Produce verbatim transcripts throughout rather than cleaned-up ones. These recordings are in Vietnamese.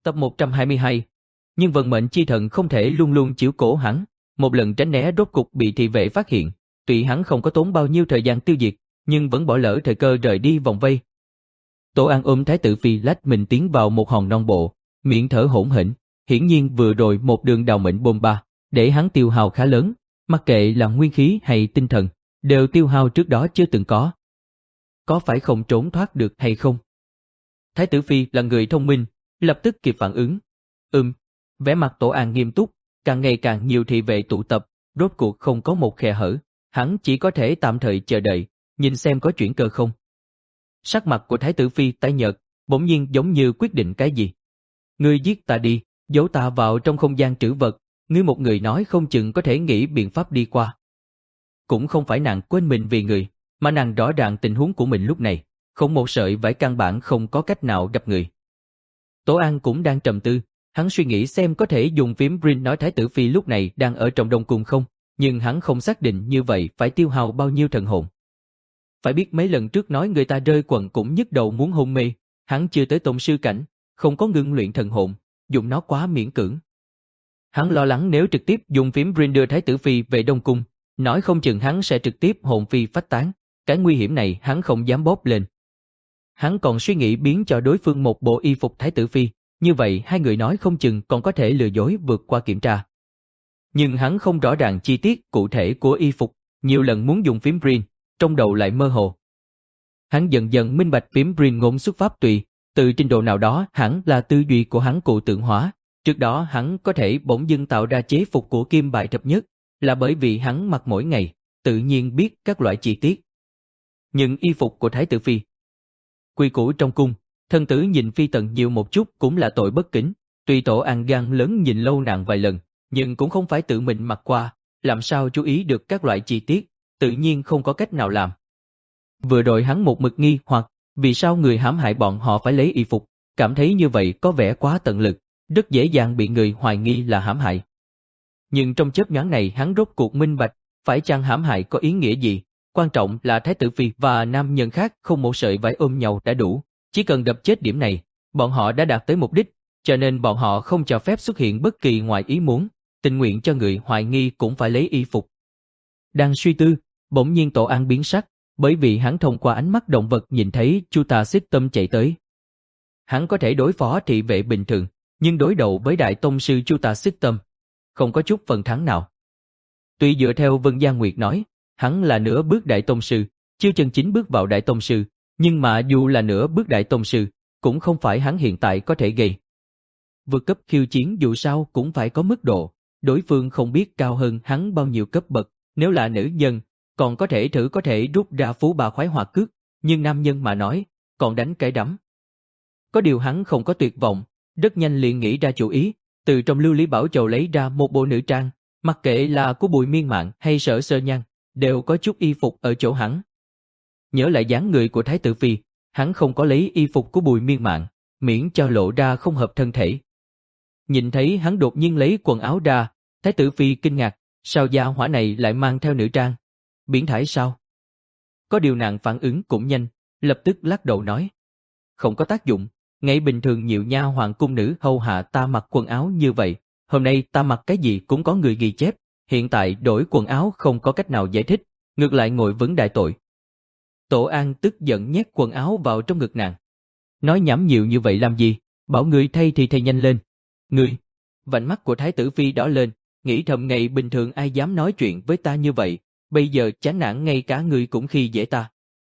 Tập một trăm hai mươi hai. Nhưng vận mệnh chi thần không thể luôn luôn chiếu cố hắn, một lần tránh né rốt cục bị thị vệ phát hiện, tuy hắn không có tốn bao nhiêu thời gian tiêu diệt, nhưng vẫn bỏ lỡ thời cơ rời đi vòng vây. Tổ An ôm Thái tử Phi lách mình tiến vào một hòn non bộ, miệng thở hổn hển, hiển nhiên vừa rồi một đường đào mệnh bôn ba, để hắn tiêu hao khá lớn, mặc kệ là nguyên khí hay tinh thần, đều tiêu hao trước đó chưa từng có. Có phải không trốn thoát được hay không? Thái tử Phi là người thông minh, lập tức kịp phản ứng. Ừm, vẻ mặt Tổ An nghiêm túc, càng ngày càng nhiều thị vệ tụ tập, rốt cuộc không có một khe hở, hắn chỉ có thể tạm thời chờ đợi, nhìn xem có chuyển cơ không. Sắc mặt của Thái tử Phi tái nhợt, bỗng nhiên giống như quyết định cái gì. Ngươi giết ta đi, giấu ta vào trong không gian trữ vật, ngươi một người nói không chừng có thể nghĩ biện pháp đi qua. Cũng không phải nàng quên mình vì người, mà nàng rõ ràng tình huống của mình lúc này, không một sợi vải căn bản không có cách nào gặp người. Tổ An cũng đang trầm tư, hắn suy nghĩ xem có thể dùng phím Rin nói Thái tử Phi lúc này đang ở trong Đông Cung không, nhưng hắn không xác định như vậy phải tiêu hao bao nhiêu thần hồn. Phải biết mấy lần trước nói người ta rơi quần cũng nhức đầu muốn hôn mê, hắn chưa tới tông sư cảnh, không có ngưng luyện thần hồn, dùng nó quá miễn cưỡng. Hắn lo lắng nếu trực tiếp dùng phím Rin đưa Thái tử Phi về Đông Cung, nói không chừng hắn sẽ trực tiếp hồn phi phách tán, cái nguy hiểm này hắn không dám bóp lên. Hắn còn suy nghĩ biến cho đối phương một bộ y phục Thái tử Phi, như vậy hai người nói không chừng còn có thể lừa dối vượt qua kiểm tra. Nhưng hắn không rõ ràng chi tiết cụ thể của y phục, nhiều lần muốn dùng phím Rin, trong đầu lại mơ hồ. Hắn dần dần minh bạch phím Rin ngôn xuất pháp tùy, từ trình độ nào đó hẳn là tư duy của hắn cụ tượng hóa, trước đó hắn có thể bỗng dưng tạo ra chế phục của kim bài thập nhất, là bởi vì hắn mặc mỗi ngày, tự nhiên biết các loại chi tiết. Nhưng y phục của Thái tử Phi, quy củ trong cung, thân tử nhìn phi tần nhiều một chút cũng là tội bất kính, tuy Tổ An gan lớn nhìn lâu nàng vài lần, nhưng cũng không phải tự mình mặc qua, làm sao chú ý được các loại chi tiết, tự nhiên không có cách nào làm. Vừa rồi hắn một mực nghi hoặc, vì sao người hãm hại bọn họ phải lấy y phục, cảm thấy như vậy có vẻ quá tận lực, rất dễ dàng bị người hoài nghi là hãm hại. Nhưng trong chớp nhoáng này hắn rốt cuộc minh bạch, phải chăng hãm hại có ý nghĩa gì, quan trọng là Thái tử Phi và nam nhân khác không một sợi vải ôm nhau đã đủ, chỉ cần đập chết điểm này, bọn họ đã đạt tới mục đích, cho nên bọn họ không cho phép xuất hiện bất kỳ ngoài ý muốn, tình nguyện cho người hoài nghi cũng phải lấy y phục. Đang suy tư, bỗng nhiên Tổ An biến sắc, bởi vì hắn thông qua ánh mắt động vật nhìn thấy Chu Tà Xích Tâm chạy tới. Hắn có thể đối phó thị vệ bình thường, nhưng đối đầu với đại tông sư Chu Tà Xích Tâm, không có chút phần thắng nào. Tuy dựa theo Vân Gia Nguyệt nói, hắn là nửa bước đại tông sư, chưa chân chính bước vào đại tông sư, nhưng mà dù là nửa bước đại tông sư, cũng không phải hắn hiện tại có thể gây. Vượt cấp khiêu chiến dù sao cũng phải có mức độ, đối phương không biết cao hơn hắn bao nhiêu cấp bậc, nếu là nữ nhân, còn có thể thử có thể rút ra phú bà khoái hoạt cước, nhưng nam nhân mà nói, còn đánh cái đấm. Có điều hắn không có tuyệt vọng, rất nhanh liền nghĩ ra chủ ý, từ trong lưu lý bảo châu lấy ra một bộ nữ trang, mặc kệ là của Bùi Miên Mạn hay Sở Sơ Nhan, đều có chút y phục ở chỗ hắn. Nhớ lại dáng người của Thái tử Phi, hắn không có lấy y phục của Bùi Miên Mạn, miễn cho lộ ra không hợp thân thể. Nhìn thấy hắn đột nhiên lấy quần áo ra, Thái tử Phi kinh ngạc, sao gia hỏa này lại mang theo nữ trang? Biến thái sao? Có điều nàng phản ứng cũng nhanh, lập tức lắc đầu nói. Không có tác dụng, ngày bình thường nhiều nha hoàng cung nữ hầu hạ ta mặc quần áo như vậy, hôm nay ta mặc cái gì cũng có người ghi chép, hiện tại đổi quần áo không có cách nào giải thích, ngược lại ngồi vấn đại tội. Tổ An tức giận nhét quần áo vào trong ngực nàng. Nói nhảm nhiều như vậy làm gì, bảo người thay thì thay nhanh lên. Ngươi, vành mắt của Thái tử Phi đỏ lên, nghĩ thầm ngày bình thường ai dám nói chuyện với ta như vậy, bây giờ chán nản ngay cả người cũng khi dễ ta.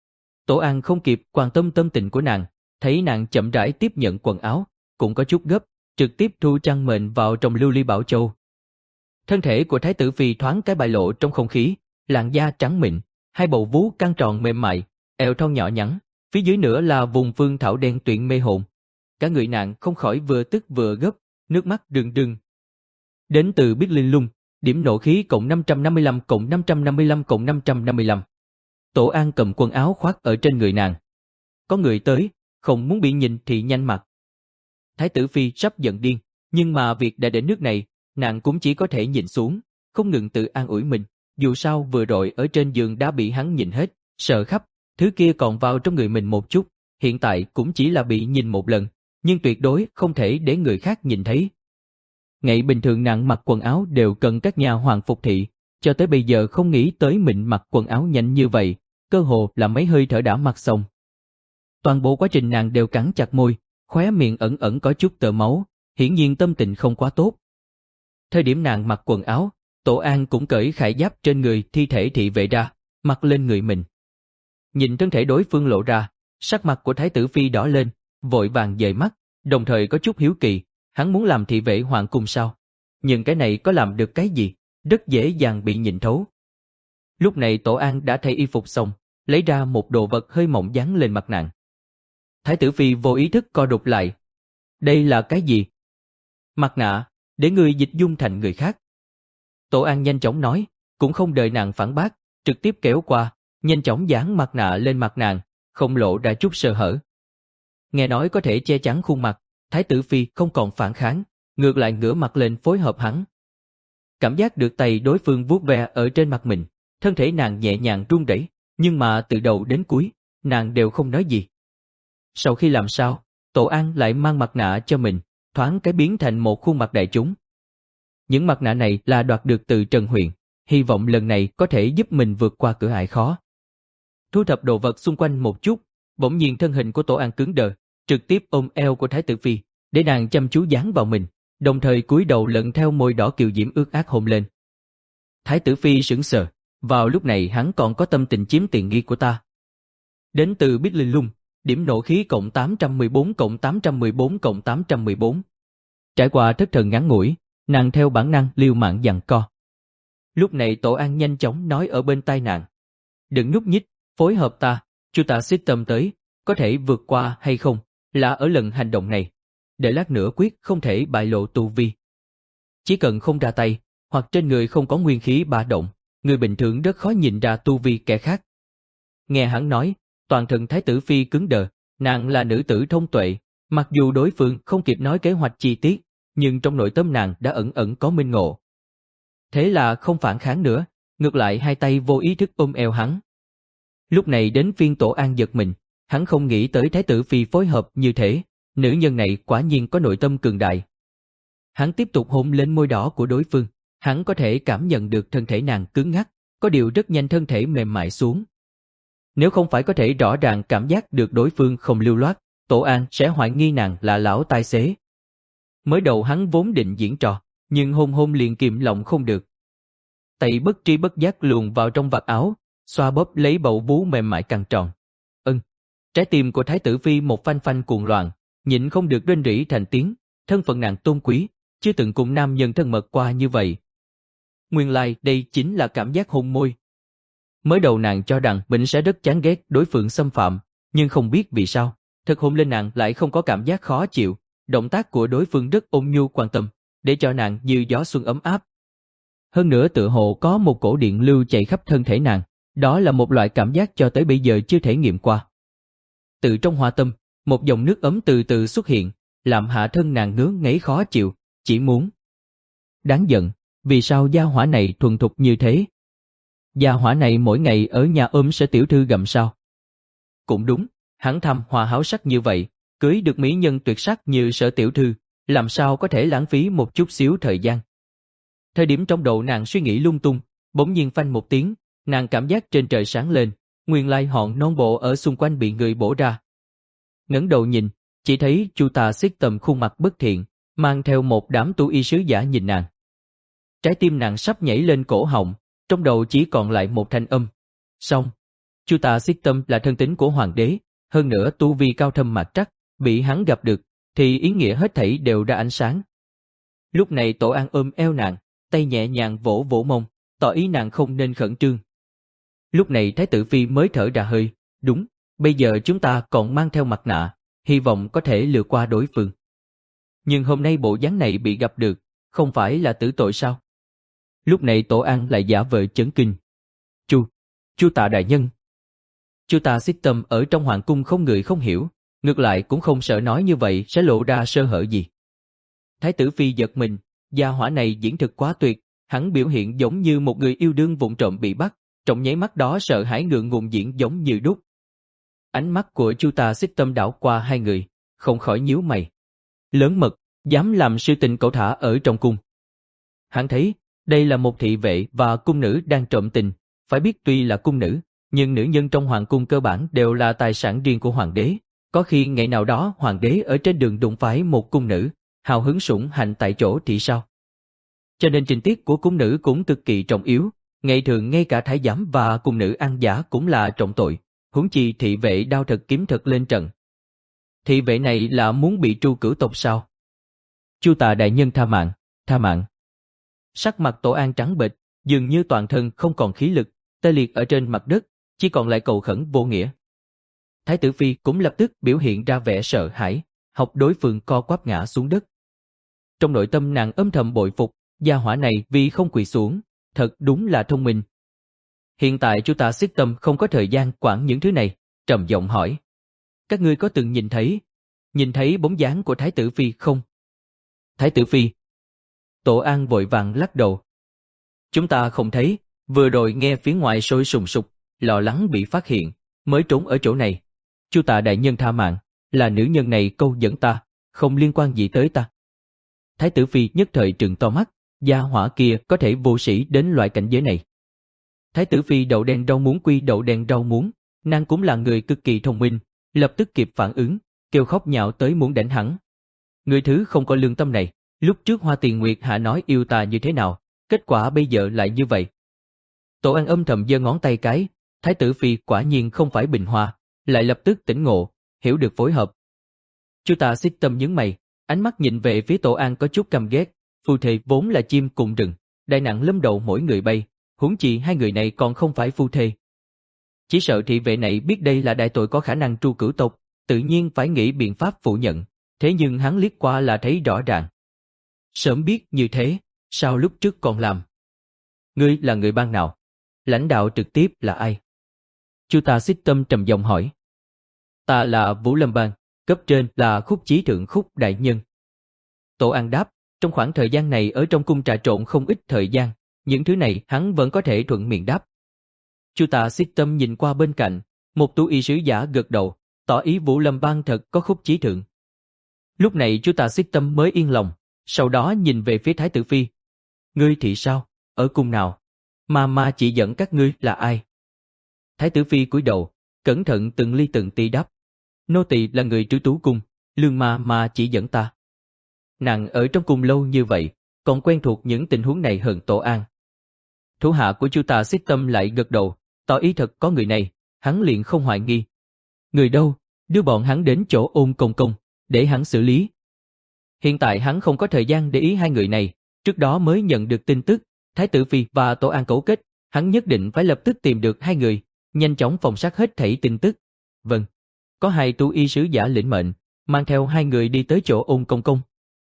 Tổ An không kịp quan tâm tâm tình của nàng, thấy nàng chậm rãi tiếp nhận quần áo, cũng có chút gấp, trực tiếp thu trang mệnh vào trong lưu ly bảo châu. Thân thể của Thái tử Phi thoáng cái bại lộ trong không khí, làn da trắng mịn, hai bầu vú căng tròn mềm mại, eo thon nhỏ nhắn, phía dưới nữa là vùng phương thảo đen tuyển mê hồn. Cả người nàng không khỏi vừa tức vừa gấp, nước mắt rưng rưng. Đến từ Biết Linh Lung, điểm nộ khí cộng năm trăm năm mươi lăm cộng năm trăm năm mươi lăm cộng năm trăm năm mươi lăm. Tổ An cầm quần áo khoác ở trên người nàng. Có người tới, không muốn bị nhìn thì nhanh mặt. Thái tử Phi sắp giận điên, nhưng mà việc đã đến nước này, nàng cũng chỉ có thể nhìn xuống, không ngừng tự an ủi mình, dù sao vừa rồi ở trên giường đã bị hắn nhìn hết, sợ khắp, thứ kia còn vào trong người mình một chút, hiện tại cũng chỉ là bị nhìn một lần, nhưng tuyệt đối không thể để người khác nhìn thấy. Ngày bình thường nàng mặc quần áo đều cần các nhà hoàng phục thị, cho tới bây giờ không nghĩ tới mình mặc quần áo nhanh như vậy, cơ hồ là mấy hơi thở đã mặc xong. Toàn bộ quá trình nàng đều cắn chặt môi, khóe miệng ẩn ẩn có chút tơ máu, hiển nhiên tâm tình không quá tốt. Thời điểm nàng mặc quần áo, Tổ An cũng cởi khải giáp trên người thi thể thị vệ ra, mặc lên người mình. Nhìn thân thể đối phương lộ ra, sắc mặt của Thái tử Phi đỏ lên, vội vàng dời mắt, đồng thời có chút hiếu kỳ, hắn muốn làm thị vệ hoàng cung sao? Nhưng cái này có làm được cái gì? Rất dễ dàng bị nhìn thấu. Lúc này Tổ An đã thay y phục xong, lấy ra một đồ vật hơi mỏng dán lên mặt nàng. Thái tử Phi vô ý thức co rụt lại. Đây là cái gì? Mặt nạ, để ngươi dịch dung thành người khác. Tổ An nhanh chóng nói, cũng không đợi nàng phản bác, trực tiếp kéo qua, nhanh chóng dán mặt nạ lên mặt nàng, không lộ ra chút sơ hở. Nghe nói có thể che chắn khuôn mặt, Thái tử Phi không còn phản kháng, ngược lại ngửa mặt lên phối hợp hắn. Cảm giác được tay đối phương vuốt ve ở trên mặt mình, thân thể nàng nhẹ nhàng run rẩy, nhưng mà từ đầu đến cuối, nàng đều không nói gì. Sau khi làm sao, Tổ An lại mang mặt nạ cho mình, thoáng cái biến thành một khuôn mặt đại chúng. Những mặt nạ này là đoạt được từ Trần Huyền, hy vọng lần này có thể giúp mình vượt qua cửa ải khó. Thu thập đồ vật xung quanh một chút, bỗng nhiên thân hình của Tổ An cứng đờ, trực tiếp ôm eo của Thái tử Phi, để nàng chăm chú dán vào mình, đồng thời cúi đầu lận theo môi đỏ kiều diễm ướt át hôn lên. Thái tử Phi sững sờ, vào lúc này hắn còn có tâm tình chiếm tiện nghi của ta. Đến từ Bích Linh Lung, điểm nộ khí cộng tám trăm mười bốn cộng tám trăm mười bốn cộng tám trăm mười bốn. Trải qua thất thần ngắn ngủi, nàng theo bản năng liều mạng giằng co. Lúc này Tổ An nhanh chóng nói ở bên tai nàng. Đừng nhúc nhích, phối hợp ta, chu ta xích tâm tới, có thể vượt qua hay không, là ở lần hành động này. Để lát nữa quyết không thể bại lộ tu vi. Chỉ cần không ra tay, hoặc trên người không có nguyên khí ba động, người bình thường rất khó nhìn ra tu vi kẻ khác. Nghe hắn nói, toàn thân Thái tử Phi cứng đờ, nàng là nữ tử thông tuệ, mặc dù đối phương không kịp nói kế hoạch chi tiết, nhưng trong nội tâm nàng đã ẩn ẩn có minh ngộ. Thế là không phản kháng nữa, ngược lại hai tay vô ý thức ôm eo hắn. Lúc này đến phiên Tổ An giật mình, hắn không nghĩ tới Thái tử Phi phối hợp như thế, nữ nhân này quả nhiên có nội tâm cường đại. Hắn tiếp tục hôn lên môi đỏ của đối phương, hắn có thể cảm nhận được thân thể nàng cứng ngắc, có điều rất nhanh thân thể mềm mại xuống. Nếu không phải có thể rõ ràng cảm giác được đối phương không lưu loát, Tổ An sẽ hoài nghi nàng là lão tài xế. Mới đầu hắn vốn định diễn trò, nhưng hôn hôn liền kìm lòng không được. Tay bất tri bất giác luồn vào trong vạt áo, xoa bóp lấy bầu vú mềm mại căng tròn. Ân, trái tim của Thái tử Phi một phanh phanh cuồng loạn, nhịn không được rên rỉ thành tiếng, thân phận nàng tôn quý, chưa từng cùng nam nhân thân mật qua như vậy. Nguyên lai đây chính là cảm giác hôn môi. Mới đầu nàng cho rằng mình sẽ rất chán ghét đối phương xâm phạm, nhưng không biết vì sao, thật hôn lên nàng lại không có cảm giác khó chịu, động tác của đối phương rất ôn nhu quan tâm, để cho nàng như gió xuân ấm áp. Hơn nữa tựa hồ có một cổ điện lưu chạy khắp thân thể nàng, đó là một loại cảm giác cho tới bây giờ chưa thể nghiệm qua. Từ trong hoa tâm, một dòng nước ấm từ từ xuất hiện, làm hạ thân nàng ngứa ngáy khó chịu, chỉ muốn. Đáng giận, vì sao gia hỏa này thuần thục như thế? Gia hỏa này mỗi ngày ở nhà ôm Sở tiểu thư gặm sao? Cũng đúng, hắn thăm hòa háo sắc như vậy, cưới được mỹ nhân tuyệt sắc như Sở tiểu thư, làm sao có thể lãng phí một chút xíu thời gian. Thời điểm trong đầu nàng suy nghĩ lung tung, bỗng nhiên phanh một tiếng, nàng cảm giác trên trời sáng lên, nguyên lai hòn non bộ ở xung quanh bị người bổ ra. Ngẩng đầu nhìn, chỉ thấy Chu Tà Xích Tầm khuôn mặt bất thiện, mang theo một đám tu y sứ giả nhìn nàng. Trái tim nàng sắp nhảy lên cổ họng, trong đầu chỉ còn lại một thanh âm. Xong, Chu Tà Xích Tâm là thân tín của hoàng đế, hơn nữa tu vi cao thâm mạc trắc, bị hắn gặp được, thì ý nghĩa hết thảy đều ra ánh sáng. Lúc này Tổ An ôm eo nàng, tay nhẹ nhàng vỗ vỗ mông, tỏ ý nàng không nên khẩn trương. Lúc này Thái tử Phi mới thở ra hơi, đúng, bây giờ chúng ta còn mang theo mặt nạ, hy vọng có thể lừa qua đối phương. Nhưng hôm nay bộ dáng này bị gặp được, không phải là tử tội sao? Lúc này Tổ An lại giả vờ chấn kinh. Chu, Chu Tạ đại nhân. Chu Tạ Xích Tâm ở trong hoàng cung không người không hiểu, ngược lại cũng không sợ nói như vậy sẽ lộ ra sơ hở gì. Thái tử Phi giật mình, gia hỏa này diễn thực quá tuyệt, hắn biểu hiện giống như một người yêu đương vụng trộm bị bắt, trong nháy mắt đó sợ hãi ngượng ngùng diễn giống như đúc. Ánh mắt của Chu Tà Xích Tâm đảo qua hai người, không khỏi nhíu mày. Lớn mật, dám làm sự tình cẩu thả ở trong cung. Hắn thấy, đây là một thị vệ và cung nữ đang trộm tình, phải biết tuy là cung nữ, nhưng nữ nhân trong hoàng cung cơ bản đều là tài sản riêng của hoàng đế. Có khi ngày nào đó hoàng đế ở trên đường đụng phải một cung nữ, hào hứng sủng hạnh tại chỗ thì sao? Cho nên tình tiết của cung nữ cũng cực kỳ trọng yếu, ngày thường ngay cả thái giám và cung nữ ăn giả cũng là trọng tội, huống chi thị vệ đao thật kiếm thật lên trận. Thị vệ này là muốn bị tru cửu tộc sao? Chu Tà đại nhân tha mạng, tha mạng. Sắc mặt Tổ An trắng bệch, dường như toàn thân không còn khí lực, tê liệt ở trên mặt đất, chỉ còn lại cầu khẩn vô nghĩa. Thái tử phi cũng lập tức biểu hiện ra vẻ sợ hãi, học đối phương co quắp ngã xuống đất. Trong nội tâm nàng âm thầm bội phục, gia hỏa này vì không quỳ xuống, thật đúng là thông minh. Hiện tại Chu Tà Xích Tâm không có thời gian quản những thứ này, trầm giọng hỏi: các ngươi có từng nhìn thấy, nhìn thấy bóng dáng của Thái tử phi không? Thái tử phi. Tổ An vội vàng lắc đầu. Chúng ta không thấy, vừa rồi nghe phía ngoài sôi sùng sục, lo lắng bị phát hiện, mới trốn ở chỗ này. Chu Tà đại nhân tha mạng, là nữ nhân này câu dẫn ta, không liên quan gì tới ta. Thái tử phi nhất thời trừng to mắt, gia hỏa kia có thể vô sĩ đến loại cảnh giới này. Thái tử phi đậu đen rau muống quy đậu đen rau muống, nàng cũng là người cực kỳ thông minh, lập tức kịp phản ứng, kêu khóc nhạo tới muốn đánh hắn. Người thứ không có lương tâm này, lúc trước Hoa Tiền Nguyệt Hạ nói yêu ta như thế nào, kết quả bây giờ lại như vậy. Tổ An âm thầm giơ ngón tay cái, Thái tử phi quả nhiên không phải bình hoa, lại lập tức tỉnh ngộ, hiểu được phối hợp. Chu Tà Xích Tâm nhướng mày, ánh mắt nhìn về phía Tổ An có chút căm ghét, phu thê vốn là chim cùng rừng, đại nặng lâm đầu mỗi người bay, huống chi hai người này còn không phải phu thê. Chỉ sợ thị vệ này biết đây là đại tội có khả năng tru cửu tộc, tự nhiên phải nghĩ biện pháp phủ nhận, thế nhưng hắn liếc qua là thấy rõ ràng. Sớm biết như thế, sao lúc trước còn làm? Ngươi là người bang nào? Lãnh đạo trực tiếp là ai? Chu Tà Xích Tâm trầm giọng hỏi. Ta là Vũ Lâm Bang, cấp trên là Khúc Chí Thượng Khúc đại nhân. Tổ An đáp, trong khoảng thời gian này ở trong cung trà trộn không ít thời gian, những thứ này hắn vẫn có thể thuận miệng đáp. Chu Tà Xích Tâm nhìn qua bên cạnh, một tu y sứ giả gật đầu, tỏ ý Vũ Lâm Bang thật có Khúc Chí Thượng. Lúc này Chu Tà Xích Tâm mới yên lòng, sau đó nhìn về phía Thái tử phi. Ngươi thì sao? Ở cung nào? Ma ma chỉ dẫn các ngươi là ai? Thái tử phi cúi đầu, cẩn thận từng ly từng tí đáp. Nô tỳ là người trữ tú cung, lương ma ma chỉ dẫn ta. Nàng ở trong cung lâu như vậy, còn quen thuộc những tình huống này hơn Tổ An. Thủ hạ của Chu Tà Xích Tâm lại gật đầu, tỏ ý thật có người này, hắn liền không hoài nghi. Người đâu? Đưa bọn hắn đến chỗ Ôn Công Công, để hắn xử lý. Hiện tại hắn không có thời gian để ý hai người này, trước đó mới nhận được tin tức, Thái tử phi và Tổ An cấu kết, hắn nhất định phải lập tức tìm được hai người, nhanh chóng phòng sát hết thảy tin tức. Vâng, có hai tu y sứ giả lĩnh mệnh, mang theo hai người đi tới chỗ Ôn Công Công.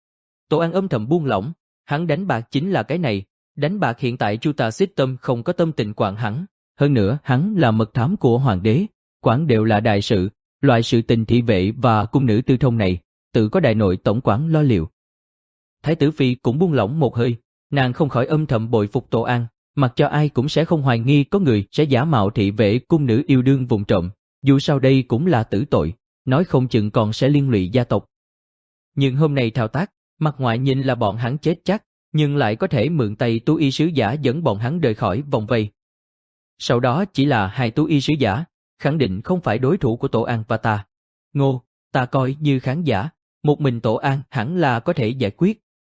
Tổ An âm thầm buông lỏng, hắn đánh bạc chính là cái này, đánh bạc hiện tại Chu Tà Xích Tâm không có tâm tình quản hắn, hơn nữa hắn là mật thám của hoàng đế, quản đều là đại sự, loại sự tình thị vệ và cung nữ tư thông này, tự có đại nội tổng quản lo liệu. Thái tử phi cũng buông lỏng một hơi, nàng không khỏi âm thầm bội phục Tổ An, mặc cho ai cũng sẽ không hoài nghi có người sẽ giả mạo thị vệ cung nữ yêu đương vùng trộm, dù sao đây cũng là tử tội, nói không chừng còn sẽ liên lụy gia tộc. Nhưng hôm nay thao tác, mặt ngoài nhìn là bọn hắn chết chắc, nhưng lại có thể mượn tay tú y sứ giả dẫn bọn hắn rời khỏi vòng vây. Sau đó chỉ là hai tú y sứ giả, khẳng định không phải đối thủ của Tổ An và ta. Ngô, ta coi như khán giả, một mình Tổ An hẳn là có thể giải quyết.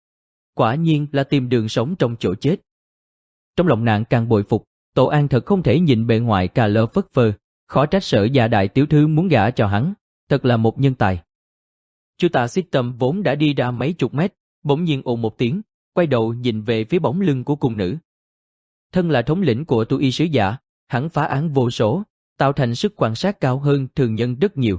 Quả nhiên là tìm đường sống trong chỗ chết. Trong lòng nàng càng bội phục, Tổ An thật không thể nhìn bề ngoài cà lơ phất phơ, khó trách Sở gia đại tiểu thư muốn gả cho hắn, thật là một nhân tài. Chu Tà Xích Tâm vốn đã đi ra mấy chục mét, bỗng nhiên ồ một tiếng, quay đầu nhìn về phía bóng lưng của cung nữ. Thân là thống lĩnh của tu y sứ giả, hắn phá án vô số, tạo thành sức quan sát cao hơn thường nhân rất nhiều.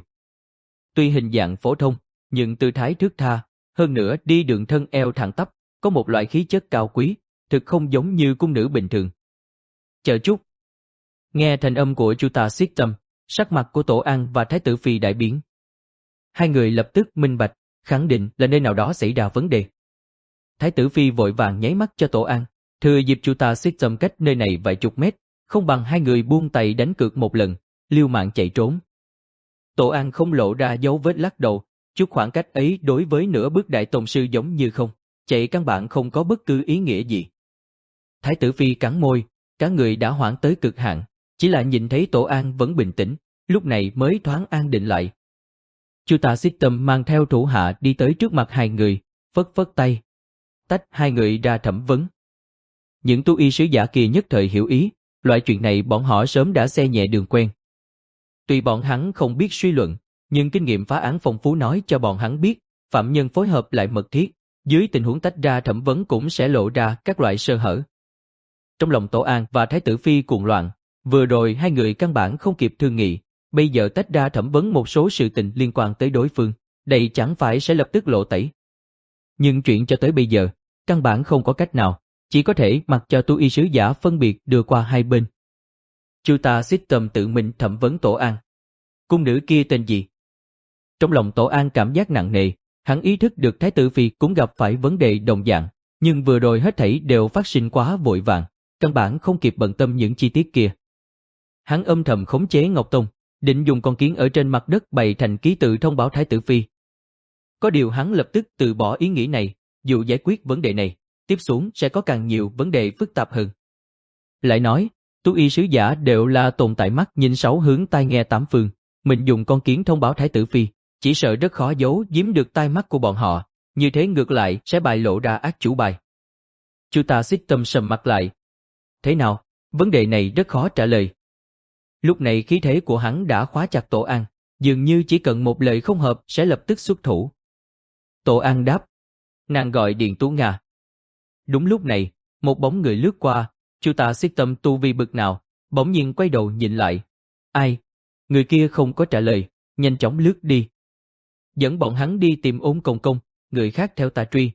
Tuy hình dạng phổ thông, nhưng tư thái thướt tha, hơn nữa đi đường thân eo thẳng tắp, có một loại khí chất cao quý, thực không giống như cung nữ bình thường. Chờ chút. Nghe thành âm của Chu Tà Xích Tâm, sắc mặt của Tổ An và Thái tử phi đại biến. Hai người lập tức minh bạch, khẳng định là nơi nào đó xảy ra vấn đề. Thái tử phi vội vàng nháy mắt cho Tổ An, thừa dịp Chu Tà Xích Tâm cách nơi này vài chục mét, không bằng hai người buông tay đánh cược một lần, liều mạng chạy trốn. Tổ An không lộ ra dấu vết lắc đầu, Chút khoảng cách ấy đối với nửa bước đại tông sư giống như không, chạy căn bản không có bất cứ ý nghĩa gì. Thái tử phi cắn môi, cả người đã hoảng tới cực hạn, chỉ là nhìn thấy Tổ An vẫn bình tĩnh, lúc này mới thoáng an định lại. Chu Tà Xích Tâm mang theo thủ hạ đi tới trước mặt hai người, phất phất tay, tách hai người ra thẩm vấn. Những tu y sứ giả kia nhất thời hiểu ý, loại chuyện này bọn họ sớm đã xe nhẹ đường quen. Tuy bọn hắn không biết suy luận, nhưng kinh nghiệm phá án phong phú nói cho bọn hắn biết, phạm nhân phối hợp lại mật thiết, dưới tình huống tách ra thẩm vấn cũng sẽ lộ ra các loại sơ hở. Trong lòng Tổ An và Thái tử phi cuồng loạn, vừa rồi hai người căn bản không kịp thương nghị, bây giờ tách ra thẩm vấn một số sự tình liên quan tới đối phương, đây chẳng phải sẽ lập tức lộ tẩy. Nhưng chuyện cho tới bây giờ, căn bản không có cách nào, chỉ có thể mặc cho tu y sứ giả phân biệt đưa qua hai bên. Chu Tà Xích Tâm tự mình thẩm vấn Tổ An. Cung nữ kia tên gì? Trong lòng Tổ An cảm giác nặng nề, hắn ý thức được Thái tử phi cũng gặp phải vấn đề đồng dạng, nhưng vừa rồi hết thảy đều phát sinh quá vội vàng, căn bản không kịp bận tâm những chi tiết kia. Hắn âm thầm khống chế Ngọc Tông, định dùng con kiến ở trên mặt đất bày thành ký tự thông báo Thái tử phi. Có điều hắn lập tức từ bỏ ý nghĩ này, dù giải quyết vấn đề này, tiếp xuống sẽ có càng nhiều vấn đề phức tạp hơn. Lại nói, tu y sứ giả đều là tồn tại mắt nhìn sáu hướng tai nghe tám phương, mình dùng con kiến thông báo Thái tử phi, chỉ sợ rất khó giấu giếm được tai mắt của bọn họ, như thế ngược lại sẽ bại lộ ra ác chủ bài. Chu Tà Xích Tâm sầm mặt lại. Thế nào, vấn đề này rất khó trả lời. Lúc này khí thế của hắn đã khóa chặt Tổ An, dường như chỉ cần một lời không hợp sẽ lập tức xuất thủ. Tổ An đáp. Nàng gọi Điền Tú Nga. Đúng lúc này, một bóng người lướt qua, Chu Tà Xích Tâm tu vi bực nào, bỗng nhiên quay đầu nhìn lại. Ai? Người kia không có trả lời, nhanh chóng lướt đi. Dẫn bọn hắn đi tìm Ôn Công Công, người khác theo ta truy.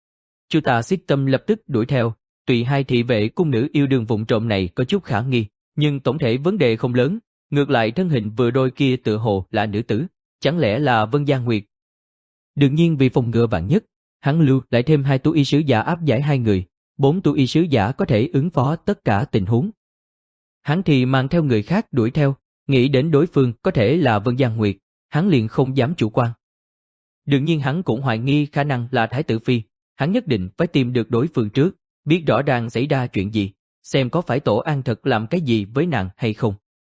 Chu Tà Xích Tâm lập tức đuổi theo, tuy hai thị vệ cung nữ yêu đương vụng trộm này có chút khả nghi, nhưng tổng thể vấn đề không lớn, ngược lại thân hình vừa đôi kia tựa hồ là nữ tử, chẳng lẽ là Vân Gia Nguyệt. Đương nhiên vì phòng ngừa vạn nhất, hắn lưu lại thêm hai tu y sứ giả áp giải hai người, bốn tu y sứ giả có thể ứng phó tất cả tình huống. Hắn thì mang theo người khác đuổi theo, nghĩ đến đối phương có thể là Vân Gia Nguyệt, hắn liền không dám chủ quan. Đương nhiên hắn cũng hoài nghi khả năng là Thái tử phi, hắn nhất định phải tìm được đối phương trước, biết rõ ràng xảy ra chuyện gì, xem có phải Tổ An thật làm cái gì với nàng hay không.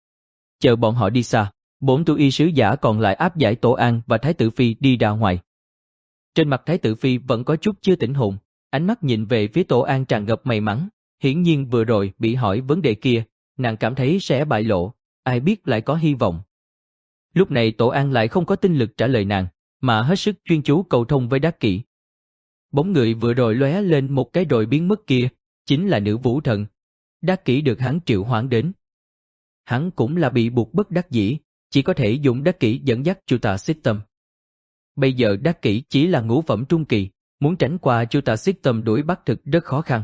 Chờ bọn họ đi xa, bốn tu y sứ giả còn lại áp giải Tổ An và Thái tử phi đi ra ngoài. Trên mặt Thái tử phi vẫn có chút chưa tỉnh hồn, ánh mắt nhìn về phía Tổ An tràn ngập may mắn, hiển nhiên vừa rồi bị hỏi vấn đề kia, nàng cảm thấy sẽ bại lộ, ai biết lại có hy vọng. Lúc này Tổ An lại không có tinh lực trả lời nàng, mà hết sức chuyên chú cầu thông với Đắc Kỷ. Bóng người vừa rồi lóe lên một cái rồi biến mất kia, chính là nữ vũ thần. Đắc Kỷ được hắn triệu hoán đến. Hắn cũng là bị buộc bất đắc dĩ, chỉ có thể dùng Đắc Kỷ dẫn dắt Chu Tà Xích Tâm. Bây giờ Đắc Kỷ chỉ là ngũ phẩm trung kỳ, muốn tránh qua Chu Tà Xích Tâm đuổi bắt thực rất khó khăn.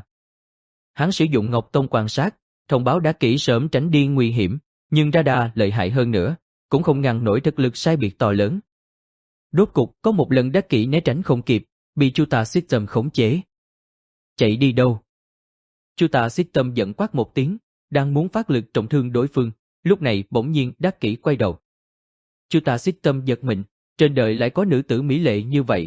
Hắn sử dụng Ngọc Tông quan sát, thông báo Đắc Kỷ sớm tránh đi nguy hiểm, nhưng radar lợi hại hơn nữa, cũng không ngăn nổi thực lực sai biệt to lớn. Rốt cục có một lần Đắc Kỷ né tránh không kịp, bị Chu Tà Xích Tâm khống chế. Chạy đi đâu? Chu Tà Xích Tâm giận quát một tiếng, đang muốn phát lực trọng thương đối phương, lúc này bỗng nhiên Đắc Kỷ quay đầu. Chu Tà Xích Tâm giật mình, trên đời lại có nữ tử mỹ lệ như vậy.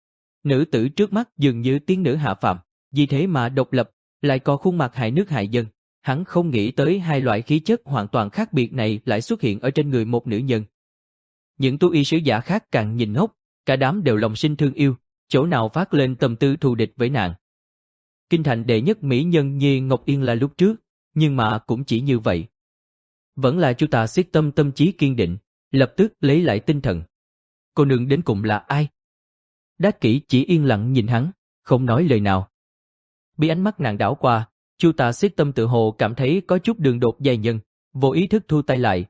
Nữ tử trước mắt dường như tiên nữ hạ phàm, vì thế mà độc lập, lại có khuôn mặt hại nước hại dân. Hắn không nghĩ tới hai loại khí chất hoàn toàn khác biệt này lại xuất hiện ở trên người một nữ nhân. Những tu y sứ giả khác càng nhìn ngốc, cả đám đều lòng sinh thương yêu, chỗ nào phát lên tâm tư thù địch với nàng. Kinh thành đệ nhất mỹ nhân như Ngọc Yên là lúc trước, nhưng mà cũng chỉ như vậy. Vẫn là Chu Tà Xích Tâm tâm trí kiên định, lập tức lấy lại tinh thần. Cô nương đến cùng là ai? Đắc Kỷ chỉ yên lặng nhìn hắn, không nói lời nào. Bị ánh mắt nàng đảo qua, Chu Tà Xích Tâm tự hồ cảm thấy có chút đường đột dài nhân, vô ý thức thu tay lại.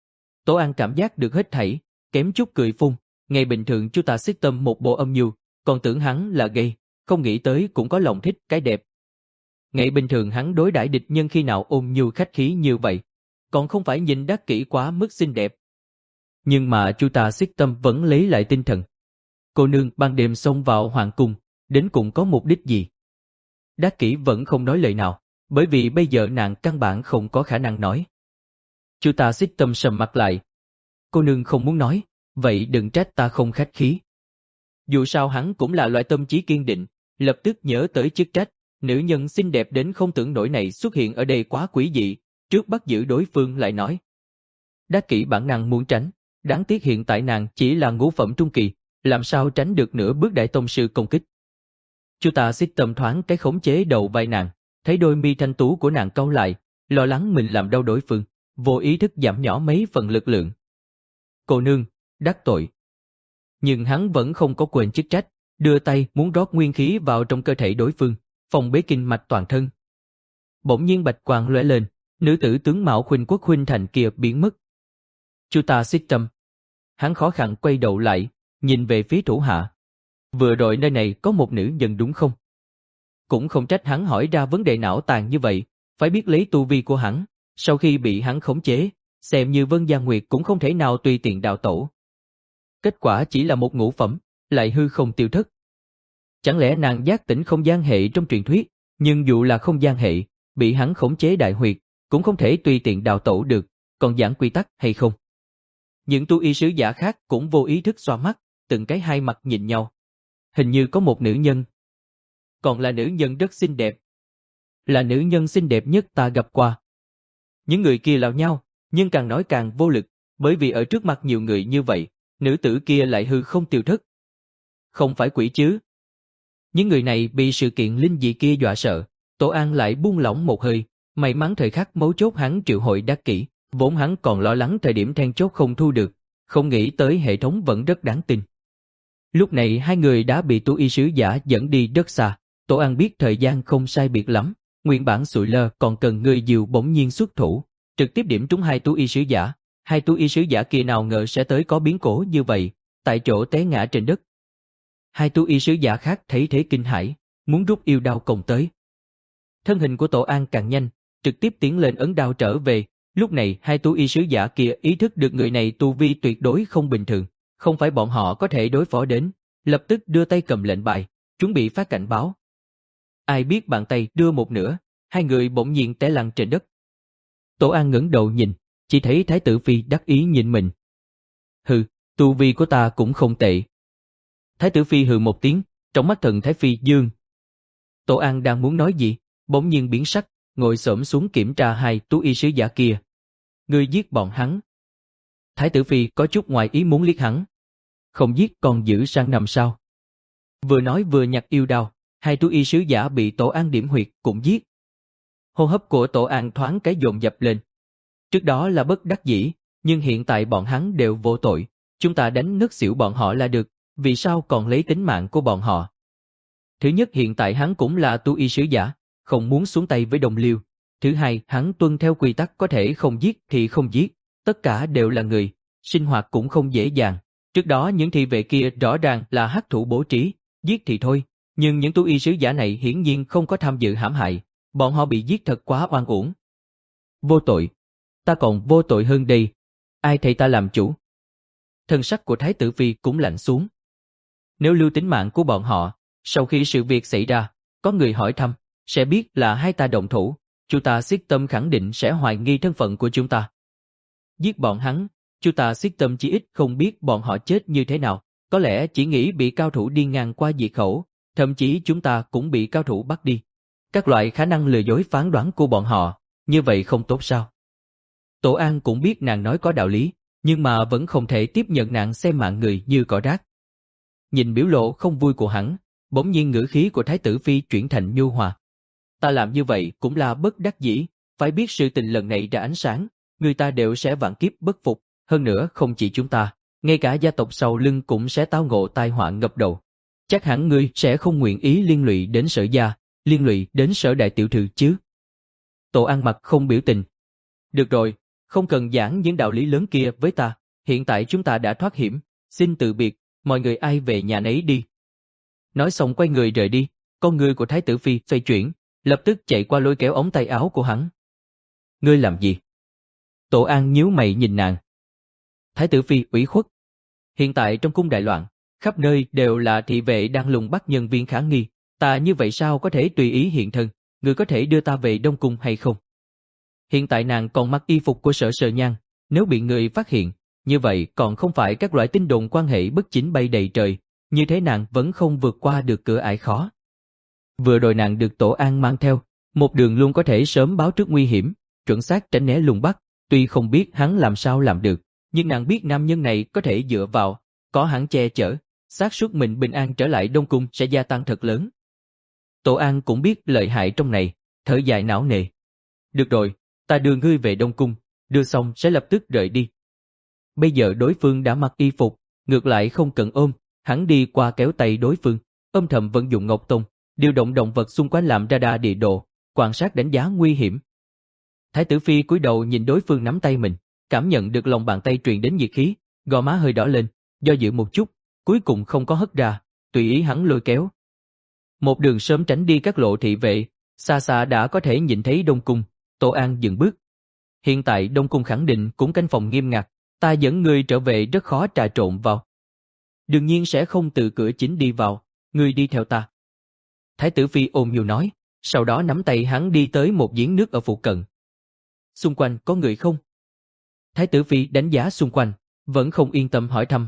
Tổ An cảm giác được hết thảy, kém chút cười phun. Ngày bình thường Chu Tà Xích Tâm một bộ âm nhu, còn tưởng hắn là gay, không nghĩ tới cũng có lòng thích cái đẹp. Ngày bình thường hắn đối đãi địch nhân khi nào ôn nhu khách khí như vậy, còn không phải nhìn Đắc Kỷ quá mức xinh đẹp. Nhưng mà Chu Tà Xích Tâm vẫn lấy lại tinh thần. Cô nương ban đêm xông vào hoàng cung, đến cùng có mục đích gì? Đắc Kỷ vẫn không nói lời nào, bởi vì bây giờ nàng căn bản không có khả năng nói. Chu Tà Xích Tâm sầm mặt lại. Cô nương không muốn nói, vậy đừng trách ta không khách khí. Dù sao hắn cũng là loại tâm trí kiên định, lập tức nhớ tới chức trách, nữ nhân xinh đẹp đến không tưởng nổi này xuất hiện ở đây quá quỷ dị, trước bắt giữ đối phương lại nói. Đắc Kỷ bản năng muốn tránh, đáng tiếc hiện tại nàng chỉ là ngũ phẩm trung kỳ, làm sao tránh được nửa bước đại tông sư công kích. Chu Tà xích tầm thoáng cái khống chế đầu vai nàng, thấy đôi mi thanh tú của nàng cau lại, lo lắng mình làm đau đối phương, vô ý thức giảm nhỏ mấy phần lực lượng. Cô nương, đắc tội. Nhưng hắn vẫn không có quên chức trách, đưa tay muốn rót nguyên khí vào trong cơ thể đối phương, phòng bế kinh mạch toàn thân. Bỗng nhiên bạch quang lóe lên, nữ tử tướng mạo khuynh quốc khuynh thành kia biến mất. Chu Tà xích tâm. Hắn khó khăn quay đầu lại, nhìn về phía thủ hạ. Vừa rồi nơi này có một nữ nhân đúng không? Cũng không trách hắn hỏi ra vấn đề não tàn như vậy, phải biết lấy tu vi của hắn, sau khi bị hắn khống chế, xem như Vân Gia Nguyệt cũng không thể nào tùy tiện đào tổ. Kết quả chỉ là một ngũ phẩm, lại hư không tiêu thất. Chẳng lẽ nàng giác tỉnh không gian hệ trong truyền thuyết, nhưng dù là không gian hệ, bị hắn khống chế đại huyệt, cũng không thể tùy tiện đào tổ được, còn giảng quy tắc hay không? Những tu y sứ giả khác cũng vô ý thức xoa mắt, từng cái hai mặt nhìn nhau. Hình như có một nữ nhân. Còn là nữ nhân rất xinh đẹp. Là nữ nhân xinh đẹp nhất ta gặp qua. Những người kia lào nhau, nhưng càng nói càng vô lực, bởi vì ở trước mặt nhiều người như vậy, nữ tử kia lại hư không tiêu thất. Không phải quỷ chứ. Những người này bị sự kiện linh dị kia dọa sợ, Tổ An lại buông lỏng một hơi, may mắn thời khắc mấu chốt hắn triệu hội Đắc Kỷ, vốn hắn còn lo lắng thời điểm then chốt không thu được, không nghĩ tới hệ thống vẫn rất đáng tin. Lúc này hai người đã bị tu y sứ giả dẫn đi rất xa, Tổ An biết thời gian không sai biệt lắm, nguyên bản sụi lơ còn cần người dìu bỗng nhiên xuất thủ, trực tiếp điểm trúng hai tu y sứ giả, hai tu y sứ giả kia nào ngờ sẽ tới có biến cố như vậy, tại chỗ té ngã trên đất. Hai tu y sứ giả khác thấy thế kinh hãi, muốn rút yêu đao công tới. Thân hình của Tổ An càng nhanh, trực tiếp tiến lên ấn đao trở về, lúc này hai tu y sứ giả kia ý thức được người này tu vi tuyệt đối không bình thường, không phải bọn họ có thể đối phó đến, lập tức đưa tay cầm lệnh bài, chuẩn bị phát cảnh báo. Ai biết bàn tay đưa một nửa, hai người bỗng nhiên té lăn trên đất. Tổ An ngẩng đầu nhìn, chỉ thấy Thái tử Phi đắc ý nhìn mình. Hừ, tu vi của ta cũng không tệ. Thái tử Phi hừ một tiếng, trong mắt thần Thái Phi dương. Tổ An đang muốn nói gì, bỗng nhiên biến sắc, ngồi xổm xuống kiểm tra hai tu y sứ giả kia. Ngươi giết bọn hắn. Thái tử Phi có chút ngoài ý muốn liếc hắn. Không giết còn giữ sang nằm sao? Vừa nói vừa nhặt yêu đao, hai tu y sứ giả bị Tổ An điểm huyệt cũng giết. Hô hấp của Tổ An thoáng cái dồn dập lên. Trước đó là bất đắc dĩ, nhưng hiện tại bọn hắn đều vô tội, chúng ta đánh ngất xỉu bọn họ là được, vì sao còn lấy tính mạng của bọn họ? Thứ nhất, hiện tại hắn cũng là tu y sứ giả, không muốn xuống tay với đồng liêu. Thứ hai, hắn tuân theo quy tắc có thể không giết thì không giết, tất cả đều là người, sinh hoạt cũng không dễ dàng. Trước đó những thị vệ kia rõ ràng là hắc thủ bố trí, giết thì thôi, nhưng những tu y sứ giả này hiển nhiên không có tham dự hãm hại, bọn họ bị giết thật quá oan uổng. Vô tội, ta còn vô tội hơn đây, ai thầy ta làm chủ? Thân sắc của Thái tử Phi cũng lạnh xuống. Nếu lưu tính mạng của bọn họ, sau khi sự việc xảy ra, có người hỏi thăm, sẽ biết là hai ta động thủ, Chu Ta Xiết Tâm khẳng định sẽ hoài nghi thân phận của chúng ta. Giết bọn hắn, Chu Ta Xiết Tâm chỉ ít không biết bọn họ chết như thế nào, có lẽ chỉ nghĩ bị cao thủ đi ngang qua diệt khẩu, thậm chí chúng ta cũng bị cao thủ bắt đi. Các loại khả năng lừa dối phán đoán của bọn họ, như vậy không tốt sao? Tổ An cũng biết nàng nói có đạo lý, nhưng mà vẫn không thể tiếp nhận nàng xem mạng người như cỏ rác. Nhìn biểu lộ không vui của hắn, bỗng nhiên ngữ khí của Thái tử Phi chuyển thành nhu hòa. Ta làm như vậy cũng là bất đắc dĩ, phải biết sự tình lần này ra ánh sáng, người ta đều sẽ vạn kiếp bất phục, hơn nữa không chỉ chúng ta, ngay cả gia tộc sau lưng cũng sẽ tao ngộ tai họa ngập đầu. Chắc hẳn ngươi sẽ không nguyện ý liên lụy đến Sở gia, liên lụy đến Sở đại tiểu thư chứ? Tổ An mặt không biểu tình. Được rồi, không cần giảng những đạo lý lớn kia với ta, hiện tại chúng ta đã thoát hiểm, xin từ biệt, mọi người ai về nhà nấy đi. Nói xong quay người rời đi, con người của Thái tử Phi xoay chuyển, lập tức chạy qua lôi kéo ống tay áo của hắn. Ngươi làm gì? Tổ An nhíu mày nhìn nàng. Thái tử Phi ủy khuất. Hiện tại trong cung đại loạn, khắp nơi đều là thị vệ đang lùng bắt nhân viên khả nghi, ta như vậy sao có thể tùy ý hiện thân, ngươi có thể đưa ta về Đông Cung hay không? Hiện tại nàng còn mặc y phục của Sở Sờ Nhan, nếu bị người phát hiện, như vậy còn không phải các loại tin đồn quan hệ bất chính bay đầy trời, như thế nàng vẫn không vượt qua được cửa ải khó. Vừa rồi nàng được Tổ An mang theo, một đường luôn có thể sớm báo trước nguy hiểm, chuẩn xác tránh né lùng bắt, tuy không biết hắn làm sao làm được, nhưng nàng biết nam nhân này có thể dựa vào, có hắn che chở, xác suất mình bình an trở lại Đông Cung sẽ gia tăng thật lớn. Tổ An cũng biết lợi hại trong này, thở dài não nề. Được rồi, ta đưa ngươi về Đông Cung, đưa xong sẽ lập tức rời đi. Bây giờ đối phương đã mặc y phục, ngược lại không cần ôm, hắn đi qua kéo tay đối phương, âm thầm vận dụng Ngọc Tông, điều động động vật xung quanh làm radar địa đồ, quan sát đánh giá nguy hiểm. Thái tử Phi cúi đầu nhìn đối phương nắm tay mình, cảm nhận được lòng bàn tay truyền đến nhiệt khí, gò má hơi đỏ lên, do dự một chút, cuối cùng không có hất ra, tùy ý hắn lôi kéo. Một đường sớm tránh đi các lộ thị vệ, xa xa đã có thể nhìn thấy Đông Cung. Tổ An dừng bước. Hiện tại Đông Cung khẳng định cũng canh phòng nghiêm ngặt, ta dẫn ngươi trở về rất khó trà trộn vào. Đương nhiên sẽ không từ cửa chính đi vào, ngươi đi theo ta. Thái tử Phi ôm nhu nói, sau đó nắm tay hắn đi tới một giếng nước ở phụ cận. Xung quanh có người không? Thái tử Phi đánh giá xung quanh, vẫn không yên tâm hỏi thăm.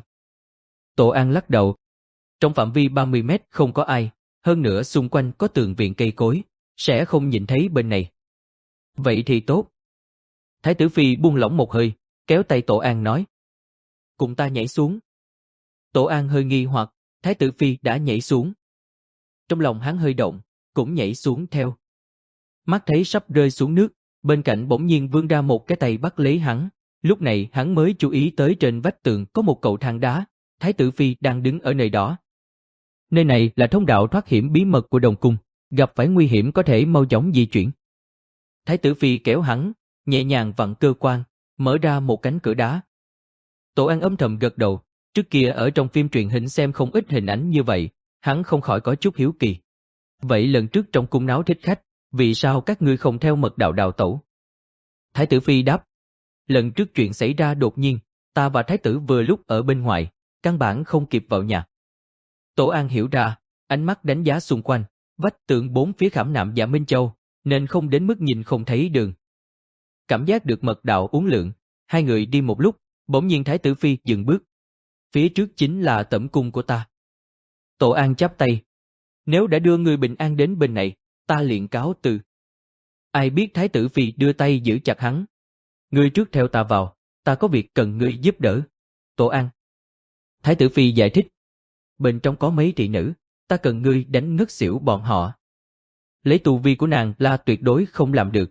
Tổ An lắc đầu. Trong phạm vi ba mươi mét không có ai, hơn nữa xung quanh có tường viện cây cối, sẽ không nhìn thấy bên này. Vậy thì tốt. Thái tử Phi buông lỏng một hơi, kéo tay Tổ An nói. Cùng ta nhảy xuống. Tổ An hơi nghi hoặc, Thái tử Phi đã nhảy xuống. Trong lòng hắn hơi động, cũng nhảy xuống theo. Mắt thấy sắp rơi xuống nước, bên cạnh bỗng nhiên vươn ra một cái tay bắt lấy hắn. Lúc này hắn mới chú ý tới trên vách tường có một cầu thang đá, Thái tử Phi đang đứng ở nơi đó. Nơi này là thông đạo thoát hiểm bí mật của Đông Cung, gặp phải nguy hiểm có thể mau chóng di chuyển. Thái tử Phi kéo hắn, nhẹ nhàng vặn cơ quan, mở ra một cánh cửa đá. Tổ An âm thầm gật đầu, trước kia ở trong phim truyền hình xem không ít hình ảnh như vậy, hắn không khỏi có chút hiếu kỳ. Vậy lần trước trong cung náo thích khách, vì sao các ngươi không theo mật đạo đào tẩu? Thái tử Phi đáp, lần trước chuyện xảy ra đột nhiên, ta và thái tử vừa lúc ở bên ngoài, căn bản không kịp vào nhà. Tổ An hiểu ra, ánh mắt đánh giá xung quanh, vách tường bốn phía khảm nạm dạ Minh Châu, nên không đến mức nhìn không thấy đường. Cảm giác được mật đạo uốn lượn, hai người đi một lúc, bỗng nhiên Thái tử Phi dừng bước. Phía trước chính là tẩm cung của ta. Tổ An chắp tay. Nếu đã đưa người bình an đến bên này, ta liền cáo từ. Ai biết Thái tử Phi đưa tay giữ chặt hắn. Ngươi trước theo ta vào, ta có việc cần ngươi giúp đỡ. Tổ An. Thái tử Phi giải thích. Bên trong có mấy thị nữ, ta cần ngươi đánh ngất xỉu bọn họ. Lấy tu vi của nàng là tuyệt đối không làm được.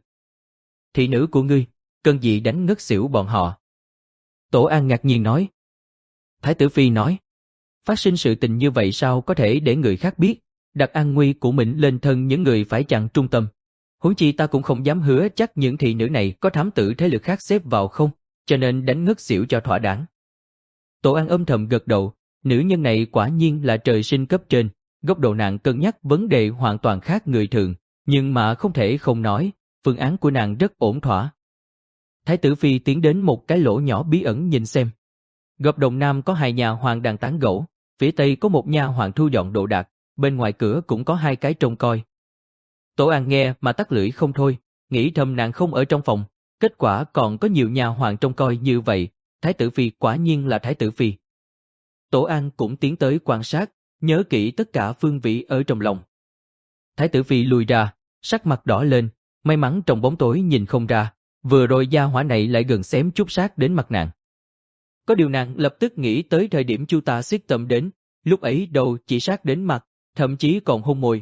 Thị nữ của ngươi, cần gì đánh ngất xỉu bọn họ? Tổ An ngạc nhiên nói. Thái tử Phi nói, phát sinh sự tình như vậy sao có thể để người khác biết, đặt an nguy của mình lên thân những người phải chặn trung tâm. Huống chi ta cũng không dám hứa chắc những thị nữ này có thám tử thế lực khác xếp vào không, cho nên đánh ngất xỉu cho thỏa đáng. Tổ An âm thầm gật đầu, nữ nhân này quả nhiên là trời sinh cấp trên, góc độ nàng cân nhắc vấn đề hoàn toàn khác người thường, nhưng mà không thể không nói, phương án của nàng rất ổn thỏa. Thái tử Phi tiến đến một cái lỗ nhỏ bí ẩn nhìn xem. Góc đông nam có hai nhà hoàng đang tán gẫu, phía tây có một nha hoàng thu dọn đồ đạc, bên ngoài cửa cũng có hai cái trông coi. Tổ An nghe mà tắt lưỡi không thôi, nghĩ thầm nàng không ở trong phòng, kết quả còn có nhiều nhà hoàng trông coi như vậy, Thái tử Phi quả nhiên là Thái tử Phi. Tổ An cũng tiến tới quan sát, nhớ kỹ tất cả phương vị ở trong lòng. Thái tử Phi lùi ra, sắc mặt đỏ lên, may mắn trong bóng tối nhìn không ra, vừa rồi gia hỏa này lại gần xém chút sát đến mặt nàng. Có điều nàng lập tức nghĩ tới thời điểm Chu Ta siết tâm đến, lúc ấy đầu chỉ sát đến mặt, thậm chí còn hôn môi.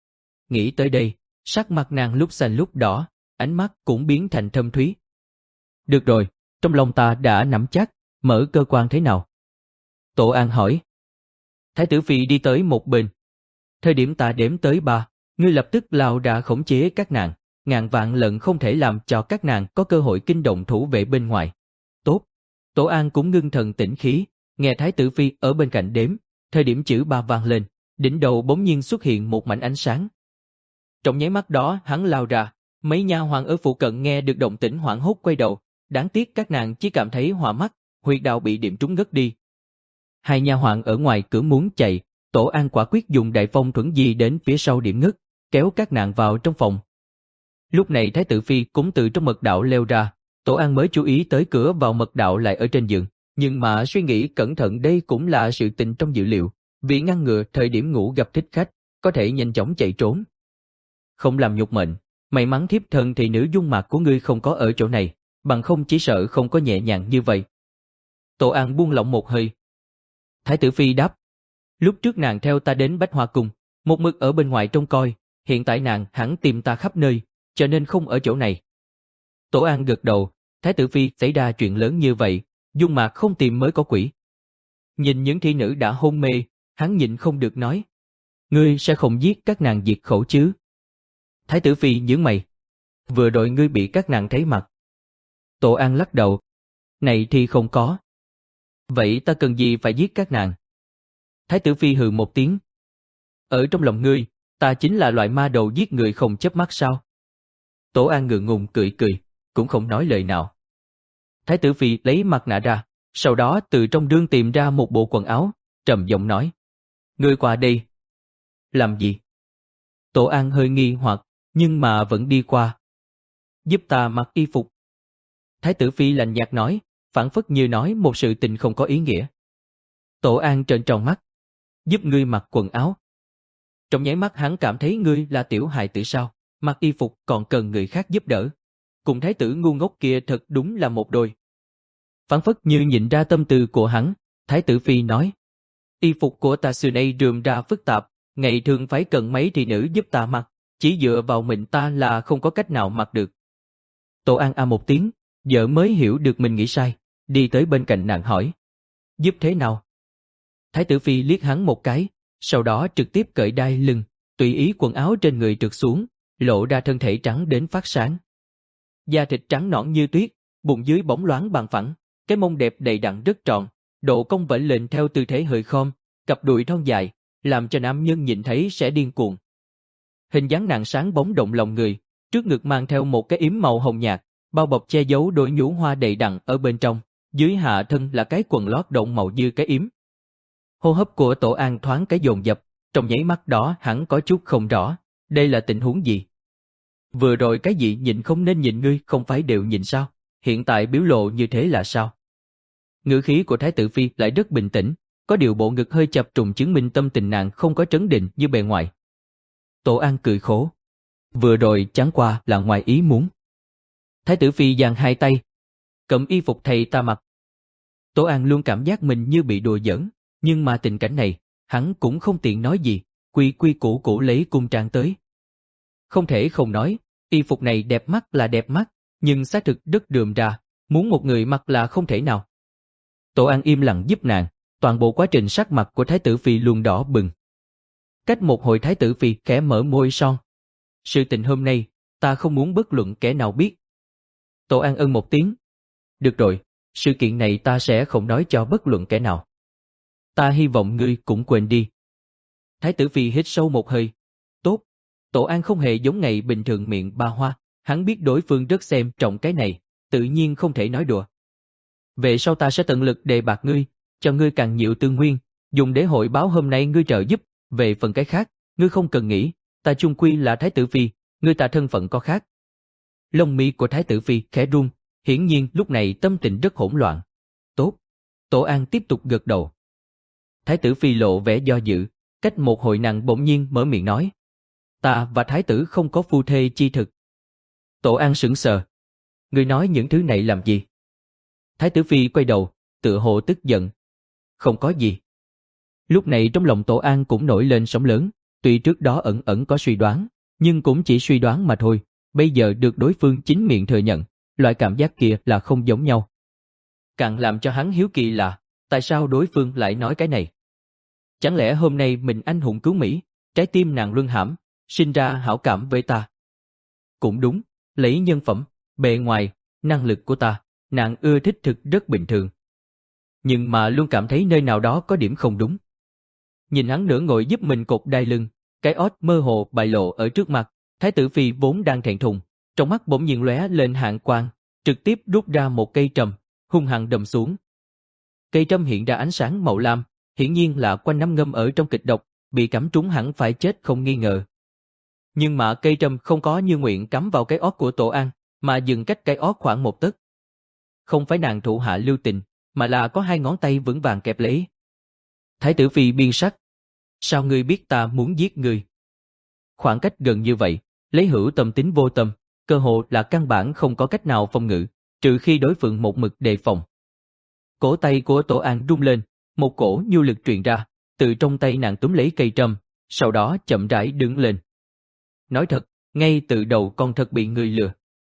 Nghĩ tới đây, sắc mặt nàng lúc xanh lúc đỏ, ánh mắt cũng biến thành thâm thúy. Được rồi, trong lòng ta đã nắm chắc, mở cơ quan thế nào? Tổ An hỏi. Thái tử Phi đi tới một bên. Thời điểm ta đếm tới ba, ngươi lập tức lao ra khống chế các nàng, ngàn vạn lần không thể làm cho các nàng có cơ hội kinh động thủ vệ bên ngoài. Tốt. Tổ An cũng ngưng thần tĩnh khí, nghe Thái tử Phi ở bên cạnh đếm, thời điểm chữ ba vang lên, đỉnh đầu bỗng nhiên xuất hiện một mảnh ánh sáng. Trong nháy mắt đó hắn lao ra, mấy nha hoàng ở phụ cận nghe được động tĩnh hoảng hốt quay đầu, đáng tiếc các nàng chỉ cảm thấy hoa mắt, huyệt đạo bị điểm trúng ngất đi. Hai nha hoàng ở ngoài cửa muốn chạy, Tổ An quả quyết dùng đại phong thuẫn di đến phía sau điểm ngất, kéo các nàng vào trong phòng. Lúc này Thái tử Phi cũng từ trong mật đạo leo ra, Tổ An mới chú ý tới cửa vào mật đạo lại ở trên giường, nhưng mà suy nghĩ cẩn thận đây cũng là sự tình trong dự liệu, vì ngăn ngừa thời điểm ngủ gặp thích khách, có thể nhanh chóng chạy trốn. Không làm nhục mệnh, may mắn thiếp thân thì nữ dung mạc của ngươi không có ở chỗ này, bằng không chỉ sợ không có nhẹ nhàng như vậy. Tổ An buông lỏng một hơi. Thái tử phi đáp, lúc trước nàng theo ta đến Bách Hoa Cung, một mực ở bên ngoài trông coi, hiện tại nàng hẳn tìm ta khắp nơi, cho nên không ở chỗ này. Tổ An gật đầu, Thái tử phi xảy ra chuyện lớn như vậy, dung mạc không tìm mới có quỷ. Nhìn những thị nữ đã hôn mê, hắn nhịn không được nói, ngươi sẽ không giết các nàng diệt khẩu chứ? Thái tử phi nhướng mày, vừa rồi ngươi bị các nàng thấy mặt. Tổ An lắc đầu, này thì không có. Vậy ta cần gì phải giết các nàng? Thái tử phi hừ một tiếng, ở trong lòng ngươi, ta chính là loại ma đầu giết người không chớp mắt sao? Tổ An ngượng ngùng cười cười, cũng không nói lời nào. Thái tử phi lấy mặt nạ ra, sau đó từ trong đương tìm ra một bộ quần áo, trầm giọng nói, ngươi qua đây. Làm gì? Tổ An hơi nghi hoặc, nhưng mà vẫn đi qua. Giúp ta mặc y phục. Thái tử phi lạnh nhạt nói, phảng phất như nói một sự tình không có ý nghĩa. Tổ An trợn tròn mắt, giúp ngươi mặc quần áo. Trong nháy mắt hắn cảm thấy ngươi là tiểu hài tử sao, mặc y phục còn cần người khác giúp đỡ. Cùng thái tử ngu ngốc kia thật đúng là một đôi. Phảng phất như nhìn ra tâm tư của hắn, thái tử phi nói, y phục của ta xưa nay rườm rà phức tạp, ngày thường phải cần mấy thị nữ giúp ta mặc, chỉ dựa vào mình ta là không có cách nào mặc được. Tổ An a một tiếng, vợ mới hiểu được mình nghĩ sai, đi tới bên cạnh nàng hỏi, giúp thế nào? Thái tử phi liếc hắn một cái, sau đó trực tiếp cởi đai lưng, tùy ý quần áo trên người trượt xuống, lộ ra thân thể trắng đến phát sáng. Da thịt trắng nõn như tuyết, bụng dưới bóng loáng bằng phẳng, cái mông đẹp đầy đặn rất tròn, độ cong vẫy lên theo tư thế hơi khom, cặp đùi thon dài, làm cho nam nhân nhìn thấy sẽ điên cuồng. Hình dáng nàng sáng bóng động lòng người, trước ngực mang theo một cái yếm màu hồng nhạt, bao bọc che giấu đôi nhũ hoa đầy đặn ở bên trong, dưới hạ thân là cái quần lót động màu như cái yếm. Hô hấp của Tổ An thoáng cái dồn dập, trong nháy mắt đó hắn có chút không rõ, đây là tình huống gì? Vừa rồi cái gì nhịn không nên nhịn ngươi không phải đều nhịn sao? Hiện tại biểu lộ như thế là sao? Ngữ khí của Thái tử phi lại rất bình tĩnh, có điều bộ ngực hơi chập trùng chứng minh tâm tình nàng không có trấn định như bề ngoài. Tổ An cười khổ. Vừa rồi chẳng qua là ngoài ý muốn. Thái tử phi giang hai tay, cầm y phục thầy ta mặc. Tổ An luôn cảm giác mình như bị đùa giỡn, nhưng mà tình cảnh này, hắn cũng không tiện nói gì, quy quy củ củ lấy cung trang tới. Không thể không nói, y phục này đẹp mắt là đẹp mắt, nhưng xác thực rất rườm rà, muốn một người mặc là không thể nào. Tổ An im lặng giúp nàng, toàn bộ quá trình sắc mặt của Thái tử phi luôn đỏ bừng. Cách một hồi Thái tử phi khẽ mở môi son. Sự tình hôm nay, ta không muốn bất luận kẻ nào biết. Tổ An ân một tiếng. Được rồi, sự kiện này ta sẽ không nói cho bất luận kẻ nào. Ta hy vọng ngươi cũng quên đi. Thái tử phi hít sâu một hơi. Tốt. Tổ An không hề giống ngày bình thường miệng ba hoa, hắn biết đối phương rất xem trọng cái này, tự nhiên không thể nói đùa. Về sau ta sẽ tận lực đề bạt ngươi, cho ngươi càng nhiều tư nguyên, dùng để hội báo hôm nay ngươi trợ giúp, về phần cái khác, ngươi không cần nghĩ, ta chung quy là Thái tử phi, ngươi ta thân phận có khác. Lông mi của Thái tử phi khẽ run, hiển nhiên lúc này tâm tình rất hỗn loạn. Tốt. Tổ An tiếp tục gật đầu. Thái tử phi lộ vẻ do dự, cách một hồi nàng bỗng nhiên mở miệng nói. Ta và thái tử không có phu thê chi thực. Tổ An sững sờ. Ngươi nói những thứ này làm gì? Thái tử phi quay đầu, tựa hồ tức giận. Không có gì. Lúc này trong lòng Tổ An cũng nổi lên sóng lớn, tuy trước đó ẩn ẩn có suy đoán, nhưng cũng chỉ suy đoán mà thôi, bây giờ được đối phương chính miệng thừa nhận, loại cảm giác kia là không giống nhau. Càng làm cho hắn hiếu kỳ là, tại sao đối phương lại nói cái này? Chẳng lẽ hôm nay mình anh hùng cứu Mỹ, trái tim nàng luân hãm, sinh ra hảo cảm với ta? Cũng đúng, lấy nhân phẩm, bề ngoài, năng lực của ta, nàng ưa thích thực rất bình thường. Nhưng mà luôn cảm thấy nơi nào đó có điểm không đúng. Nhìn hắn nửa ngồi giúp mình cột đai lưng, cái ót mơ hồ bại lộ ở trước mặt, thái tử phi vốn đang thẹn thùng, trong mắt bỗng nhiên lóe lên hàn quang, trực tiếp rút ra một cây trầm, hung hăng đâm xuống. Cây trâm hiện ra ánh sáng màu lam, hiển nhiên là quanh năm ngâm ở trong kịch độc, bị cắm trúng hẳn phải chết không nghi ngờ. Nhưng mà cây trâm không có như nguyện cắm vào cái ót của Tổ An, mà dừng cách cái ót khoảng một tấc. Không phải nàng thủ hạ lưu tình, mà là có hai ngón tay vững vàng kẹp lấy. Thái tử phi biên sắc, Sao ngươi biết ta muốn giết ngươi? Khoảng cách gần như vậy, lấy hữu tâm tính vô tâm, cơ hồ là căn bản không có cách nào phòng ngự, trừ khi đối phương một mực đề phòng. Cổ tay của Tổ An rung lên, một cổ nhu lực truyền ra, từ trong tay nàng túm lấy cây trâm, sau đó chậm rãi đứng lên. Nói thật, ngay từ đầu con thật bị người lừa.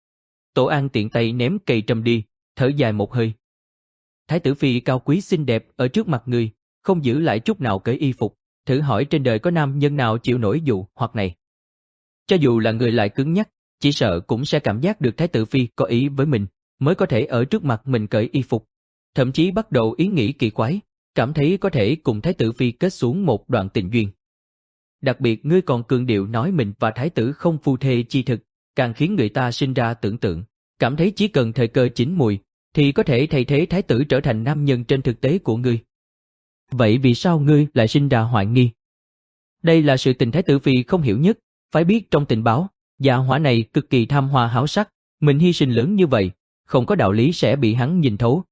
Tổ An tiện tay ném cây trâm đi, thở dài một hơi. Thái tử phi cao quý xinh đẹp ở trước mặt người, không giữ lại chút nào cởi y phục, thử hỏi trên đời có nam nhân nào chịu nổi dụ hoặc này. Cho dù là người lại cứng nhắc, chỉ sợ cũng sẽ cảm giác được thái tử phi có ý với mình, mới có thể ở trước mặt mình cởi y phục. Thậm chí bắt đầu ý nghĩ kỳ quái, cảm thấy có thể cùng thái tử phi kết xuống một đoạn tình duyên. Đặc biệt ngươi còn cường điệu nói mình và thái tử không phu thê chi thực, càng khiến người ta sinh ra tưởng tượng, cảm thấy chỉ cần thời cơ chín mùi, thì có thể thay thế thái tử trở thành nam nhân trên thực tế của ngươi. Vậy vì sao ngươi lại sinh ra hoài nghi? Đây là sự tình thái tử phi không hiểu nhất, phải biết trong tình báo, gia hỏa này cực kỳ tham hoa háo sắc, mình hy sinh lớn như vậy, không có đạo lý sẽ bị hắn nhìn thấu.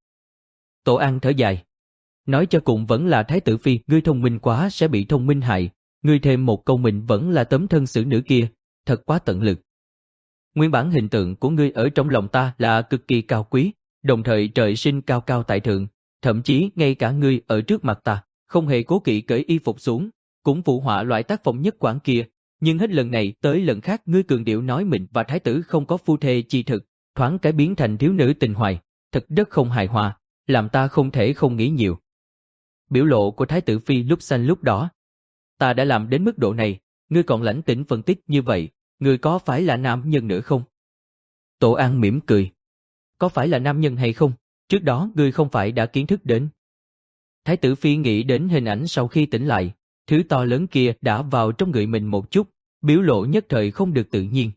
Tổ An thở dài. Nói cho cùng vẫn là thái tử phi, ngươi thông minh quá sẽ bị thông minh hại, ngươi thêm một câu mình vẫn là tấm thân xử nữ kia, thật quá tận lực. Nguyên bản hình tượng của ngươi ở trong lòng ta là cực kỳ cao quý, đồng thời trời sinh cao cao tại thượng, thậm chí ngay cả ngươi ở trước mặt ta, không hề cố kỵ cởi y phục xuống, cũng phụ họa loại tác phong nhất quán kia, nhưng hết lần này tới lần khác ngươi cường điệu nói mình và thái tử không có phu thê chi thực, thoáng cái biến thành thiếu nữ tình hoài, thật rất không hài hòa, làm ta không thể không nghĩ nhiều. Biểu lộ của thái tử phi lúc xanh lúc đỏ. Ta đã làm đến mức độ này, ngươi còn lãnh tĩnh phân tích như vậy, ngươi có phải là nam nhân nữa không? Tổ An mỉm cười. Có phải là nam nhân hay không? Trước đó ngươi không phải đã kiến thức đến. Thái tử phi nghĩ đến hình ảnh sau khi tỉnh lại, thứ to lớn kia đã vào trong người mình một chút, biểu lộ nhất thời không được tự nhiên.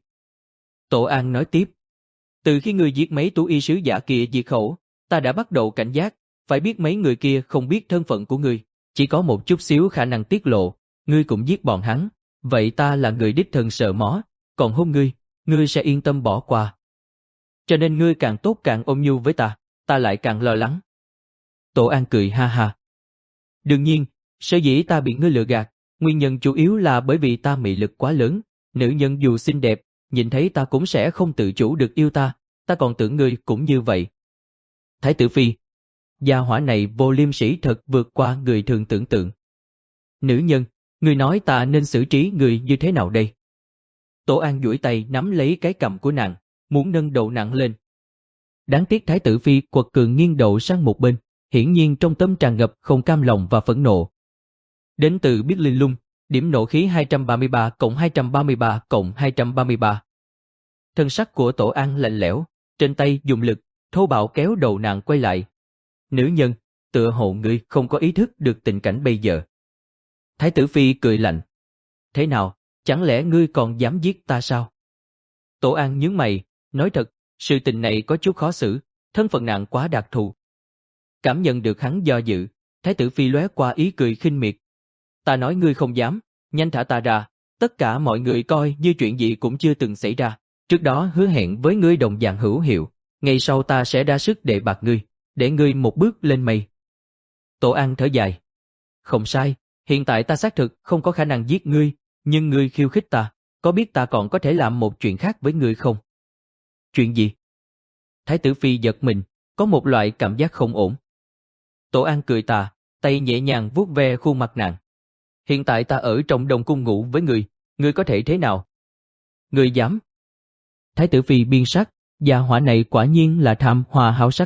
Tổ An nói tiếp. Từ khi ngươi giết mấy tú y sứ giả kia diệt khẩu, ta đã bắt đầu cảnh giác, phải biết mấy người kia không biết thân phận của ngươi, chỉ có một chút xíu khả năng tiết lộ, ngươi cũng giết bọn hắn, vậy ta là người đích thân sợ mó, còn hôn ngươi, ngươi sẽ yên tâm bỏ qua. Cho nên ngươi càng tốt càng ôm nhu với ta, ta lại càng lo lắng. Tổ An cười ha ha. Đương nhiên, sở dĩ ta bị ngươi lừa gạt, nguyên nhân chủ yếu là bởi vì ta mị lực quá lớn, nữ nhân dù xinh đẹp, nhìn thấy ta cũng sẽ không tự chủ được yêu ta, ta còn tưởng ngươi cũng như vậy. Thái tử phi, gia hỏa này vô liêm sỉ thật vượt qua người thường tưởng tượng. Nữ nhân, ngươi nói ta nên xử trí người như thế nào đây? Tổ An duỗi tay nắm lấy cái cằm của nàng, muốn nâng đầu nặng lên. Đáng tiếc thái tử phi quật cường nghiêng đầu sang một bên, hiển nhiên trong tâm tràn ngập không cam lòng và phẫn nộ. Đến từ Biết Linh Lung, điểm nộ khí hai trăm ba mươi ba cộng hai trăm ba mươi ba cộng hai trăm ba mươi ba. Thân sắc của Tổ An lạnh lẽo, trên tay dùng lực, thô bạo kéo đầu nàng quay lại. Nữ nhân, tựa hồ ngươi không có ý thức được tình cảnh bây giờ. Thái tử phi cười lạnh. Thế nào, chẳng lẽ ngươi còn dám giết ta sao? Tổ An nhướng mày, nói thật, sự tình này có chút khó xử, thân phận nàng quá đặc thù. Cảm nhận được hắn do dự, thái tử phi lóe qua ý cười khinh miệt. Ta nói ngươi không dám, nhanh thả ta ra, tất cả mọi người coi như chuyện gì cũng chưa từng xảy ra. Trước đó hứa hẹn với ngươi đồng dạng hữu hiệu, ngày sau ta sẽ ra sức để bạt ngươi, để ngươi một bước lên mây. Tổ An thở dài. Không sai, hiện tại ta xác thực không có khả năng giết ngươi, nhưng ngươi khiêu khích ta, có biết ta còn có thể làm một chuyện khác với ngươi không? Chuyện gì? Thái tử phi giật mình, có một loại cảm giác không ổn. Tổ An cười tà, tay nhẹ nhàng vuốt ve khuôn mặt nàng. Hiện tại ta ở trong đồng cung ngủ với ngươi, ngươi có thể thế nào? Ngươi dám? Thái tử phi biên sắc, gia hỏa này quả nhiên là tham hoa háo sắc.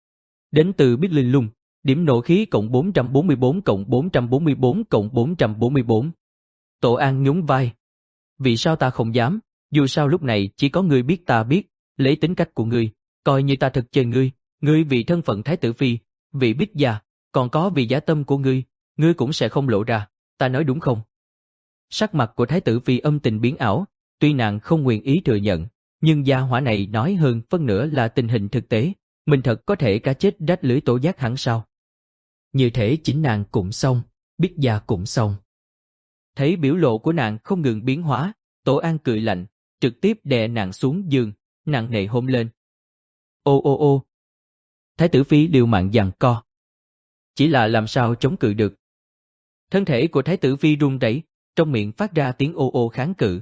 Đến từ Biết Linh Lung, điểm nộ khí cộng bốn trăm bốn mươi bốn cộng bốn trăm bốn mươi bốn cộng bốn trăm bốn mươi bốn. Tổ An nhún vai. Vì sao ta không dám, dù sao lúc này chỉ có ngươi biết ta biết, lấy tính cách của ngươi, coi như ta thật chơi ngươi, ngươi vì thân phận thái tử phi, vì Bích gia, còn có vì giá tâm của ngươi, ngươi cũng sẽ không lộ ra, ta nói đúng không? Sắc mặt của thái tử phi âm tình biến ảo, tuy nàng không nguyện ý thừa nhận, nhưng gia hỏa này nói hơn phân nửa là tình hình thực tế, mình thật có thể cá chết rách lưới tố giác hẳn sao? Như thể chính nàng cũng xong, Bích gia cũng xong. Thấy biểu lộ của nàng không ngừng biến hóa, Tổ An cười lạnh, trực tiếp đè nàng xuống giường, nặng nề hôn lên. Ô ô ô. Thái tử phi liều mạng giằng co. Chỉ là làm sao chống cự được. Thân thể của Thái tử Phi run rẩy, trong miệng phát ra tiếng ô ô kháng cự.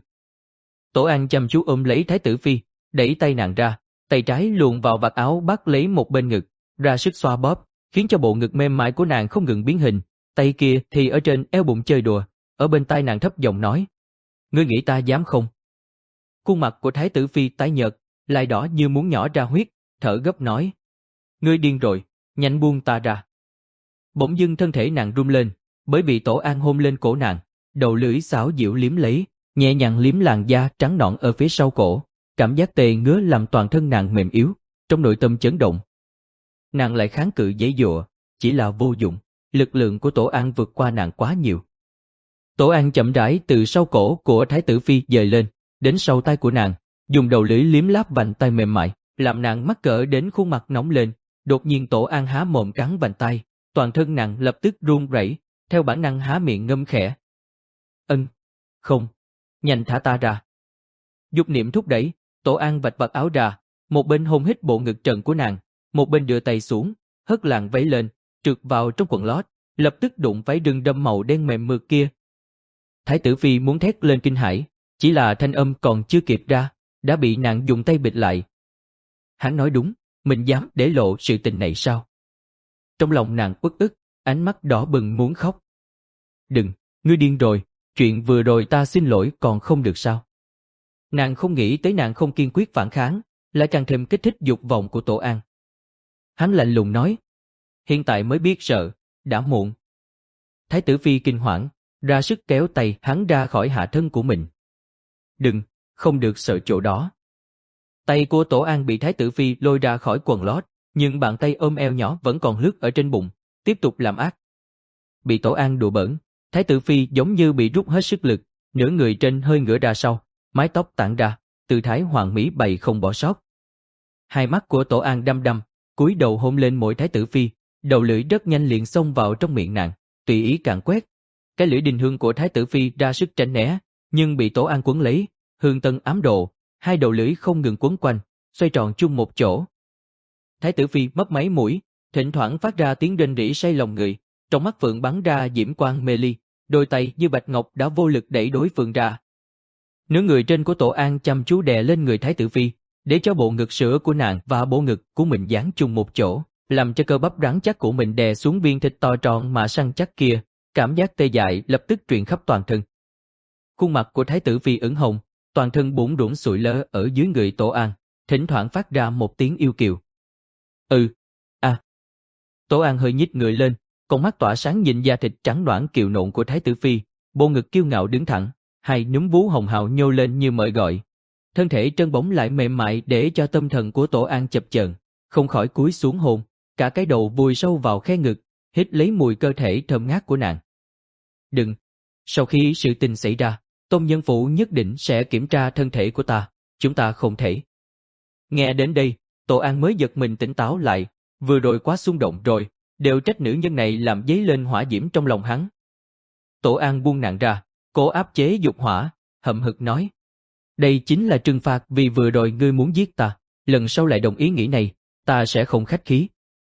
Tổ An chăm chú ôm lấy Thái tử Phi, đẩy tay nàng ra, tay trái luồn vào vạt áo bắt lấy một bên ngực, ra sức xoa bóp, khiến cho bộ ngực mềm mại của nàng không ngừng biến hình, tay kia thì ở trên eo bụng chơi đùa, ở bên tai nàng thấp giọng nói: "Ngươi nghĩ ta dám không?" Khuôn mặt của Thái tử Phi tái nhợt, lại đỏ như muốn nhỏ ra huyết, thở gấp nói: "Ngươi điên rồi, nhanh buông ta ra." Bỗng dưng thân thể nàng run lên, bởi vì Tổ An hôn lên cổ nàng, đầu lưỡi xảo diệu liếm lấy, nhẹ nhàng liếm làn da trắng nõn ở phía sau cổ, cảm giác tê ngứa làm toàn thân nàng mềm yếu, trong nội tâm chấn động. Nàng lại kháng cự giãy giụa, chỉ là vô dụng, lực lượng của Tổ An vượt qua nàng quá nhiều. Tổ An chậm rãi từ sau cổ của Thái tử Phi dời lên, đến sau tai của nàng, dùng đầu lưỡi liếm láp vành tai mềm mại, làm nàng mắc cỡ đến khuôn mặt nóng lên. Đột nhiên Tổ An há mồm cắn vành tai, toàn thân nàng lập tức run rẩy, theo bản năng há miệng ngâm khẽ: "Ân, không, nhanh thả ta ra." Dục niệm thúc đẩy, Tổ An vạch vạt áo ra, một bên hôn hít bộ ngực trần của nàng, một bên đưa tay xuống, hất làn váy lên, trượt vào trong quần lót, lập tức đụng váy rừng đâm màu đen mềm mượt kia. Thái tử Phi muốn thét lên kinh hãi, chỉ là thanh âm còn chưa kịp ra, đã bị nàng dùng tay bịt lại. Hắn nói đúng, mình dám để lộ sự tình này sao? Trong lòng nàng uất ức, ánh mắt đỏ bừng muốn khóc. "Đừng, ngươi điên rồi, chuyện vừa rồi ta xin lỗi còn không được sao?" Nàng không nghĩ tới nàng không kiên quyết phản kháng, lại càng thêm kích thích dục vọng của Tổ An. Hắn lạnh lùng nói: "Hiện tại mới biết sợ, đã muộn." Thái tử Phi kinh hoảng, ra sức kéo tay hắn ra khỏi hạ thân của mình. "Đừng, không được sợ chỗ đó." Tay của Tổ An bị Thái tử Phi lôi ra khỏi quần lót, nhưng bàn tay ôm eo nhỏ vẫn còn lướt ở trên bụng, tiếp tục làm ác. Bị Tổ An đùa bỡn, Thái tử Phi giống như bị rút hết sức lực, nửa người trên hơi ngửa ra sau, mái tóc tản ra, tư thái hoàn mỹ bày không bỏ sót. Hai mắt của Tổ An đăm đăm, cúi đầu hôn lên mỗi Thái tử Phi, đầu lưỡi rất nhanh liền xông vào trong miệng nàng, tùy ý càn quét. Cái lưỡi đình hương của Thái tử Phi ra sức tránh né, nhưng bị Tổ An quấn lấy, hương tân ám độ, hai đầu lưỡi không ngừng quấn quanh, xoay tròn chung một chỗ. Thái tử Phi mấp máy mũi, thỉnh thoảng phát ra tiếng rên rỉ say lòng người, trong mắt phượng bắn ra diễm quang mê ly, đôi tay như bạch ngọc đã vô lực đẩy đối phương ra. Nửa người trên của Tổ An chăm chú đè lên người Thái tử Phi, để cho bộ ngực sữa của nàng và bộ ngực của mình dán chung một chỗ, làm cho cơ bắp rắn chắc của mình đè xuống viên thịt to tròn mà săn chắc kia, cảm giác tê dại lập tức truyền khắp toàn thân. Khuôn mặt của Thái tử Phi ửng hồng, toàn thân bủn rủn sụi lơ ở dưới người Tổ An, thỉnh thoảng phát ra một tiếng yêu kiều. "Ừ, à." Tổ An hơi nhích người lên, con mắt tỏa sáng nhìn da thịt trắng nõn kiều nộn của Thái tử Phi, bộ ngực kiêu ngạo đứng thẳng, hai núm vú hồng hào nhô lên như mời gọi. Thân thể trơn bóng lại mềm mại để cho tâm thần của Tổ An chập chờn, không khỏi cúi xuống hôn, cả cái đầu vùi sâu vào khe ngực, hít lấy mùi cơ thể thơm ngát của nàng. "Đừng, sau khi sự tình xảy ra, Tôn Nhân Phủ nhất định sẽ kiểm tra thân thể của ta, chúng ta không thể." Nghe đến đây, Tổ An mới giật mình tỉnh táo lại, vừa rồi quá xung động rồi, đều trách nữ nhân này làm dấy lên hỏa diễm trong lòng hắn. Tổ An buông nàng ra, cố áp chế dục hỏa, hậm hực nói: "Đây chính là trừng phạt vì vừa rồi ngươi muốn giết ta, lần sau lại đồng ý nghĩ này, ta sẽ không khách khí."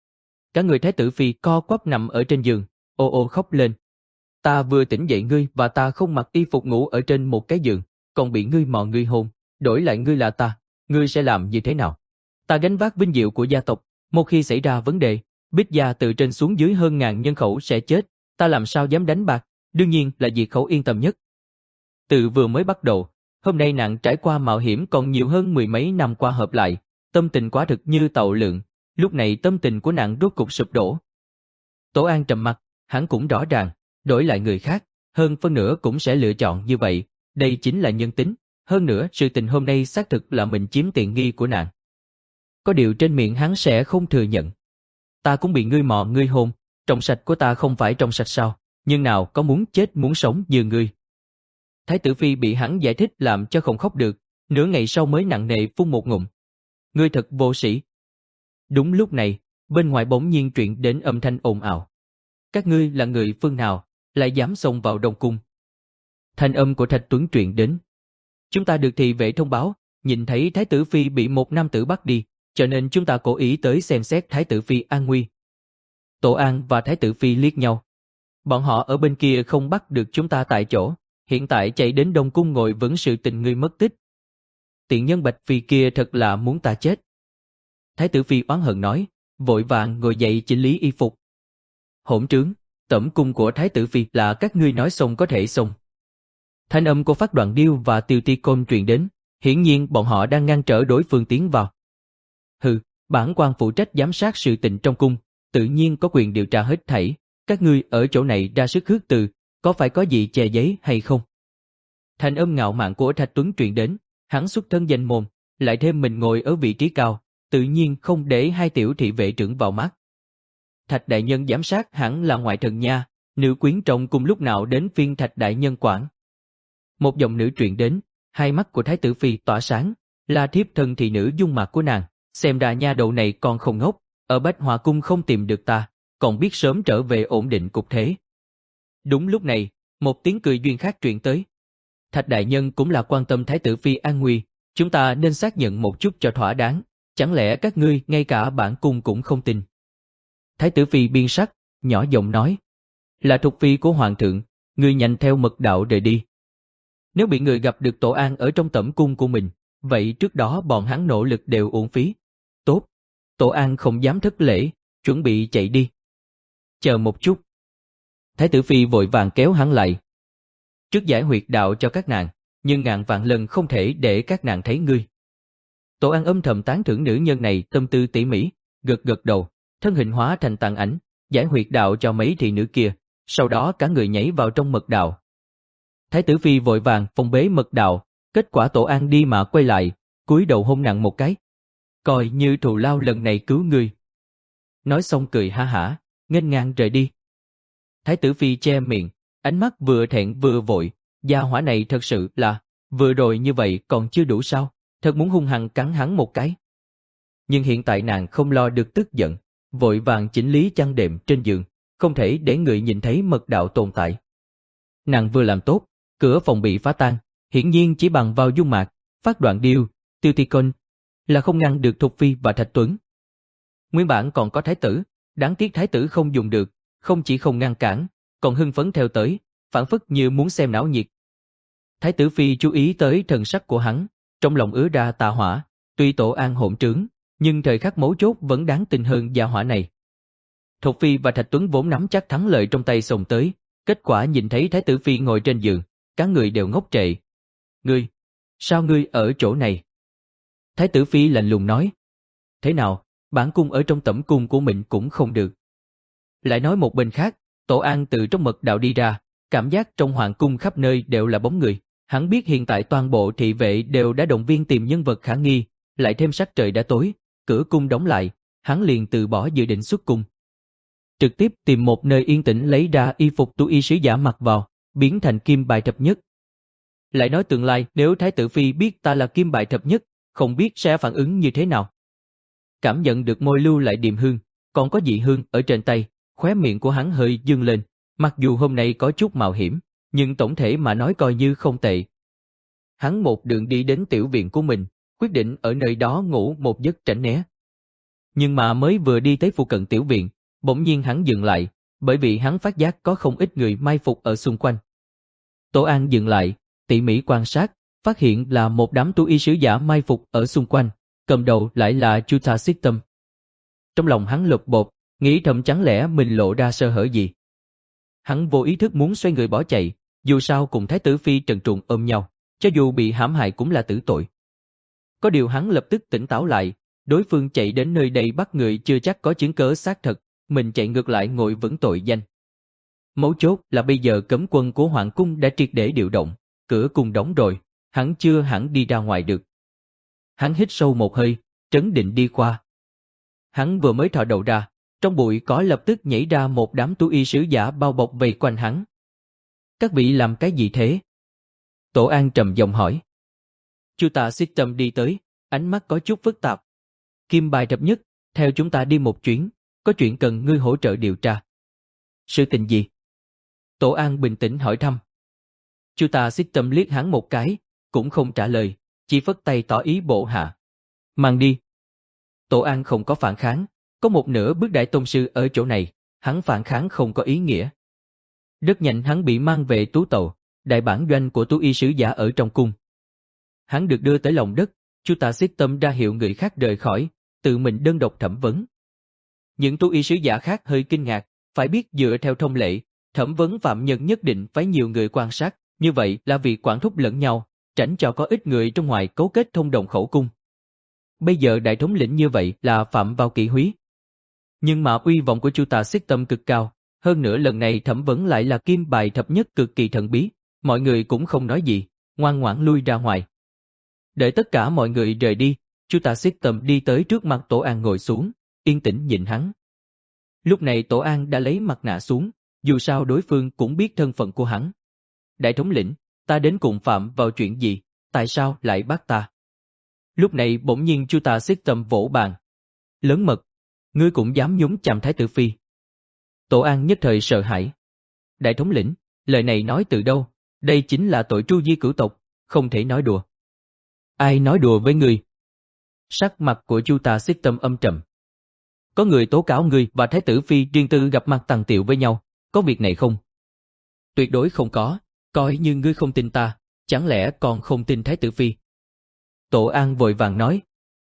Cả người Thái tử Phi co quắp nằm ở trên giường, ô ô khóc lên. "Ta vừa tỉnh dậy ngươi và ta không mặc y phục ngủ ở trên một cái giường, còn bị ngươi mò ngươi hôn, đổi lại ngươi là ta, ngươi sẽ làm như thế nào? Ta gánh vác vinh diệu của gia tộc, một khi xảy ra vấn đề, Bích gia từ trên xuống dưới hơn ngàn nhân khẩu sẽ chết, ta làm sao dám đánh bạc, đương nhiên là diệt khẩu yên tâm nhất." Từ vừa mới bắt đầu, hôm nay nàng trải qua mạo hiểm còn nhiều hơn mười mấy năm qua hợp lại, tâm tình quá thực như tàu lượn, lúc này tâm tình của nàng rốt cục sụp đổ. Tổ An trầm mặt, hắn cũng rõ ràng, đổi lại người khác, hơn phân nửa cũng sẽ lựa chọn như vậy, đây chính là nhân tính, hơn nữa sự tình hôm nay xác thực là mình chiếm tiện nghi của nàng. Có điều trên miệng hắn sẽ không thừa nhận. "Ta cũng bị ngươi mò ngươi hôn, trong sạch của ta không phải trong sạch sao, nhưng nào có muốn chết muốn sống như ngươi." Thái tử Phi bị hắn giải thích làm cho không khóc được, nửa ngày sau mới nặng nề phun một ngụm. "Ngươi thật vô sĩ." Đúng lúc này, bên ngoài bỗng nhiên truyền đến âm thanh ồn ào. "Các ngươi là người phương nào, lại dám xông vào Đông Cung?" Thanh âm của Thạch Tuấn truyền đến. "Chúng ta được thị vệ thông báo, nhìn thấy Thái tử Phi bị một nam tử bắt đi, cho nên chúng ta cố ý tới xem xét Thái tử Phi an nguy." Tổ An và Thái tử Phi liếc nhau. Bọn họ ở bên kia không bắt được chúng ta tại chỗ, hiện tại chạy đến Đông Cung ngồi vấn sự tình ngươi mất tích. Tiện nhân Bạch Phi kia thật là muốn ta chết. Thái tử Phi oán hận nói, vội vàng ngồi dậy chỉnh lý y phục. Hỗn trướng, tẩm cung của Thái tử Phi là các ngươi nói xong có thể xong. Thanh âm của Phát Đoạn Điêu và Tiêu Ti Côn truyền đến, hiển nhiên bọn họ đang ngăn trở đối phương tiến vào. Hừ, bản quan phụ trách giám sát sự tình trong cung, tự nhiên có quyền điều tra hết thảy, các ngươi ở chỗ này ra sức khước từ, có phải có gì che giấy hay không? Thanh âm ngạo mạn của Thạch Tuấn truyền đến, hắn xuất thân danh môn, lại thêm mình ngồi ở vị trí cao, tự nhiên không để hai tiểu thị vệ trưởng vào mắt. Thạch đại nhân giám sát hẳn là ngoại thần nha, nữ quyến trong cung lúc nào đến phiên Thạch đại nhân quản. Một giọng nữ truyền đến, hai mắt của Thái tử Phi tỏa sáng, là thiếp thân thị nữ dung mạo của nàng, xem ra nha đầu này còn không ngốc, ở Bách Hòa cung không tìm được ta, còn biết sớm trở về ổn định cục thế. Đúng lúc này, một tiếng cười duyên khác truyền tới. Thạch đại nhân cũng là quan tâm Thái tử Phi an nguy, chúng ta nên xác nhận một chút cho thỏa đáng, chẳng lẽ các ngươi ngay cả bản cung cũng không tin? Thái tử Phi biên sắc, nhỏ giọng nói, là thuộc phi của hoàng thượng, ngươi nhanh theo mật đạo rời đi. Nếu bị người gặp được Tổ An ở trong tẩm cung của mình, vậy trước đó bọn hắn nỗ lực đều uổng phí. Tốt, Tổ An không dám thất lễ, chuẩn bị chạy đi. Chờ một chút. Thái tử Phi vội vàng kéo hắn lại. Trước giải huyệt đạo cho các nàng, nhưng ngàn vạn lần không thể để các nàng thấy ngươi. Tổ An âm thầm tán thưởng nữ nhân này tâm tư tỉ mỉ, gật gật đầu, thân hình hóa thành tàn ảnh, giải huyệt đạo cho mấy thị nữ kia, sau đó cả người nhảy vào trong mật đạo. Thái tử Phi vội vàng phong bế mật đạo, kết quả Tổ An đi mà quay lại, cúi đầu hôn nặng một cái. Coi như thù lao lần này cứu ngươi. Nói xong cười ha hả, nghênh ngang rời đi. Thái tử Phi che miệng, ánh mắt vừa thẹn vừa vội, gia hỏa này thật sự là, vừa rồi như vậy còn chưa đủ sao, thật muốn hung hăng cắn hắn một cái. Nhưng hiện tại nàng không lo được tức giận, vội vàng chỉnh lý chăn đệm trên giường, không thể để người nhìn thấy mật đạo tồn tại. Nàng vừa làm tốt, cửa phòng bị phá tan, hiển nhiên chỉ bằng vào dung mạc, Phát Đoạn Điêu, Tiêu Ti Côn, là không ngăn được Thục Phi và Thạch Tuấn. Nguyên bản còn có thái tử, đáng tiếc thái tử không dùng được, không chỉ không ngăn cản, còn hưng phấn theo tới, phản phất như muốn xem náo nhiệt. Thái tử Phi chú ý tới thần sắc của hắn, trong lòng ứa ra tà hỏa, tuy Tổ An hỗn trướng, nhưng thời khắc mấu chốt vẫn đáng tin hơn gia hỏa này. Thục Phi và Thạch Tuấn vốn nắm chắc thắng lợi trong tay xông tới, kết quả nhìn thấy Thái tử Phi ngồi trên giường, cả người đều ngốc trệ. Ngươi, sao ngươi ở chỗ này? Thái tử Phi lạnh lùng nói. Thế nào, bản cung ở trong tẩm cung của mình cũng không được. Lại nói một bên khác, Tổ An từ trong mật đạo đi ra, cảm giác trong hoàng cung khắp nơi đều là bóng người. Hắn biết hiện tại toàn bộ thị vệ đều đã động viên tìm nhân vật khả nghi, lại thêm sắc trời đã tối, cửa cung đóng lại, hắn liền từ bỏ dự định xuất cung. Trực tiếp tìm một nơi yên tĩnh lấy ra y phục tu y sứ giả mặc vào, biến thành kim bài thập nhất. Lại nói tương lai nếu Thái tử Phi biết ta là kim bài thập nhất, không biết sẽ phản ứng như thế nào. Cảm nhận được môi lưu lại điềm hương, còn có dị hương ở trên tay, khóe miệng của hắn hơi dương lên, mặc dù hôm nay có chút mạo hiểm, nhưng tổng thể mà nói coi như không tệ. Hắn một đường đi đến tiểu viện của mình, quyết định ở nơi đó ngủ một giấc tránh né. Nhưng mà mới vừa đi tới phụ cận tiểu viện, bỗng nhiên hắn dừng lại, bởi vì hắn phát giác có không ít người mai phục ở xung quanh. Tổ An dừng lại, tỉ mỉ quan sát, phát hiện là một đám tu y sứ giả mai phục ở xung quanh, cầm đầu lại là Chuta Xích Tâm. Trong lòng hắn lột bột, nghĩ thầm chẳng lẽ mình lộ ra sơ hở gì. Hắn vô ý thức muốn xoay người bỏ chạy, dù sao cùng Thái tử Phi trần truồng ôm nhau, cho dù bị hãm hại cũng là tử tội. Có điều hắn lập tức tỉnh táo lại, đối phương chạy đến nơi đây bắt người chưa chắc có chứng cớ xác thật, mình chạy ngược lại ngồi vững tội danh. Mấu chốt là bây giờ cấm quân của Hoàng cung đã triệt để điều động, cửa cung đóng rồi, hắn chưa hẳn đi ra ngoài được. Hắn hít sâu một hơi, trấn định đi qua. Hắn vừa mới thò đầu ra, trong bụi cỏ lập tức nhảy ra một đám tu y sứ giả bao bọc vây quanh hắn. Các vị làm cái gì thế? Tổ An trầm giọng hỏi. Chuta Xích Tâm đi tới, ánh mắt có chút phức tạp. Kim bài thập nhất, theo chúng ta đi một chuyến, có chuyện cần ngươi hỗ trợ điều tra. Sự tình gì? Tổ An bình tĩnh hỏi thăm. Chuta Xích Tâm liếc hắn một cái, cũng không trả lời, chỉ phất tay tỏ ý bộ hạ. Mang đi. Tổ An không có phản kháng, có một nửa bước đại tôn sư ở chỗ này, hắn phản kháng không có ý nghĩa. Rất nhanh hắn bị mang về Tú Tàu, đại bản doanh của Tú Y sứ giả ở trong cung. Hắn được đưa tới lòng đất, Chu Tà Xích Tâm ra hiệu người khác rời khỏi, tự mình đơn độc thẩm vấn. Những Tú Y sứ giả khác hơi kinh ngạc, phải biết dựa theo thông lệ, thẩm vấn phạm nhân nhất định phải nhiều người quan sát, như vậy là vì quản thúc lẫn nhau, tránh cho có ít người trong ngoài cấu kết thông đồng khẩu cung. Bây giờ đại thống lĩnh như vậy là phạm vào kỷ húy. Nhưng mà uy vọng của Chu Tà Xích Tâm cực cao, hơn nữa lần này thẩm vấn lại là kim bài thập nhất cực kỳ thần bí, mọi người cũng không nói gì, ngoan ngoãn lui ra ngoài. Đợi tất cả mọi người rời đi, Chu Tà Xích Tâm đi tới trước mặt Tổ An ngồi xuống, yên tĩnh nhìn hắn. Lúc này Tổ An đã lấy mặt nạ xuống, dù sao đối phương cũng biết thân phận của hắn. Đại thống lĩnh, ta đến cùng phạm vào chuyện gì, tại sao lại bắt ta? Lúc này bỗng nhiên Chu Tà Xích Tâm vỗ bàn. Lớn mật, ngươi cũng dám nhúng chàm Thái tử Phi. Tổ An nhất thời sợ hãi. Đại thống lĩnh, lời này nói từ đâu? Đây chính là tội tru di cửu tộc, không thể nói đùa. Ai nói đùa với ngươi? Sắc mặt của Chu Tà Xích Tâm âm trầm. Có người tố cáo ngươi và Thái tử Phi riêng tư gặp mặt tàng tiệu với nhau, có việc này không? Tuyệt đối không có, coi như ngươi không tin ta, chẳng lẽ còn không tin Thái tử Phi? Tổ An vội vàng nói.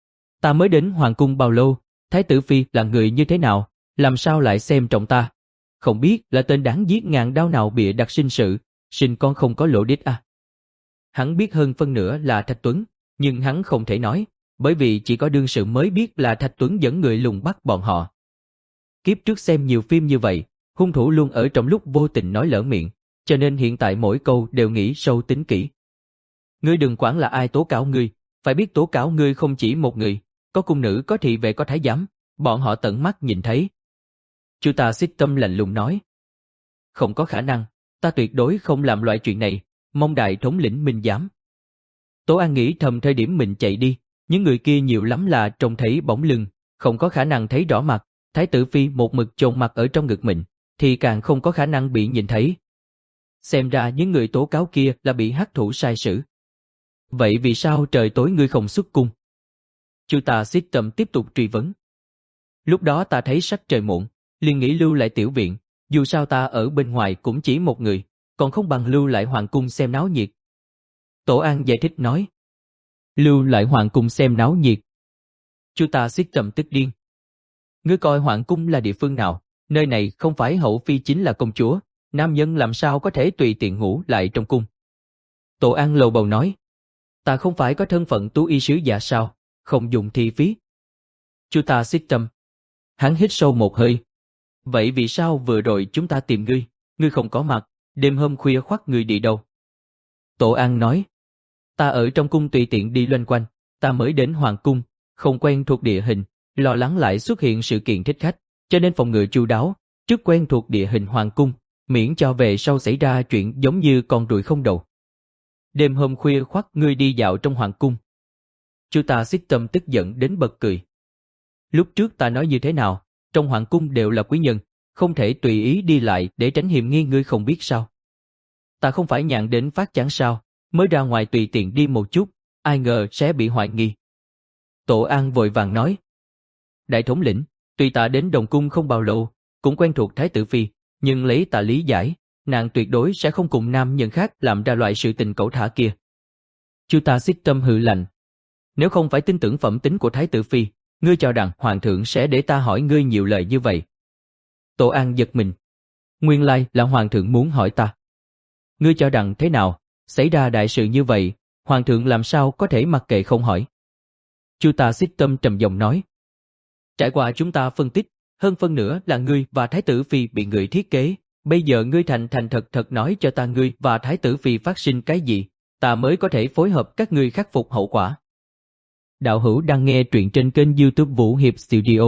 Ta mới đến Hoàng cung bao lâu, Thái tử Phi là người như thế nào, làm sao lại xem trọng ta? Không biết là tên đáng giết ngàn đao nào bịa đặt sinh sự, sinh con không có lỗ đít à? Hắn biết hơn phân nửa là Thạch Tuấn, nhưng hắn không thể nói, bởi vì chỉ có đương sự mới biết là Thạch Tuấn dẫn người lùng bắt bọn họ. Kiếp trước xem nhiều phim như vậy, hung thủ luôn ở trong lúc vô tình nói lỡ miệng, cho nên hiện tại mỗi câu đều nghĩ sâu tính kỹ. Ngươi đừng quản là ai tố cáo ngươi, phải biết tố cáo ngươi không chỉ một người, có cung nữ, có thị vệ, có thái giám, bọn họ tận mắt nhìn thấy. Chu Tà Xích Tâm lạnh lùng nói. Không có khả năng, ta tuyệt đối không làm loại chuyện này, mong đại thống lĩnh minh giám. Tố An nghĩ thầm thời điểm mình chạy đi, những người kia nhiều lắm là trông thấy bóng lưng, không có khả năng thấy rõ mặt, Thái tử Phi một mực chôn mặt ở trong ngực mình, thì càng không có khả năng bị nhìn thấy. Xem ra những người tố cáo kia là bị hắc thủ sai sử. Vậy vì sao trời tối ngươi không xuất cung? Chu Tà Xích Tâm tiếp tục truy vấn. Lúc đó ta thấy sắc trời muộn, liền nghĩ lưu lại tiểu viện, dù sao ta ở bên ngoài cũng chỉ một người, còn không bằng lưu lại hoàng cung xem náo nhiệt. Tổ An giải thích nói. Lưu lại hoàng cung xem náo nhiệt. Chu Tà Xích Tâm tức điên. Ngươi coi hoàng cung là địa phương nào, nơi này không phải hậu phi chính là công chúa, nam nhân làm sao có thể tùy tiện ngủ lại trong cung. Tổ An lầu bầu nói. Ta không phải có thân phận tú y sứ giả sao, không dùng thi phí. Chu Tà Xích Tâm. Hắn hít sâu một hơi. Vậy vì sao vừa rồi chúng ta tìm ngươi, ngươi không có mặt, đêm hôm khuya khoắt ngươi đi đâu? Tổ An nói. Ta ở trong cung tùy tiện đi loanh quanh, ta mới đến hoàng cung, không quen thuộc địa hình, lo lắng lại xuất hiện sự kiện thích khách, cho nên phòng ngừa chu đáo, trước quen thuộc địa hình hoàng cung, miễn cho về sau xảy ra chuyện giống như con ruồi không đầu. Đêm hôm khuya khoắt ngươi đi dạo trong hoàng cung. Chu Tà Xích Tâm tức giận đến bật cười. Lúc trước ta nói như thế nào, trong hoàng cung đều là quý nhân, không thể tùy ý đi lại để tránh hiểm nghi, ngươi không biết sao? Ta không phải nhàn đến phát chán sao, mới ra ngoài tùy tiện đi một chút, ai ngờ sẽ bị hoài nghi. Tổ An vội vàng nói. Đại thống lĩnh, tuy ta đến Đồng Cung không bao lâu, cũng quen thuộc Thái tử Phi, nhưng lấy ta lý giải, nàng tuyệt đối sẽ không cùng nam nhân khác làm ra loại sự tình cẩu thả kia. Chu Tà Xích Tâm hừ lạnh. Nếu không phải tin tưởng phẩm tính của Thái tử Phi, ngươi cho rằng hoàng thượng sẽ để ta hỏi ngươi nhiều lời như vậy? Tổ An giật mình. Nguyên lai là hoàng thượng muốn hỏi ta. Ngươi cho rằng thế nào, xảy ra đại sự như vậy, hoàng thượng làm sao có thể mặc kệ không hỏi? Chu Tà Xích Tâm trầm giọng nói. Trải qua chúng ta phân tích, hơn phân nửa là ngươi và Thái tử Phi bị người thiết kế, bây giờ ngươi thành thành thật thật nói cho ta ngươi và Thái tử Phi phát sinh cái gì, ta mới có thể phối hợp các ngươi khắc phục hậu quả. Đạo hữu đang nghe truyện trên kênh YouTube Vũ Hiệp Studio.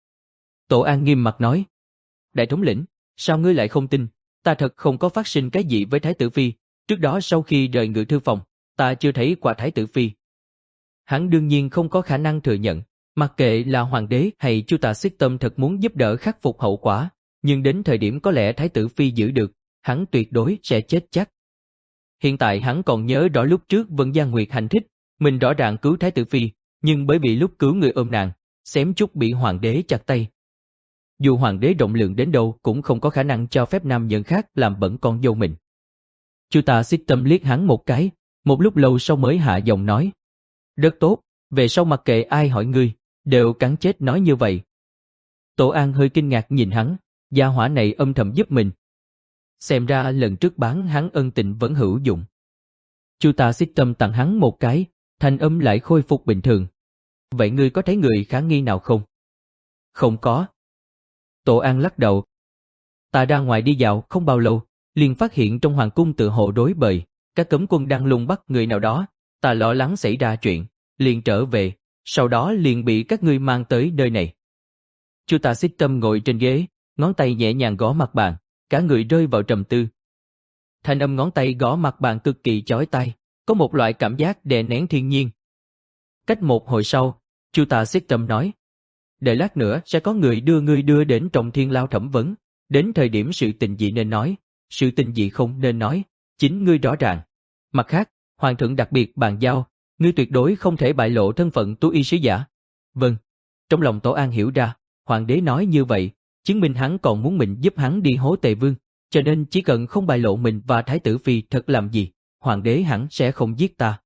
Tổ An nghiêm mặt nói. Đại thống lĩnh, sao ngươi lại không tin, ta thật không có phát sinh cái gì với Thái tử Phi, trước đó sau khi rời ngự thư phòng, ta chưa thấy qua Thái tử Phi. Hắn đương nhiên không có khả năng thừa nhận, mặc kệ là hoàng đế hay Chu Tà Xích Tâm thật muốn giúp đỡ khắc phục hậu quả, nhưng đến thời điểm có lẽ Thái tử Phi giữ được, hắn tuyệt đối sẽ chết chắc. Hiện tại hắn còn nhớ rõ lúc trước Vân Gia Nguyệt hành thích, mình rõ ràng cứu Thái tử Phi, nhưng bởi vì lúc cứu người ôm nàng, xém chút bị hoàng đế chặt tay. dù hoàng đế rộng lượng đến đâu cũng không có khả năng cho phép nam nhân khác làm bẩn con dâu mình. Chu Ta Xích Tâm liếc hắn một cái, một lúc lâu sau mới hạ giọng nói. Rất tốt, về sau mặc kệ ai hỏi ngươi, đều cắn chết nói như vậy. Tổ An hơi kinh ngạc nhìn hắn, gia hỏa này âm thầm giúp mình. Xem ra lần trước bán hắn ân tình vẫn hữu dụng. Chu Ta Xích Tâm tặng hắn một cái, thanh âm lại khôi phục bình thường. Vậy ngươi có thấy người khả nghi nào không? Không có. Tổ An lắc đầu. Ta ra ngoài đi dạo không bao lâu, liền phát hiện trong hoàng cung tự hồ rối bời, các cấm quân đang lùng bắt người nào đó, ta lo lắng xảy ra chuyện, liền trở về, sau đó liền bị các ngươi mang tới nơi này. Chu Ta Xích Tâm ngồi trên ghế, ngón tay nhẹ nhàng gõ mặt bàn, cả người rơi vào trầm tư. Thanh âm ngón tay gõ mặt bàn cực kỳ chói tai, có một loại cảm giác đè nén thiên nhiên. Cách một hồi sau, Chu Ta Xích Tâm nói, đợi lát nữa sẽ có người đưa ngươi đưa đến trong thiên lao thẩm vấn, đến thời điểm sự tình gì nên nói, sự tình gì không nên nói, chính ngươi rõ ràng. Mặt khác, hoàng thượng đặc biệt bàn giao, ngươi tuyệt đối không thể bại lộ thân phận tú y sứ giả. Vâng. Trong lòng Tổ An hiểu ra, hoàng đế nói như vậy, chứng minh hắn còn muốn mình giúp hắn đi hố Tề Vương, cho nên chỉ cần không bại lộ mình và Thái tử Phi thật làm gì, hoàng đế hẳn sẽ không giết ta.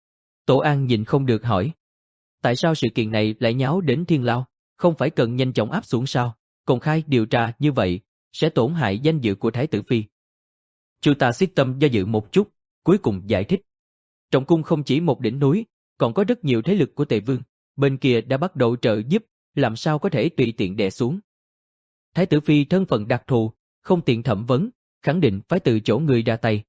Tổ An nhìn không được hỏi. Tại sao sự kiện này lại nháo đến thiên lao, không phải cần nhanh chóng áp xuống sao, công khai điều tra như vậy, sẽ tổn hại danh dự của Thái tử Phi. Chu Ta Xích Tâm do dự một chút, cuối cùng giải thích. Trong cung không chỉ một đỉnh núi, còn có rất nhiều thế lực của Tề Vương, bên kia đã bắt đầu trợ giúp, làm sao có thể tùy tiện đè xuống. Thái tử Phi thân phận đặc thù, không tiện thẩm vấn, khẳng định phải từ chỗ người ra tay.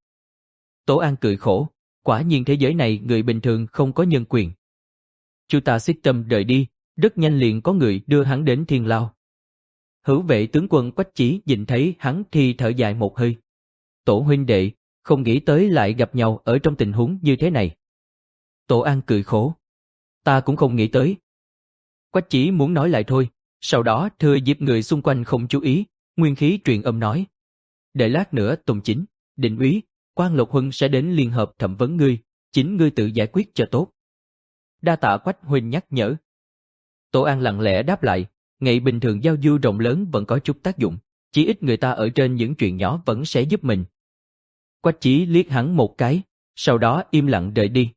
Tổ An cười khổ, quả nhiên thế giới này người bình thường không có nhân quyền. Chu Ta Xích Tâm rời đi, rất nhanh liền có người đưa hắn đến thiên lao. Hữu vệ tướng quân Quách Chí nhìn thấy hắn thì thở dài một hơi. Tổ huynh đệ, không nghĩ tới lại gặp nhau ở trong tình huống như thế này. Tổ An cười khổ. Ta cũng không nghĩ tới. Quách Chí muốn nói lại thôi, sau đó thừa dịp người xung quanh không chú ý, nguyên khí truyền âm nói. Để lát nữa Tùng Chính, Định úy, Quan Lộc Huân sẽ đến liên hợp thẩm vấn ngươi, chính ngươi tự giải quyết cho tốt. Đa tạ Quách huynh nhắc nhở. Tổ An lặng lẽ đáp lại, ngày bình thường giao du rộng lớn vẫn có chút tác dụng, chỉ ít người ta ở trên những chuyện nhỏ vẫn sẽ giúp mình. Quách Chí liếc hắn một cái, sau đó im lặng rời đi.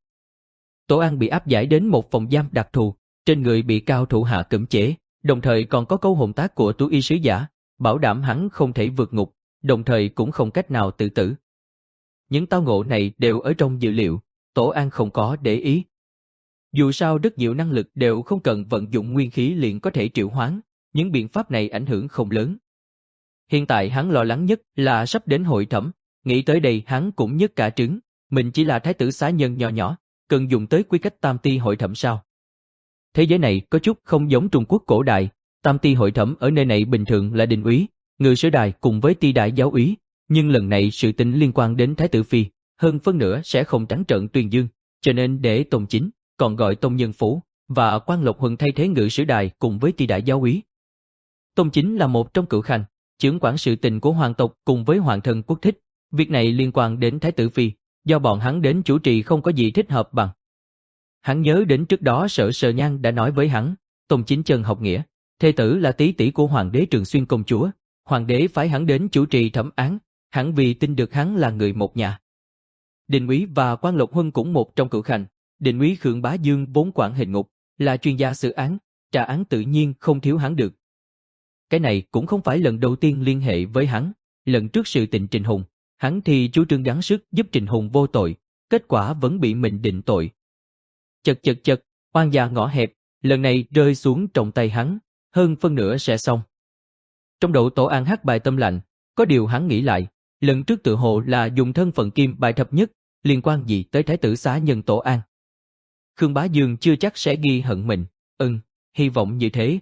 Tổ An bị áp giải đến một phòng giam đặc thù, trên người bị cao thủ hạ cưỡng chế, đồng thời còn có câu hồn tác của tú y sứ giả, bảo đảm hắn không thể vượt ngục, đồng thời cũng không cách nào tự tử. Những tao ngộ này đều ở trong dự liệu, Tổ An không có để ý. Dù sao rất nhiều năng lực đều không cần vận dụng nguyên khí liền có thể triệu hoán, những biện pháp này ảnh hưởng không lớn. Hiện tại hắn lo lắng nhất là sắp đến hội thẩm, nghĩ tới đây hắn cũng nhức cả trứng, mình chỉ là thái tử xá nhân nhỏ nhỏ, cần dùng tới quy cách tam ti hội thẩm sao? Thế giới này có chút không giống Trung Quốc cổ đại, tam ti hội thẩm ở nơi này bình thường là đình úy, ngự sử đài cùng với ti đại giáo úy, nhưng lần này sự tình liên quan đến Thái tử Phi, hơn phân nửa sẽ không trắng trợn tuyên dương, cho nên để Tôn Chính, còn gọi Tôn Nhân Phủ, và Quan Lộc Huân thay thế ngự sử đài cùng với ti đại giáo úy. Tôn Chính là một trong cựu khanh, trưởng quản sự tình của hoàng tộc cùng với hoàng thân quốc thích, việc này liên quan đến Thái tử Phi, do bọn hắn đến chủ trì không có gì thích hợp bằng. Hắn nhớ đến trước đó Sở Sờ Nhan đã nói với hắn, Tôn Chính chân học nghĩa, thê tử là tỷ tỷ của hoàng đế Trường Xuyên công chúa, hoàng đế phái hắn đến chủ trì thẩm án, hắn vì tin được hắn là người một nhà. Đình úy và Quan Lộc Huân cũng một trong cựu khanh, Đình úy Khương Bá Dương vốn quản hình ngục, là chuyên gia xử án, trả án tự nhiên không thiếu hắn được. Cái này cũng không phải lần đầu tiên liên hệ với hắn, lần trước sự tình Trình Hùng, hắn thì chú trương gắng sức giúp Trình Hùng vô tội, kết quả vẫn bị mình định tội. Chật chật chật, oan gia ngõ hẹp, lần này rơi xuống trong tay hắn, hơn phân nửa sẽ xong. Trong đầu Tổ An hát bài tâm lạnh, có điều hắn nghĩ lại, lần trước tự hồ là dùng thân phận kim bài thập nhất, liên quan gì tới thái tử xá nhân Tổ An. Khương Bá Dương chưa chắc sẽ ghi hận mình, ừm, hy vọng như thế.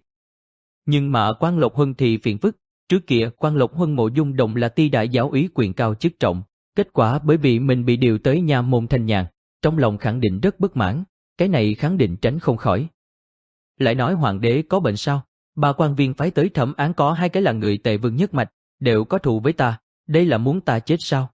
Nhưng mà Quan Lộc Huân thì phiền phức, trước kia Quan Lộc Huân Mộ Dung Đồng là ti đại giáo úy quyền cao chức trọng, kết quả bởi vì mình bị điều tới nha môn Thanh Nhàn, trong lòng khẳng định rất bất mãn, cái này khẳng định tránh không khỏi. Lại nói hoàng đế có bệnh sao? Ba quan viên phái tới thẩm án có hai cái là người Tề Vương nhất mạch, đều có thù với ta, đây là muốn ta chết sao?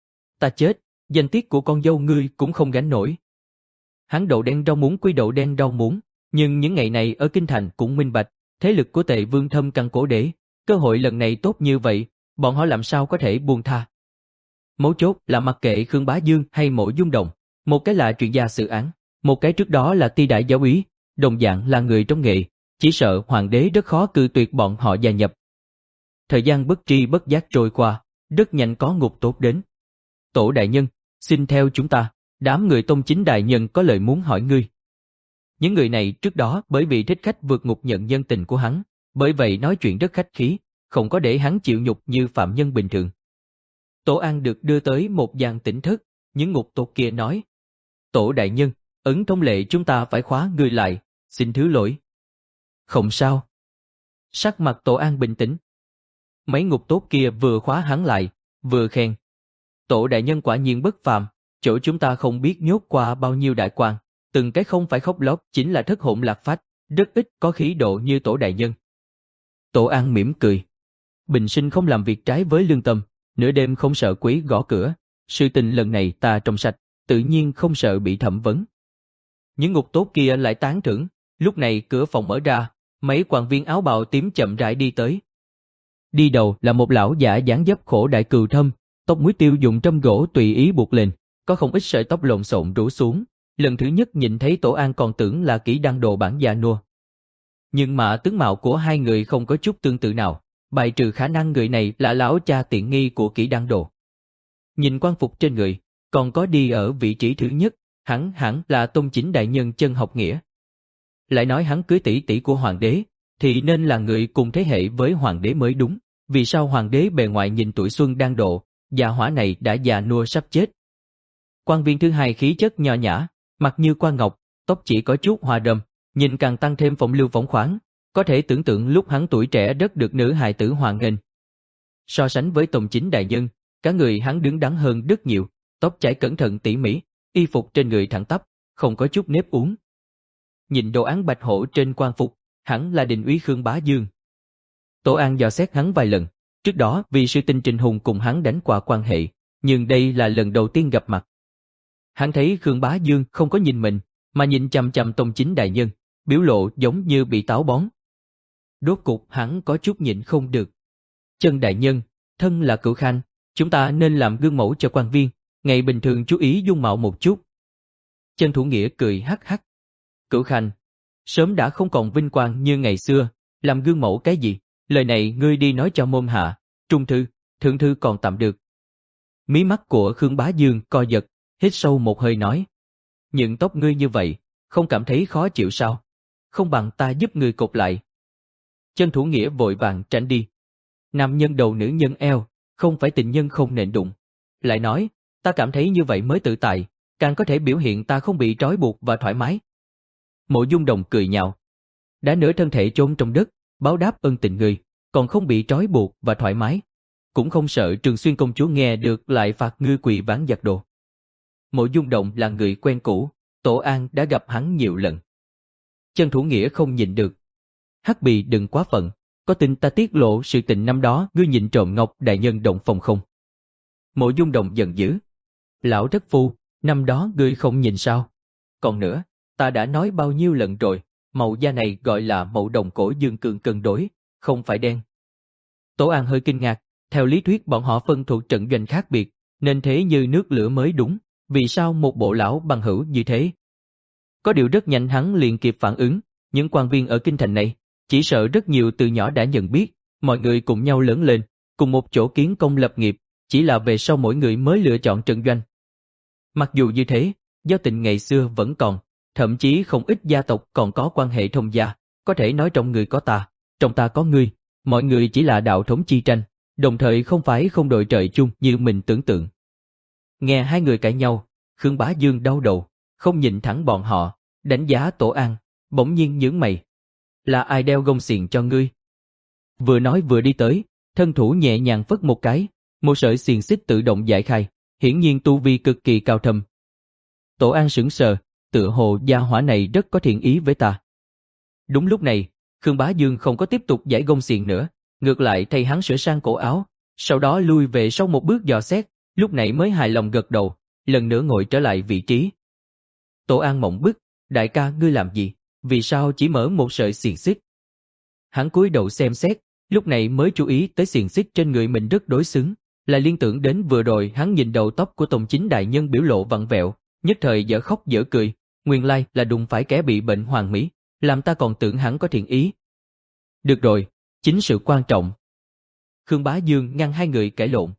Ta chết, danh tiết của con dâu ngươi cũng không gánh nổi. Hắn đậu đen rau muống quy đậu đen rau muống, nhưng những ngày này ở kinh thành cũng minh bạch, Thế lực của Tề Vương thâm căn cố đế, cơ hội lần này tốt như vậy, bọn họ làm sao có thể buông tha. Mấu chốt là mặc kệ Khương Bá Dương hay Mộ Dung Đồng, một cái là chuyên gia xử án, một cái trước đó là ti đại giáo úy, đồng dạng là người trong nghề, chỉ sợ hoàng đế rất khó cự tuyệt bọn họ gia nhập. Thời gian bất tri bất giác trôi qua, rất nhanh có ngục tốt đến. Tổ đại nhân, xin theo chúng ta, đám người Tông Chính đại nhân có lời muốn hỏi ngươi. Những người này trước đó bởi vì thích khách vượt ngục nhận nhân tình của hắn, bởi vậy nói chuyện rất khách khí, không có để hắn chịu nhục như phạm nhân bình thường. Tổ An được đưa tới một gian tỉnh thất, những ngục tốt kia nói: Tổ đại nhân, ấn thông lệ chúng ta phải khóa ngươi lại, xin thứ lỗi. Không sao. Sắc mặt Tổ An bình tĩnh. Mấy ngục tốt kia vừa khóa hắn lại, vừa khen: Tổ đại nhân quả nhiên bất phàm, chỗ chúng ta không biết nhốt qua bao nhiêu đại quan, từng cái không phải khóc lóc chính là thất hồn lạc phách, rất ít có khí độ như Tổ đại nhân. Tổ An mỉm cười. Bình sinh không làm việc trái với lương tâm, nửa đêm không sợ quỷ gõ cửa, sự tình lần này ta trong sạch, tự nhiên không sợ bị thẩm vấn. Những ngục tốt kia lại tán thưởng, lúc này cửa phòng mở ra, mấy quan viên áo bào tím chậm rãi đi tới. Đi đầu là một lão giả dáng dấp khổ đại cừu thâm, tóc muối tiêu dùng trâm gỗ tùy ý buộc lên, có không ít sợi tóc lộn xộn rủ xuống. Lần thứ nhất nhìn thấy Tổ An còn tưởng là Kỷ Đăng Đồ bản già nua. Nhưng mà tướng mạo của hai người không có chút tương tự nào, bài trừ khả năng người này là lão cha tiện nghi của Kỷ Đăng Đồ. Nhìn quan phục trên người, còn có đi ở vị trí thứ nhất, hắn hẳn là Tông Chính đại nhân chân học nghĩa. Lại nói hắn cưới tỷ tỷ của hoàng đế, thì nên là người cùng thế hệ với hoàng đế mới đúng. Vì sao hoàng đế bề ngoài nhìn tuổi xuân đang độ, già hỏa này đã già nua sắp chết. Quan viên thứ hai khí chất nho nhã, mặt như quan ngọc, tóc chỉ có chút hoa râm, nhìn càng tăng thêm phong lưu phóng khoáng, có thể tưởng tượng lúc hắn tuổi trẻ rất được nữ hài tử hoan nghênh. So sánh với Tông Chính đại nhân, cả người hắn đứng đắn hơn rất nhiều, tóc chải cẩn thận tỉ mỉ, y phục trên người thẳng tắp, không có chút nếp uốn. Nhìn đồ án bạch hổ trên quan phục, hẳn là đình úy Khương Bá Dương. Tổ An dò xét hắn vài lần, trước đó vì sự tình Trình Hùng cùng hắn đánh qua quan hệ, nhưng đây là lần đầu tiên gặp mặt. Hắn thấy Khương Bá Dương không có nhìn mình, mà nhìn chằm chằm Tông Chính đại nhân, biểu lộ giống như bị táo bón. Rốt cục hắn có chút nhịn không được. Chân đại nhân, thân là Cửu Khanh, chúng ta nên làm gương mẫu cho quan viên, ngày bình thường chú ý dung mạo một chút. Chân Thủ Nghĩa cười hắc hắc. Cửu Khanh, sớm đã không còn vinh quang như ngày xưa, làm gương mẫu cái gì, lời này ngươi đi nói cho môn hạ, trung thư, thượng thư còn tạm được. Mí mắt của Khương Bá Dương co giật, hít sâu một hơi nói: những tóc ngươi như vậy, không cảm thấy khó chịu sao? Không bằng ta giúp ngươi cột lại. Chân Thủ Nghĩa vội vàng tránh đi. Nam nhân đầu nữ nhân eo, không phải tình nhân không nện đụng. Lại nói, ta cảm thấy như vậy mới tự tại, càng có thể biểu hiện ta không bị trói buộc và thoải mái. Mộ Dung Đồng cười nhạo: đã nửa thân thể chôn trong đất, báo đáp ân tình người, còn không bị trói buộc và thoải mái, cũng không sợ Trường Xuyên công chúa nghe được lại phạt ngươi quỳ ván giặt đồ. Mộ Dung Đồng là người quen cũ, Tổ An đã gặp hắn nhiều lần. Chân Thủ Nghĩa không nhịn được: Hắc Bì đừng quá phận, có tin ta tiết lộ sự tình năm đó ngươi nhìn trộm Ngọc đại nhân động phòng không? Mộ Dung Đồng giận dữ: lão thất phu, năm đó ngươi không nhìn sao? Còn nữa, ta đã nói bao nhiêu lần rồi, màu da này gọi là màu đồng cổ dương cường cân đối, không phải đen. Tổ An hơi kinh ngạc, theo lý thuyết bọn họ phân thuộc trận doanh khác biệt, nên thế như nước lửa mới đúng, vì sao một bộ lão bằng hữu như thế? Có điều rất nhanh hắn liền kịp phản ứng, những quan viên ở kinh thành này, chỉ sợ rất nhiều từ nhỏ đã nhận biết, mọi người cùng nhau lớn lên, cùng một chỗ kiến công lập nghiệp, chỉ là về sau mỗi người mới lựa chọn trận doanh. Mặc dù như thế, giao tình ngày xưa vẫn còn, thậm chí không ít gia tộc còn có quan hệ thông gia, có thể nói trong người có ta, trong ta có ngươi, mọi người chỉ là đạo thống chi tranh, đồng thời không phải không đội trời chung như mình tưởng tượng. Nghe hai người cãi nhau, Khương Bá Dương đau đầu, không nhìn thẳng bọn họ, đánh giá Tổ An, bỗng nhiên nhướng mày. Là ai đeo gông xiềng cho ngươi? Vừa nói vừa đi tới, thân thủ nhẹ nhàng phất một cái, một sợi xiềng xích tự động giải khai, hiển nhiên tu vi cực kỳ cao thâm. Tổ An sững sờ, tựa hồ gia hỏa này rất có thiện ý với ta. Đúng lúc này, Khương Bá Dương không có tiếp tục giải gông xiềng nữa, ngược lại thay hắn sửa sang cổ áo, sau đó lui về sau một bước dò xét, lúc này mới hài lòng gật đầu, lần nữa ngồi trở lại vị trí. Tổ An mộng bức: đại ca ngươi làm gì? Vì sao chỉ mở một sợi xiềng xích? Hắn cúi đầu xem xét, lúc này mới chú ý tới xiềng xích trên người mình rất đối xứng, lại liên tưởng đến vừa rồi hắn nhìn đầu tóc của Tông Chính đại nhân biểu lộ vặn vẹo, nhất thời dở khóc dở cười, nguyên lai là đụng phải kẻ bị bệnh hoàn mỹ, làm ta còn tưởng hắn có thiện ý. Được rồi, chính sự quan trọng. Khương Bá Dương ngăn hai người cãi lộn.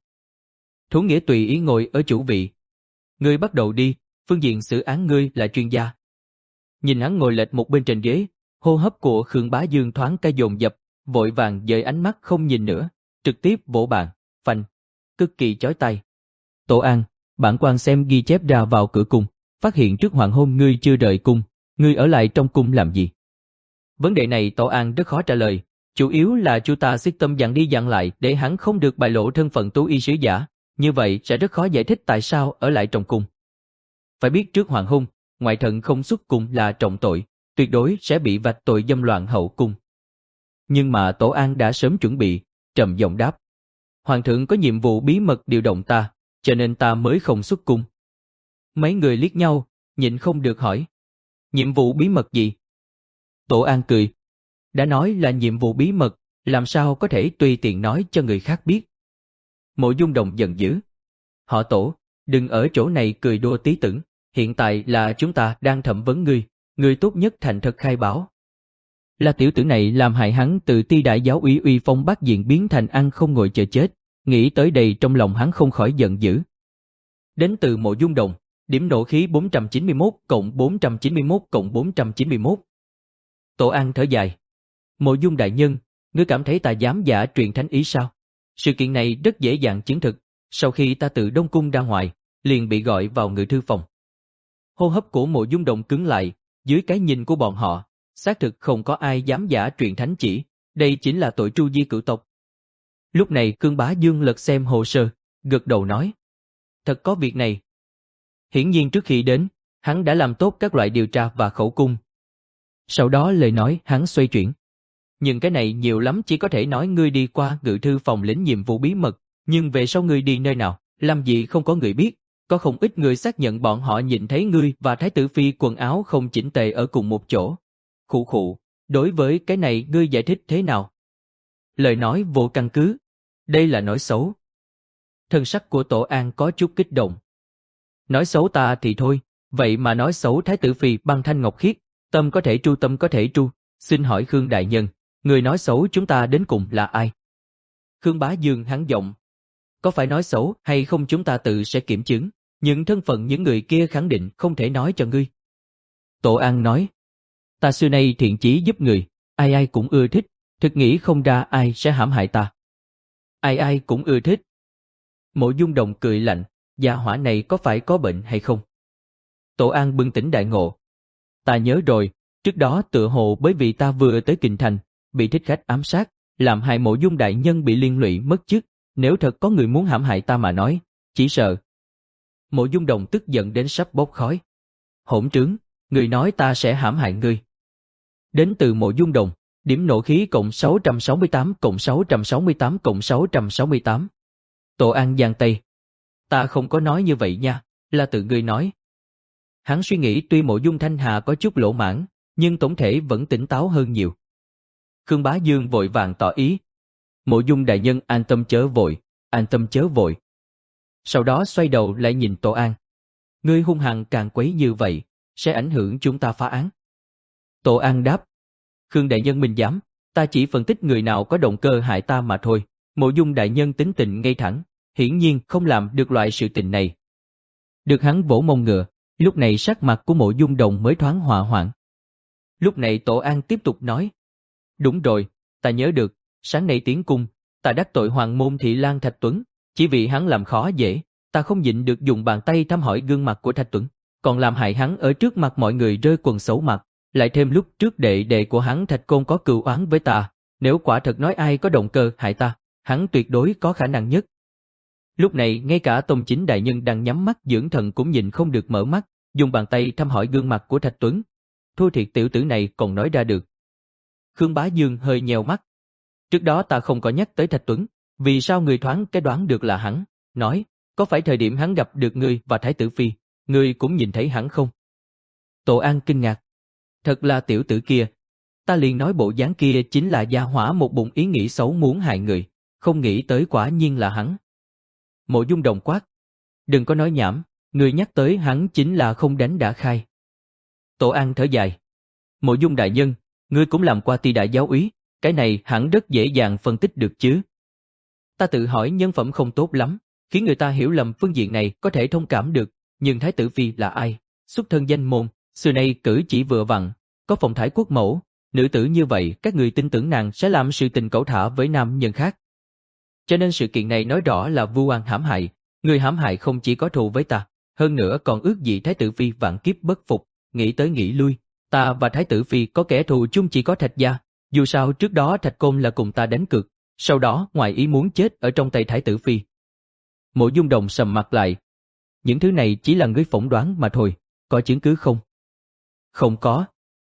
Thủ Nghĩa tùy ý ngồi ở chủ vị. Ngươi bắt đầu đi, phương diện xử án ngươi là chuyên gia. Nhìn hắn ngồi lệch một bên trên ghế, hô hấp của Khương Bá Dương thoáng cái dồn dập, vội vàng dời ánh mắt không nhìn nữa, trực tiếp vỗ bàn, phanh, cực kỳ chói tai. Tổ An, bản quan xem ghi chép ra vào cửa cung, phát hiện trước hoàng hôn ngươi chưa rời cung, ngươi ở lại trong cung làm gì? Vấn đề này Tổ An rất khó trả lời, chủ yếu là chu ta siết tâm dặn đi dặn lại để hắn không được bại lộ thân phận tú y sứ giả, như vậy sẽ rất khó giải thích tại sao ở lại trong cung. Phải biết trước hoàng hôn, ngoại thần không xuất cung là trọng tội, tuyệt đối sẽ bị vạch tội dâm loạn hậu cung. Nhưng mà Tổ An đã sớm chuẩn bị, trầm giọng đáp. Hoàng thượng có nhiệm vụ bí mật điều động ta, cho nên ta mới không xuất cung. Mấy người liếc nhau, nhịn không được hỏi. Nhiệm vụ bí mật gì? Tổ An cười. Đã nói là nhiệm vụ bí mật, làm sao có thể tùy tiện nói cho người khác biết. Mộ Dung Đồng giận dữ. Họ Tổ, đừng ở chỗ này cười đùa tí tưởng, hiện tại là chúng ta đang thẩm vấn ngươi, ngươi tốt nhất thành thật khai báo. Là tiểu tử này làm hại hắn từ ti đại giáo úy uy phong bát diện biến thành ăn không ngồi chờ chết, nghĩ tới đây trong lòng hắn không khỏi giận dữ. Đến từ Mộ Dung Đồng, điểm nộ khí bốn trăm chín mươi mốt cộng bốn trăm chín mươi mốt cộng bốn trăm chín mươi mốt. Tổ An thở dài. Mộ Dung đại nhân, ngươi cảm thấy ta dám giả truyền thánh ý sao? Sự kiện này rất dễ dàng chứng thực, sau khi ta từ Đông Cung ra ngoài, liền bị gọi vào ngự thư phòng. Hô hấp của Mộ Dung Đồng cứng lại, dưới cái nhìn của bọn họ, xác thực không có ai dám giả truyền thánh chỉ, đây chính là tội tru di cửu tộc. Lúc này Khương Bá Dương lật xem hồ sơ, gật đầu nói. Thật có việc này. Hiển nhiên trước khi đến, hắn đã làm tốt các loại điều tra và khẩu cung. Sau đó lời nói hắn xoay chuyển. Nhưng cái này nhiều lắm chỉ có thể nói ngươi đi qua ngự thư phòng lĩnh nhiệm vụ bí mật, nhưng về sau ngươi đi nơi nào, làm gì không có người biết, có không ít người xác nhận bọn họ nhìn thấy ngươi và Thái tử Phi quần áo không chỉnh tề ở cùng một chỗ. Khụ khụ, đối với cái này ngươi giải thích thế nào? Lời nói vô căn cứ, đây là nói xấu. Thân sắc của Tổ An có chút kích động. Nói xấu ta thì thôi, vậy mà nói xấu Thái tử Phi băng thanh ngọc khiết, tâm có thể tru tâm có thể tru, xin hỏi Khương đại nhân, người nói xấu chúng ta đến cùng là ai? Khương Bá Dương hắn giọng. Có phải nói xấu hay không chúng ta tự sẽ kiểm chứng, nhưng thân phận những người kia khẳng định không thể nói cho ngươi. Tổ An nói. Ta xưa nay thiện chí giúp người, ai ai cũng ưa thích, thực nghĩ không ra ai sẽ hãm hại ta. Ai ai cũng ưa thích. Mộ Dung Đồng cười lạnh, gia hỏa này có phải có bệnh hay không? Tổ An bừng tỉnh đại ngộ. Ta nhớ rồi, trước đó tựa hồ bởi vì ta vừa tới Kinh Thành, bị thích khách ám sát, làm hại Mộ Dung đại nhân bị liên lụy mất chức, nếu thật có người muốn hãm hại ta mà nói, chỉ sợ. Mộ Dung Đồng tức giận đến sắp bốc khói. Hỗn trướng, người nói ta sẽ hãm hại ngươi. Đến từ Mộ Dung Đồng, điểm nộ khí cộng sáu trăm sáu mươi tám cộng sáu trăm sáu mươi tám cộng sáu trăm sáu mươi tám. Tổ An giang tay. Ta không có nói như vậy nha, là tự ngươi nói. Hắn suy nghĩ tuy Mộ Dung Thanh Hà có chút lỗ mãn, nhưng tổng thể vẫn tỉnh táo hơn nhiều. Khương Bá Dương vội vàng tỏ ý. Mộ Dung đại nhân an tâm chớ vội, an tâm chớ vội. Sau đó xoay đầu lại nhìn Tổ An. Ngươi hung hăng càng quấy như vậy, sẽ ảnh hưởng chúng ta phá án. Tổ An đáp. Khương đại nhân minh giám, ta chỉ phân tích người nào có động cơ hại ta mà thôi. Mộ Dung đại nhân tính tình ngay thẳng, hiển nhiên không làm được loại sự tình này. Được hắn vỗ mông ngựa, lúc này sắc mặt của Mộ Dung Đồng mới thoáng hòa hoãn. Lúc này Tổ An tiếp tục nói. Đúng rồi, ta nhớ được, sáng nay tiến cung, ta đắc tội Hoàng môn Thị Lang Thạch Tuấn, chỉ vì hắn làm khó dễ, ta không nhịn được dùng bàn tay thăm hỏi gương mặt của Thạch Tuấn, còn làm hại hắn ở trước mặt mọi người rơi quần xấu mặt, lại thêm lúc trước đệ đệ của hắn Thạch Côn có cừu oán với ta, nếu quả thật nói ai có động cơ hại ta, hắn tuyệt đối có khả năng nhất. Lúc này ngay cả Tông Chính đại nhân đang nhắm mắt dưỡng thần cũng nhìn không được mở mắt, dùng bàn tay thăm hỏi gương mặt của Thạch Tuấn. Thua thiệt tiểu tử này còn nói ra được. Khương Bá Dương hơi nheo mắt. Trước đó ta không có nhắc tới Thạch Tuấn, vì sao người thoáng cái đoán được là hắn, nói, có phải thời điểm hắn gặp được ngươi và Thái tử Phi, ngươi cũng nhìn thấy hắn không? Tổ An kinh ngạc. Thật là tiểu tử kia. Ta liền nói bộ dáng kia chính là gia hỏa một bụng ý nghĩ xấu muốn hại người, không nghĩ tới quả nhiên là hắn. Mộ Dung Đồng quát. Đừng có nói nhảm, người nhắc tới hắn chính là không đánh đã khai. Tổ An thở dài. Mộ Dung đại nhân, ngươi cũng làm qua ti đại giáo úy, cái này hẳn rất dễ dàng phân tích được chứ. Ta tự hỏi nhân phẩm không tốt lắm, khiến người ta hiểu lầm phương diện này có thể thông cảm được, nhưng Thái tử Phi là ai? Xuất thân danh môn, xưa nay cử chỉ vừa vặn, có phong thái quốc mẫu, nữ tử như vậy các người tin tưởng nàng sẽ làm sự tình cẩu thả với nam nhân khác. Cho nên sự kiện này nói rõ là vu oan hãm hại, người hãm hại không chỉ có thù với ta, hơn nữa còn ước gì Thái tử Phi vạn kiếp bất phục, nghĩ tới nghĩ lui, ta và Thái tử Phi có kẻ thù chung chỉ có Thạch gia, dù sao trước đó Thạch Côn là cùng ta đánh cược, sau đó ngoài ý muốn chết ở trong tay Thái tử Phi. Mộ Dung Đồng sầm mặt lại. Những thứ này chỉ là ngươi phỏng đoán mà thôi, có chứng cứ không? Không có.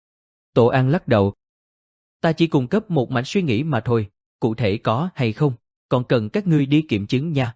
Tổ An lắc đầu. Ta chỉ cung cấp một mạch suy nghĩ mà thôi, cụ thể có hay không, còn cần các ngươi đi kiểm chứng nha.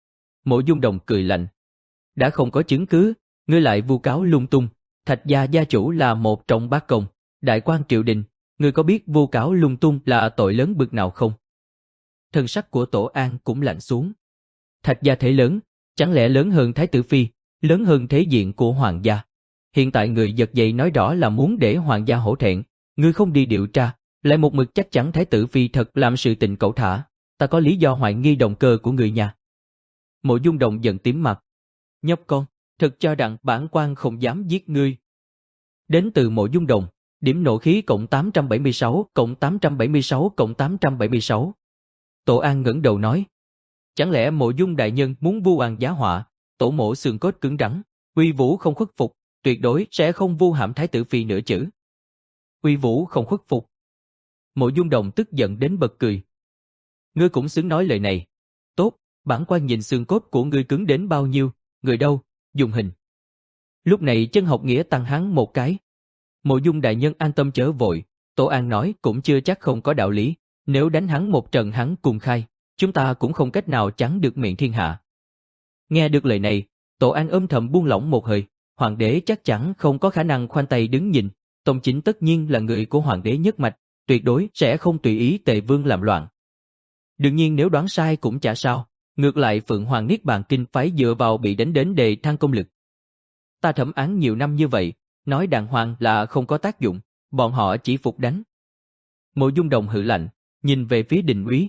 Mộ Dung Đồng cười lạnh. Đã không có chứng cứ, ngươi lại vu cáo lung tung, Thạch gia gia chủ là một trong bát công, đại quan triều đình, ngươi có biết vu cáo lung tung là tội lớn bực nào không? Thân sắc của Tổ An cũng lạnh xuống. Thạch gia thế lớn, chẳng lẽ lớn hơn Thái tử Phi, lớn hơn thế diện của hoàng gia? Hiện tại người giật dậy nói rõ là muốn để hoàng gia hổ thẹn, ngươi không đi điều tra, lại một mực chắc chắn Thái tử Phi thật làm sự tình cẩu thả, ta có lý do hoài nghi động cơ của người nhà. Mộ Dung Đồng giận tím mặt. Nhóc con, thật cho rằng bản quan không dám giết ngươi. Đến từ Mộ Dung Đồng, điểm nộ khí cộng tám trăm bảy mươi sáu, cộng tám trăm bảy mươi sáu, cộng tám trăm bảy mươi sáu. Tổ An ngẩng đầu nói. Chẳng lẽ Mộ Dung đại nhân muốn vu oan giá họa, tổ mộ xương cốt cứng rắn, uy vũ không khuất phục, tuyệt đối sẽ không vu hãm Thái tử Phi nửa chữ. Uy vũ không khuất phục. Mộ Dung Đồng tức giận đến bật cười. Ngươi cũng xứng nói lời này. Tốt, bản quan nhìn xương cốt của ngươi cứng đến bao nhiêu, người đâu, dùng hình. Lúc này Chân Học Nghĩa tăng hắn một cái. Mộ Dung đại nhân an tâm chớ vội, Tổ An nói cũng chưa chắc không có đạo lý, nếu đánh hắn một trận hắn cùng khai, chúng ta cũng không cách nào chắn được miệng thiên hạ. Nghe được lời này, Tổ An âm thầm buông lỏng một hơi, hoàng đế chắc chắn không có khả năng khoanh tay đứng nhìn, Tông Chính tất nhiên là người của hoàng đế nhất mạch, tuyệt đối sẽ không tùy ý Tề Vương làm loạn. Đương nhiên nếu đoán sai cũng chả sao, ngược lại Phượng Hoàng Niết Bàn Kinh phái dựa vào bị đánh đến đề thăng công lực. Ta thẩm án nhiều năm như vậy, nói đàng hoàng là không có tác dụng, bọn họ chỉ phục đánh. Mộ Dung Đồng hừ lạnh, nhìn về phía Đình Úy.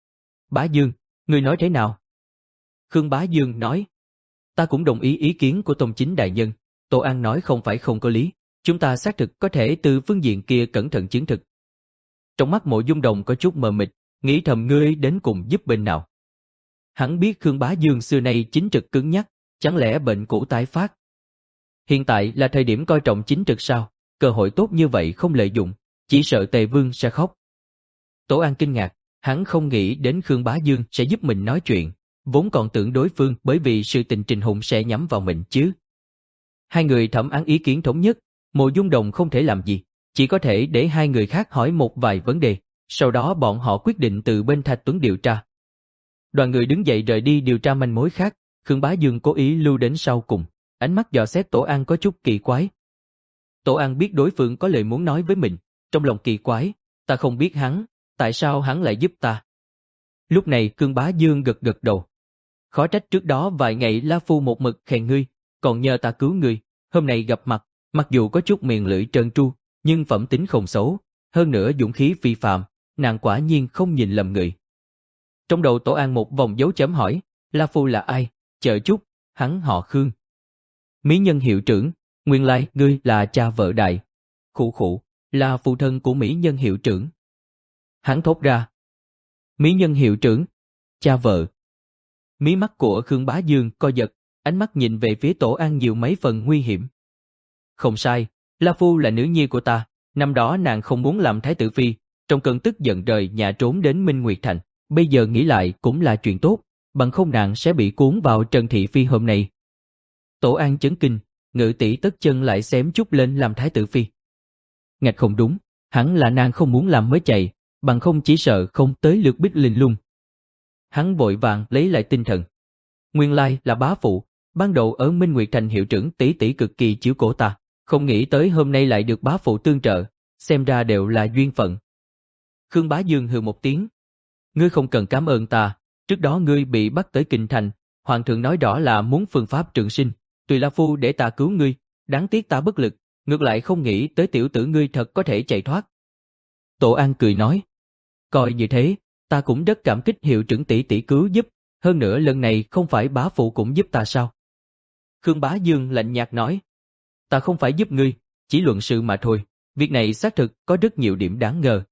Bá Dương, ngươi nói thế nào? Khương Bá Dương nói. Ta cũng đồng ý ý kiến của Tông Chính đại nhân, Tổ An nói không phải không có lý, chúng ta xác thực có thể từ phương diện kia cẩn thận chứng thực. Trong mắt Mộ Dung Đồng có chút mờ mịt, nghĩ thầm ngươi đến cùng giúp bên nào. Hắn biết Khương Bá Dương xưa nay chính trực cứng nhắc, chẳng lẽ bệnh cũ tái phát. Hiện tại là thời điểm coi trọng chính trực sao, cơ hội tốt như vậy không lợi dụng, chỉ sợ Tề Vương sẽ khóc. Tổ An kinh ngạc, hắn không nghĩ đến Khương Bá Dương sẽ giúp mình nói chuyện, vốn còn tưởng đối phương bởi vì sự tình Trình Hùng sẽ nhắm vào mình chứ. Hai người thẩm án ý kiến thống nhất, Mộ Dung Đồng không thể làm gì, chỉ có thể để hai người khác hỏi một vài vấn đề, sau đó bọn họ quyết định từ bên Thạch Tuấn điều tra. Đoàn người đứng dậy rời đi điều tra manh mối khác, Khương Bá Dương cố ý lưu đến sau cùng, ánh mắt dò xét Tổ An có chút kỳ quái. Tổ An biết đối phương có lời muốn nói với mình, trong lòng kỳ quái, ta không biết hắn, tại sao hắn lại giúp ta? Lúc này Khương Bá Dương gật gật đầu. Khó trách trước đó vài ngày La Phu một mực khen ngươi, còn nhờ ta cứu ngươi, hôm nay gặp mặt, mặc dù có chút miệng lưỡi trơn tru, nhưng phẩm tính không xấu, hơn nữa dũng khí phi phàm, nàng quả nhiên không nhìn lầm người. Trong đầu Tổ An một vòng dấu chấm hỏi, La Phu là ai? Chờ chút, hắn họ Khương. Mỹ nhân hiệu trưởng, nguyên lai ngươi là cha vợ đại. Khụ khụ, là phụ thân của Mỹ nhân hiệu trưởng. Hắn thốt ra. Mỹ nhân hiệu trưởng, cha vợ. Mí mắt của Khương Bá Dương co giật, ánh mắt nhìn về phía Tổ An nhiều mấy phần nguy hiểm. Không sai, La Phu là nữ nhi của ta, năm đó nàng không muốn làm thái tử phi, trong cơn tức giận rời nhà trốn đến Minh Nguyệt Thành, bây giờ nghĩ lại cũng là chuyện tốt, bằng không nàng sẽ bị cuốn vào Trần Thị Phi hôm nay. Tổ An chấn kinh, Ngự tỷ tất chân lại xém chút lên làm thái tử phi. Ngạch không đúng, hắn là nàng không muốn làm mới chạy, bằng không chỉ sợ không tới lượt Bích Linh Lung. Hắn vội vàng lấy lại tinh thần. Nguyên lai là bá phụ, ban đầu ở Minh Nguyệt Thành hiệu trưởng tỷ tỷ cực kỳ chiếu cố ta, không nghĩ tới hôm nay lại được bá phụ tương trợ, xem ra đều là duyên phận. Khương Bá Dương hừ một tiếng. Ngươi không cần cảm ơn ta, trước đó ngươi bị bắt tới Kinh Thành, Hoàng thượng nói rõ là muốn phương pháp trường sinh, tùy là phu để ta cứu ngươi, đáng tiếc ta bất lực, ngược lại không nghĩ tới tiểu tử ngươi thật có thể chạy thoát. Tổ An cười nói, coi như thế, ta cũng rất cảm kích hiệu trưởng tỷ tỷ cứu giúp, hơn nữa lần này không phải bá phụ cũng giúp ta sao? Khương Bá Dương lạnh nhạt nói, ta không phải giúp ngươi, chỉ luận sự mà thôi, việc này xác thực có rất nhiều điểm đáng ngờ.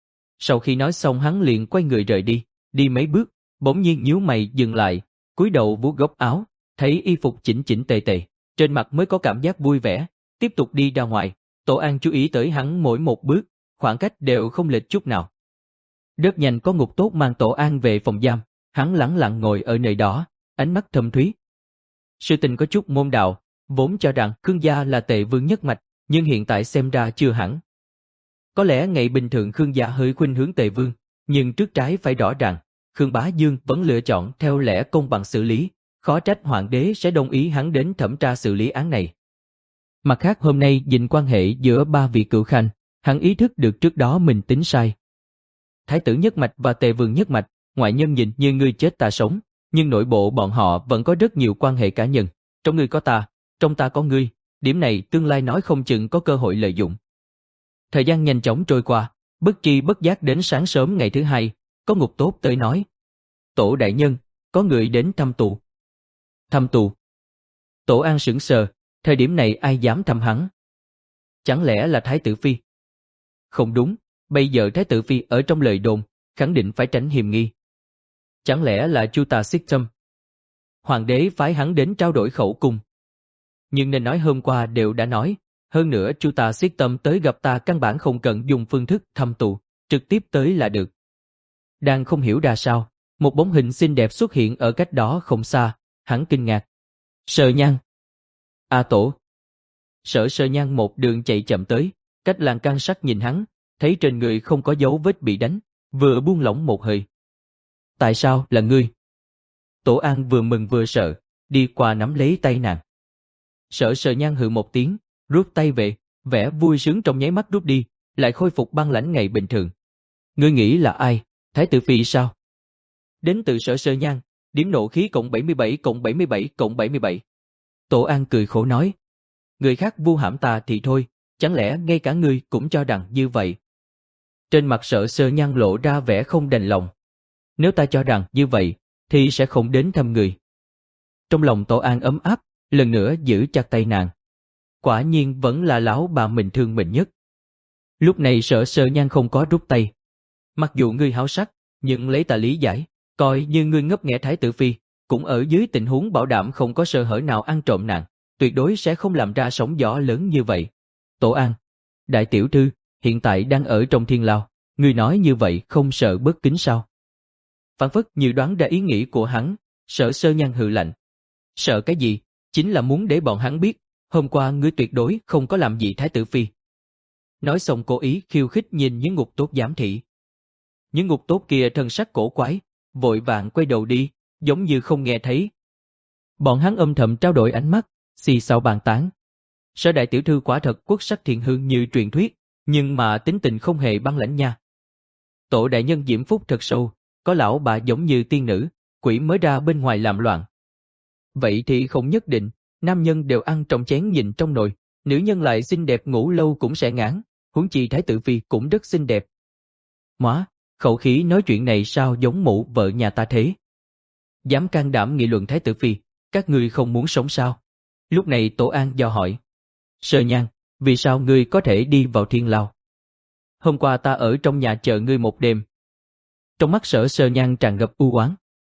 Sau khi nói xong hắn liền quay người rời đi, đi mấy bước, bỗng nhiên nhíu mày dừng lại, cúi đầu vuốt góc áo, thấy y phục chỉnh chỉnh tề tề, trên mặt mới có cảm giác vui vẻ, tiếp tục đi ra ngoài. Tổ An chú ý tới hắn mỗi một bước, khoảng cách đều không lệch chút nào. Rất nhanh có ngục tốt mang Tổ An về phòng giam, hắn lẳng lặng ngồi ở nơi đó, ánh mắt thâm thúy. Sự tình có chút môn đạo, vốn cho rằng Khương gia là Tề vương nhất mạch, nhưng hiện tại xem ra chưa hẳn. Có lẽ ngày bình thường Khương gia hơi khuynh hướng Tề vương, nhưng trước trái phải rõ ràng, Khương Bá Dương vẫn lựa chọn theo lẽ công bằng xử lý, khó trách hoàng đế sẽ đồng ý hắn đến thẩm tra xử lý án này. Mặt khác hôm nay nhìn quan hệ giữa ba vị cựu khanh, hắn ý thức được trước đó mình tính sai. Thái tử nhất mạch và Tề vương nhất mạch, ngoại nhân nhìn như ngươi chết ta sống, nhưng nội bộ bọn họ vẫn có rất nhiều quan hệ cá nhân, trong ngươi có ta, trong ta có ngươi, điểm này tương lai nói không chừng có cơ hội lợi dụng. Thời gian nhanh chóng trôi qua, bất chi bất giác đến sáng sớm ngày thứ hai, có ngục tốt tới nói. Tổ đại nhân, có người đến thăm tù. Thăm tù? Tổ An sững sờ, thời điểm này ai dám thăm hắn? Chẳng lẽ là Thái tử Phi? Không đúng, bây giờ Thái tử Phi ở trong lời đồn, khẳng định phải tránh hiềm nghi. Chẳng lẽ là Chu Tà Xích Trâm? Hoàng đế phái hắn đến trao đổi khẩu cung. Nhưng nên nói hôm qua đều đã nói, hơn nữa Chu Tà Xích Tâm tới gặp ta căn bản không cần dùng phương thức thăm tù, trực tiếp tới là được. Đang không hiểu ra sao, một bóng hình xinh đẹp xuất hiện ở cách đó không xa, hắn kinh ngạc. Sờ Nhan. A Tổ. Sở Sờ Nhan một đường chạy chậm tới, cách lan can sắt nhìn hắn, thấy trên người không có dấu vết bị đánh, vừa buông lỏng một hơi. Tại sao là ngươi? Tổ An vừa mừng vừa sợ, đi qua nắm lấy tay nàng. Sở Sờ Nhan hừ một tiếng, rút tay về, vẻ vui sướng trong nháy mắt rút đi, lại khôi phục băng lãnh ngày bình thường. Ngươi nghĩ là ai? Thái tử Phi sao? Đến từ Sở Sờ Nhan, điểm nộ khí cộng bảy mươi bảy cộng bảy mươi bảy cộng bảy mươi bảy. Tổ An cười khổ nói. Người khác vu hãm ta thì thôi, chẳng lẽ ngay cả ngươi cũng cho rằng như vậy? Trên mặt Sở Sờ Nhan lộ ra vẻ không đành lòng. Nếu ta cho rằng như vậy, thì sẽ không đến thăm người. Trong lòng Tổ An ấm áp, lần nữa giữ chặt tay nàng. Quả nhiên vẫn là lão bà mình thương mình nhất. Lúc này Sở Sờ Nhan không có rút tay. Mặc dù ngươi háo sắc, nhưng lấy ta lý giải, coi như ngươi ngấp nghé Thái tử Phi, cũng ở dưới tình huống bảo đảm không có sơ hở nào ăn trộm nàng, tuyệt đối sẽ không làm ra sóng gió lớn như vậy. Tổ An, đại tiểu thư, hiện tại đang ở trong thiên lao, ngươi nói như vậy không sợ bất kính sao? Phản phất như đoán ra ý nghĩ của hắn, Sở Sờ Nhan hừ lạnh. Sợ cái gì? Chính là muốn để bọn hắn biết, hôm qua ngươi tuyệt đối không có làm gì Thái tử Phi. Nói xong cố ý khiêu khích nhìn những ngục tốt giám thị. Những ngục tốt kia thân sắc cổ quái, vội vàng quay đầu đi, giống như không nghe thấy. Bọn hắn âm thầm trao đổi ánh mắt, xì xào bàn tán. Sở đại tiểu thư quả thật quốc sắc thiện hương như truyền thuyết, nhưng mà tính tình không hề băng lãnh nha. Tổ đại nhân diễm phúc thật sâu, có lão bà giống như tiên nữ, quỷ mới ra bên ngoài làm loạn. Vậy thì không nhất định, nam nhân đều ăn trong chén nhìn trong nồi, nữ nhân lại xinh đẹp ngủ lâu cũng sẽ ngán, huống chi Thái tử Phi cũng rất xinh đẹp. Móa, khẩu khí nói chuyện này sao giống mụ vợ nhà ta thế? Dám can đảm nghị luận Thái tử Phi, các ngươi không muốn sống sao? Lúc này Tổ An dò hỏi. Sờ Nhan, vì sao ngươi có thể đi vào thiên lao? Hôm qua ta ở trong nhà chờ ngươi một đêm. Trong mắt Sở Sờ Nhan tràn ngập u oán.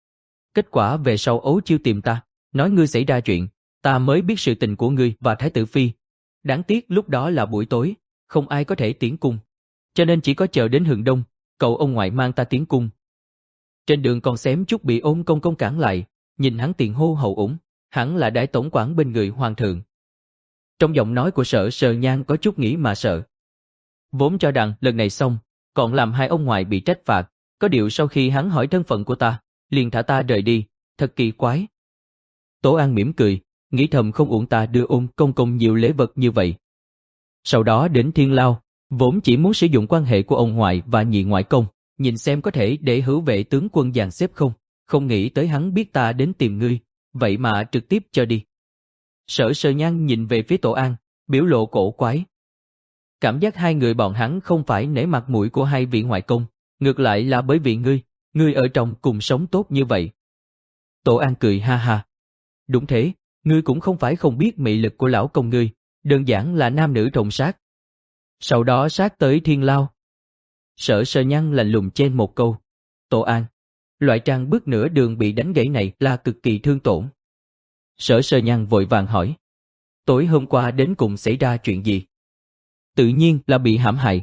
Kết quả về sau ấu chiêu tìm ta, nói ngươi xảy ra chuyện, ta mới biết sự tình của ngươi và Thái tử Phi. Đáng tiếc lúc đó là buổi tối, không ai có thể tiến cung, cho nên chỉ có chờ đến hừng đông, cậu ông ngoại mang ta tiến cung. Trên đường còn xém chút bị ôn công công cản lại, nhìn hắn tiền hô hậu ủng, hẳn là đại tổng quản bên người hoàng thượng. Trong giọng nói của Sở Sờ Nhan có chút nghĩ mà sợ. Vốn cho rằng lần này xong, còn làm hai ông ngoại bị trách phạt, có điều sau khi hắn hỏi thân phận của ta, liền thả ta rời đi, thật kỳ quái. Tổ An mỉm cười, nghĩ thầm không uổng ta đưa ôn công công nhiều lễ vật như vậy. Sau đó đến thiên lao, Vốn chỉ muốn sử dụng quan hệ của ông ngoại và nhị ngoại công, nhìn xem có thể để hữu vệ tướng quân dàn xếp không, không nghĩ tới hắn biết ta đến tìm ngươi, vậy mà trực tiếp cho đi. Sở Sơ Nhan nhìn về phía Tổ An, biểu lộ cổ quái. Cảm giác hai người bọn hắn không phải nể mặt mũi của hai vị ngoại công, ngược lại là bởi vì ngươi, ngươi ở trong cùng sống tốt như vậy. Tổ An cười ha ha. Đúng thế, ngươi cũng không phải không biết mị lực của lão công ngươi, đơn giản là nam nữ trồng sát. Sau đó sát tới thiên lao. Sở Sơ Nhan lạnh lùng chen một câu. Tổ An, loại trang bước nửa đường bị đánh gãy này là cực kỳ thương tổn. Sở Sơ Nhan vội vàng hỏi. Tối hôm qua đến cùng xảy ra chuyện gì? Tự nhiên là bị hãm hại.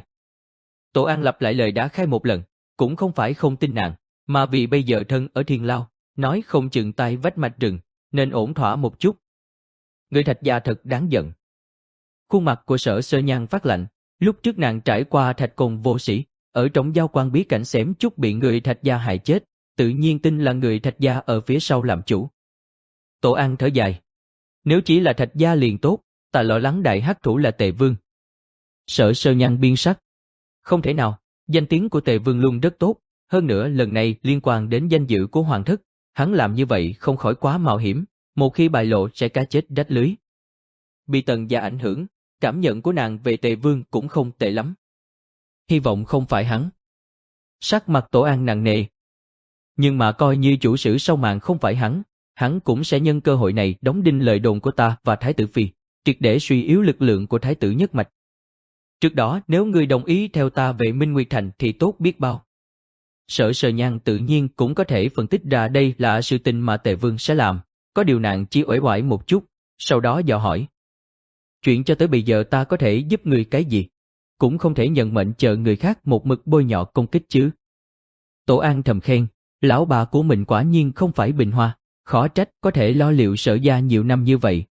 Tổ An lặp lại lời đã khai một lần, cũng không phải không tin nàng, mà vì bây giờ thân ở thiên lao, nói không chừng tay vách mạch rừng, nên ổn thỏa một chút. Người Thạch gia thật đáng giận. Khuôn mặt của Sở Sơ Nhan phát lạnh, lúc trước nàng trải qua Thạch Côn vô sĩ, ở trong giao quan bí cảnh xém chút bị người Thạch gia hại chết, tự nhiên tin là người Thạch gia ở phía sau làm chủ. Tổ An thở dài. Nếu chỉ là Thạch gia liền tốt, ta lo lắng đại hắc thủ là Tề Vương. Sở Sơ Nhan biên sắc. Không thể nào, danh tiếng của Tề Vương luôn rất tốt, hơn nữa lần này liên quan đến danh dự của hoàng thất, hắn làm như vậy không khỏi quá mạo hiểm, một khi bại lộ sẽ cá chết rách lưới. Bị Tần gia ảnh hưởng, cảm nhận của nàng về Tề Vương cũng không tệ lắm. Hy vọng không phải hắn. Sắc mặt Tổ An nặng nề. Nhưng mà coi như chủ sử sau màn không phải hắn, hắn cũng sẽ nhân cơ hội này đóng đinh lời đồn của ta và Thái tử Phi, triệt để suy yếu lực lượng của Thái tử nhất mạch. Trước đó nếu ngươi đồng ý theo ta về Minh Nguyệt Thành thì tốt biết bao. Sở Sơ Nhan tự nhiên cũng có thể phân tích ra đây là sự tình mà Tề Vương sẽ làm, có điều nàng chỉ uể oải một chút, sau đó dò hỏi. Chuyện cho tới bây giờ ta có thể giúp ngươi cái gì? Cũng không thể nhận mệnh chờ người khác một mực bôi nhọ công kích chứ. Tổ An thầm khen, lão bà của mình quả nhiên không phải bình hoa, khó trách có thể lo liệu Sở gia nhiều năm như vậy.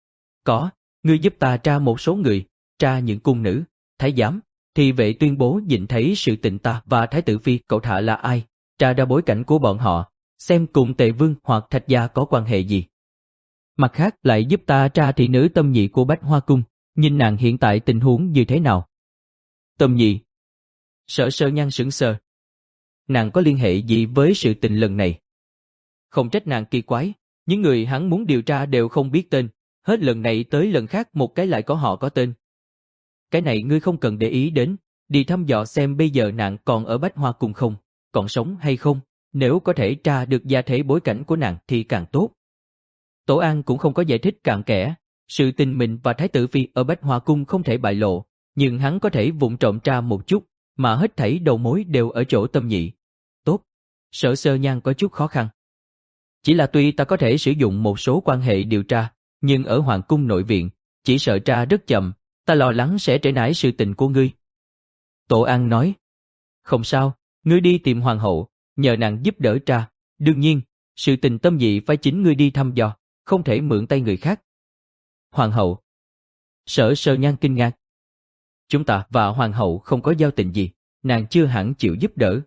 Có, ngươi giúp ta tra một số người, tra những cung nữ, thái giám, thì vệ tuyên bố nhìn thấy sự tình ta và Thái tử Phi cậu thả là ai, tra ra bối cảnh của bọn họ, xem cùng Tề Vương hoặc Thạch gia có quan hệ gì. Mặt khác lại giúp ta tra thị nữ Tâm Nhị của Bách Hoa Cung, nhìn nàng hiện tại tình huống như thế nào. Tâm Nhị. Sở Sơ Nhan sững sờ. Nàng có liên hệ gì với sự tình lần này? Không trách nàng kỳ quái, những người hắn muốn điều tra đều không biết tên, hết lần này tới lần khác một cái lại có họ có tên. Cái này ngươi không cần để ý đến, đi thăm dò xem bây giờ nàng còn ở Bách Hoa Cung không, còn sống hay không, nếu có thể tra được gia thế bối cảnh của nàng thì càng tốt. Tổ An cũng không có giải thích cặn kẽ, sự tình mình và Thái tử Phi ở Bách Hoa Cung không thể bại lộ, nhưng hắn có thể vụng trộm tra một chút, mà hết thảy đầu mối đều ở chỗ Tâm Nhị. Tốt, Sở Sơ Nhan có chút khó khăn. Chỉ là tuy ta có thể sử dụng một số quan hệ điều tra, nhưng ở Hoàng Cung nội viện, chỉ sợ tra rất chậm, ta lo lắng sẽ trễ nải sự tình của ngươi. Tổ An nói, không sao, ngươi đi tìm Hoàng hậu, nhờ nàng giúp đỡ tra, đương nhiên, sự tình Tâm Nhị phải chính ngươi đi thăm dò, không thể mượn tay người khác. Hoàng hậu. Sở Sơ Nhan kinh ngạc. Chúng ta và Hoàng hậu không có giao tình gì, nàng chưa hẳn chịu giúp đỡ.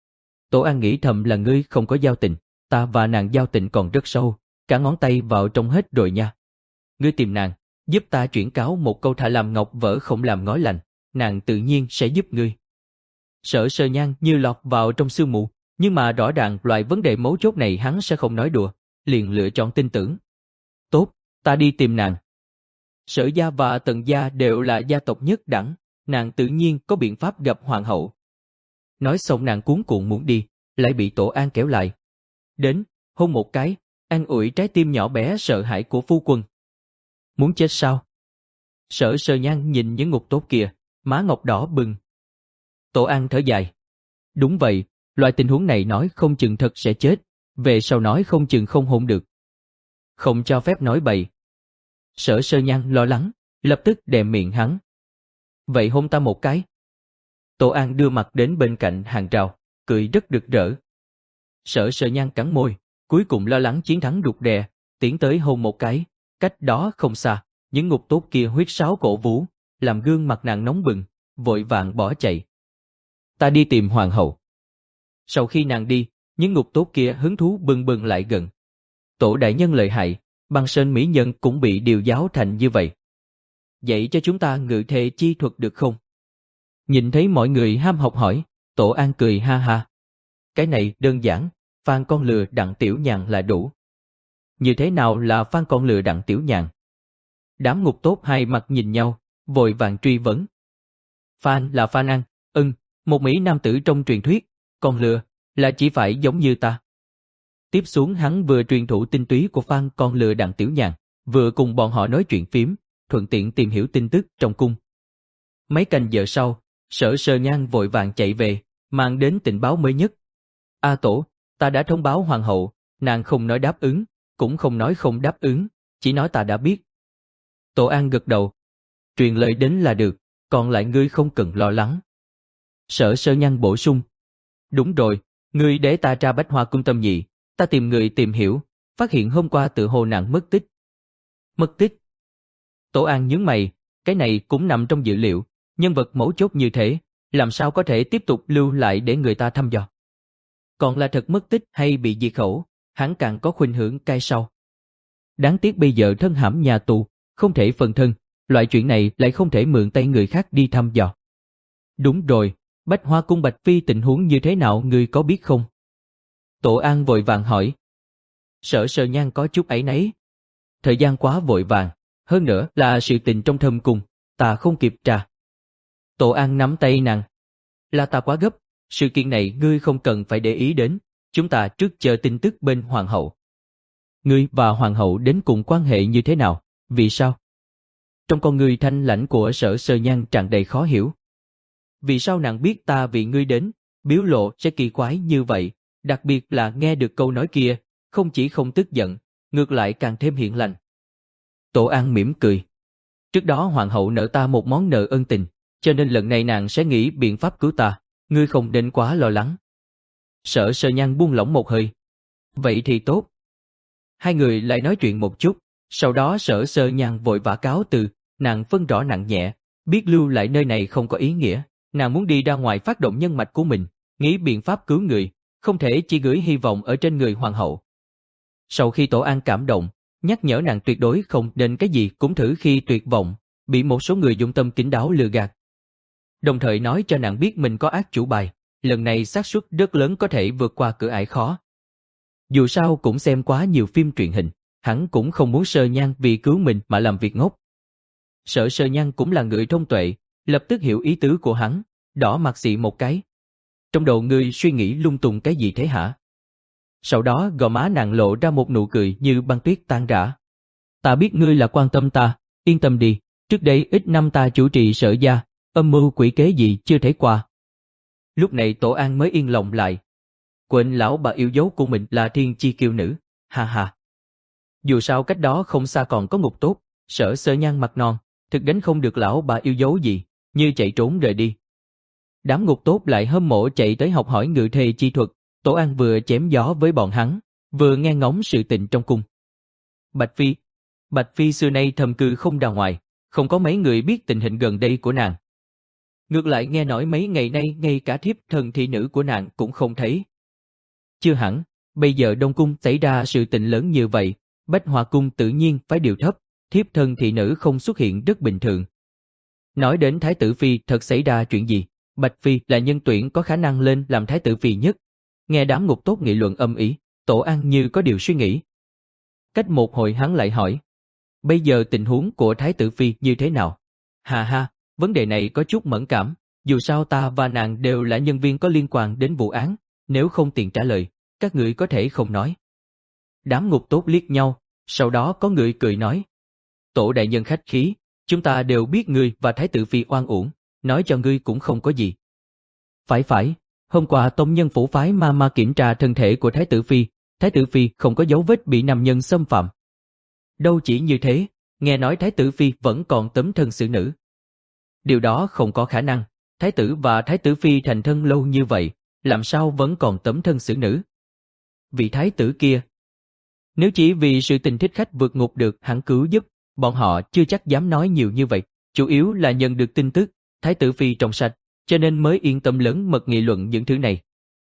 Tổ An nghĩ thầm là ngươi không có giao tình, ta và nàng giao tình còn rất sâu, cả ngón tay vào trong hết rồi nha. Ngươi tìm nàng, giúp ta chuyển cáo một câu thà làm ngọc vỡ không làm ngói lành, nàng tự nhiên sẽ giúp ngươi. Sở Sơ Nhan như lọt vào trong sương mù, nhưng mà rõ ràng loại vấn đề mấu chốt này hắn sẽ không nói đùa, liền lựa chọn tin tưởng. Tốt, ta đi tìm nàng. Sở gia và Tần gia đều là gia tộc nhất đẳng, nàng tự nhiên có biện pháp gặp hoàng hậu. Nói xong nàng cuống cuộn muốn đi, lại bị Tổ An kéo lại. Đến, hôn một cái, an ủi trái tim nhỏ bé sợ hãi của phu quân. Muốn chết sao? Sở Sơ Nhan nhìn những ngục tốt kia, má ngọc đỏ bừng. Tổ An thở dài. Đúng vậy, loại tình huống này nói không chừng thật sẽ chết, về sau nói không chừng không hôn được. Không cho phép nói bậy. Sở Sơ Nhan lo lắng, lập tức đè miệng hắn. Vậy hôn ta một cái. Tổ An đưa mặt đến bên cạnh hàng rào, cười rất rực rỡ. Sở Sơ Nhan cắn môi, cuối cùng lo lắng chiến thắng rụt rè, tiến tới hôn một cái. Cách đó không xa, những ngục tốt kia huyết sáo cổ vũ, làm gương mặt nàng nóng bừng, vội vàng bỏ chạy. Ta đi tìm hoàng hậu. Sau khi nàng đi, những ngục tốt kia hứng thú bừng bừng lại gần. Tổ đại nhân lợi hại, băng sơn mỹ nhân cũng bị điều giáo thành như vậy. Dạy cho chúng ta ngự thề chi thuật được không? Nhìn thấy mọi người ham học hỏi, Tổ An cười ha ha. Cái này đơn giản, Phan con lừa Đặng Tiểu Nhàn là đủ. Như thế nào là Phan con lừa Đặng Tiểu Nhàn? Đám ngục tốt hai mặt nhìn nhau, vội vàng truy vấn. Phan là Phan An, ưng, một mỹ nam tử trong truyền thuyết, con lừa là chỉ phải giống như ta. Tiếp xuống hắn vừa truyền thụ tinh túy của Phan con lừa Đặng Tiểu Nhàn, vừa cùng bọn họ nói chuyện phím, thuận tiện tìm hiểu tin tức trong cung. Mấy canh giờ sau, Sở Sơ Nhan vội vàng chạy về, mang đến tình báo mới nhất. A Tổ, ta đã thông báo hoàng hậu, nàng không nói đáp ứng, cũng không nói không đáp ứng, chỉ nói ta đã biết. Tổ An gật đầu. Truyền lời đến là được, còn lại ngươi không cần lo lắng. Sở Sơ Nhan bổ sung. Đúng rồi, ngươi để ta tra Bách Hoa Cung Tâm Nhị, ta tìm người tìm hiểu, phát hiện hôm qua tự hồ nàng mất tích. Mất tích? Tổ An nhướng mày, cái này cũng nằm trong dữ liệu, nhân vật mấu chốt như thế, làm sao có thể tiếp tục lưu lại để người ta thăm dò. Còn là thật mất tích hay bị diệt khẩu, hắn càng có khuynh hướng cai sau. Đáng tiếc bây giờ thân hãm nhà tù, không thể phần thân, loại chuyện này lại không thể mượn tay người khác đi thăm dò. Đúng rồi, Bách Hoa Cung Bạch Phi tình huống như thế nào ngươi có biết không? Tổ An vội vàng hỏi. Sở Sơ Nhan có chút áy náy. Thời gian quá vội vàng, hơn nữa là sự tình trong thâm cung, ta không kịp tra. Tổ An nắm tay nàng. Là ta quá gấp, sự kiện này ngươi không cần phải để ý đến, chúng ta trước chờ tin tức bên hoàng hậu. Ngươi và hoàng hậu đến cùng quan hệ như thế nào, vì sao? Trong con ngươi thanh lãnh của Sở Sơ Nhan tràn đầy khó hiểu. Vì sao nàng biết ta vì ngươi đến, biểu lộ sẽ kỳ quái như vậy, đặc biệt là nghe được câu nói kia, không chỉ không tức giận, ngược lại càng thêm hiền lành. Tổ An mỉm cười. Trước đó hoàng hậu nợ ta một món nợ ân tình, cho nên lần này nàng sẽ nghĩ biện pháp cứu ta, ngươi không nên quá lo lắng. Sở Sơ Nhan buông lỏng một hơi. Vậy thì tốt. Hai người lại nói chuyện một chút, sau đó Sở Sơ Nhan vội vã cáo từ, nàng phân rõ nặng nhẹ, biết lưu lại nơi này không có ý nghĩa, nàng muốn đi ra ngoài phát động nhân mạch của mình, nghĩ biện pháp cứu người, không thể chỉ gửi hy vọng ở trên người hoàng hậu. Sau khi Tổ An cảm động, nhắc nhở nàng tuyệt đối không nên cái gì cũng thử khi tuyệt vọng, bị một số người dụng tâm kín đáo lừa gạt. Đồng thời nói cho nàng biết mình có ác chủ bài, lần này xác suất rất lớn có thể vượt qua cửa ải khó. Dù sao cũng xem quá nhiều phim truyền hình, hắn cũng không muốn Sơ Nhan vì cứu mình mà làm việc ngốc. Sở Sơ Nhan cũng là người thông tuệ, lập tức hiểu ý tứ của hắn, đỏ mặt xị một cái. Trong đầu ngươi suy nghĩ lung tung cái gì thế hả? Sau đó gò má nàng lộ ra một nụ cười như băng tuyết tan rã. Ta biết ngươi là quan tâm ta, yên tâm đi, trước đây ít năm ta chủ trì Sở gia, âm mưu quỷ kế gì chưa thấy qua. Lúc này Tổ An mới yên lòng lại. Quên lão bà yêu dấu của mình là thiên chi kiêu nữ, ha ha. Dù sao cách đó không xa còn có ngục tốt, Sở Sơ Nhan mặt non, thực đánh không được lão bà yêu dấu gì, như chạy trốn rời đi. Đám ngục tốt lại hâm mộ chạy tới học hỏi ngự thề chi thuật, Tổ An vừa chém gió với bọn hắn, vừa nghe ngóng sự tình trong cung. Bạch Phi Bạch Phi xưa nay thầm cư không ra ngoài, không có mấy người biết tình hình gần đây của nàng. Ngược lại nghe nói mấy ngày nay ngay cả thiếp thân thị nữ của nàng cũng không thấy. Chưa hẳn, bây giờ Đông Cung xảy ra sự tình lớn như vậy, Bách Hoa Cung tự nhiên phải điều thấp, thiếp thân thị nữ không xuất hiện rất bình thường. Nói đến Thái tử Phi thật xảy ra chuyện gì, Bạch Phi là nhân tuyển có khả năng lên làm Thái tử Phi nhất. Nghe đám ngục tốt nghị luận âm ý, Tổ An như có điều suy nghĩ. Cách một hồi hắn lại hỏi, bây giờ tình huống của Thái tử Phi như thế nào? Hà ha, vấn đề này có chút mẫn cảm, dù sao ta và nàng đều là nhân viên có liên quan đến vụ án, nếu không tiện trả lời, các người có thể không nói. Đám ngục tốt liếc nhau, sau đó có người cười nói, Tổ đại nhân khách khí, chúng ta đều biết ngươi và Thái tử Phi oan uổng, nói cho ngươi cũng không có gì. Phải phải, hôm qua tông nhân phủ phái ma ma kiểm tra thân thể của Thái tử Phi, Thái tử Phi không có dấu vết bị nam nhân xâm phạm. Đâu chỉ như thế, nghe nói Thái tử Phi vẫn còn tấm thân xử nữ. Điều đó không có khả năng, Thái tử và Thái tử Phi thành thân lâu như vậy, làm sao vẫn còn tấm thân xử nữ? Vị Thái tử kia, nếu chỉ vì sự tình thích khách vượt ngục được hắn cứu giúp, bọn họ chưa chắc dám nói nhiều như vậy, chủ yếu là nhận được tin tức, Thái tử Phi trong sạch, cho nên mới yên tâm lớn mật nghị luận những thứ này.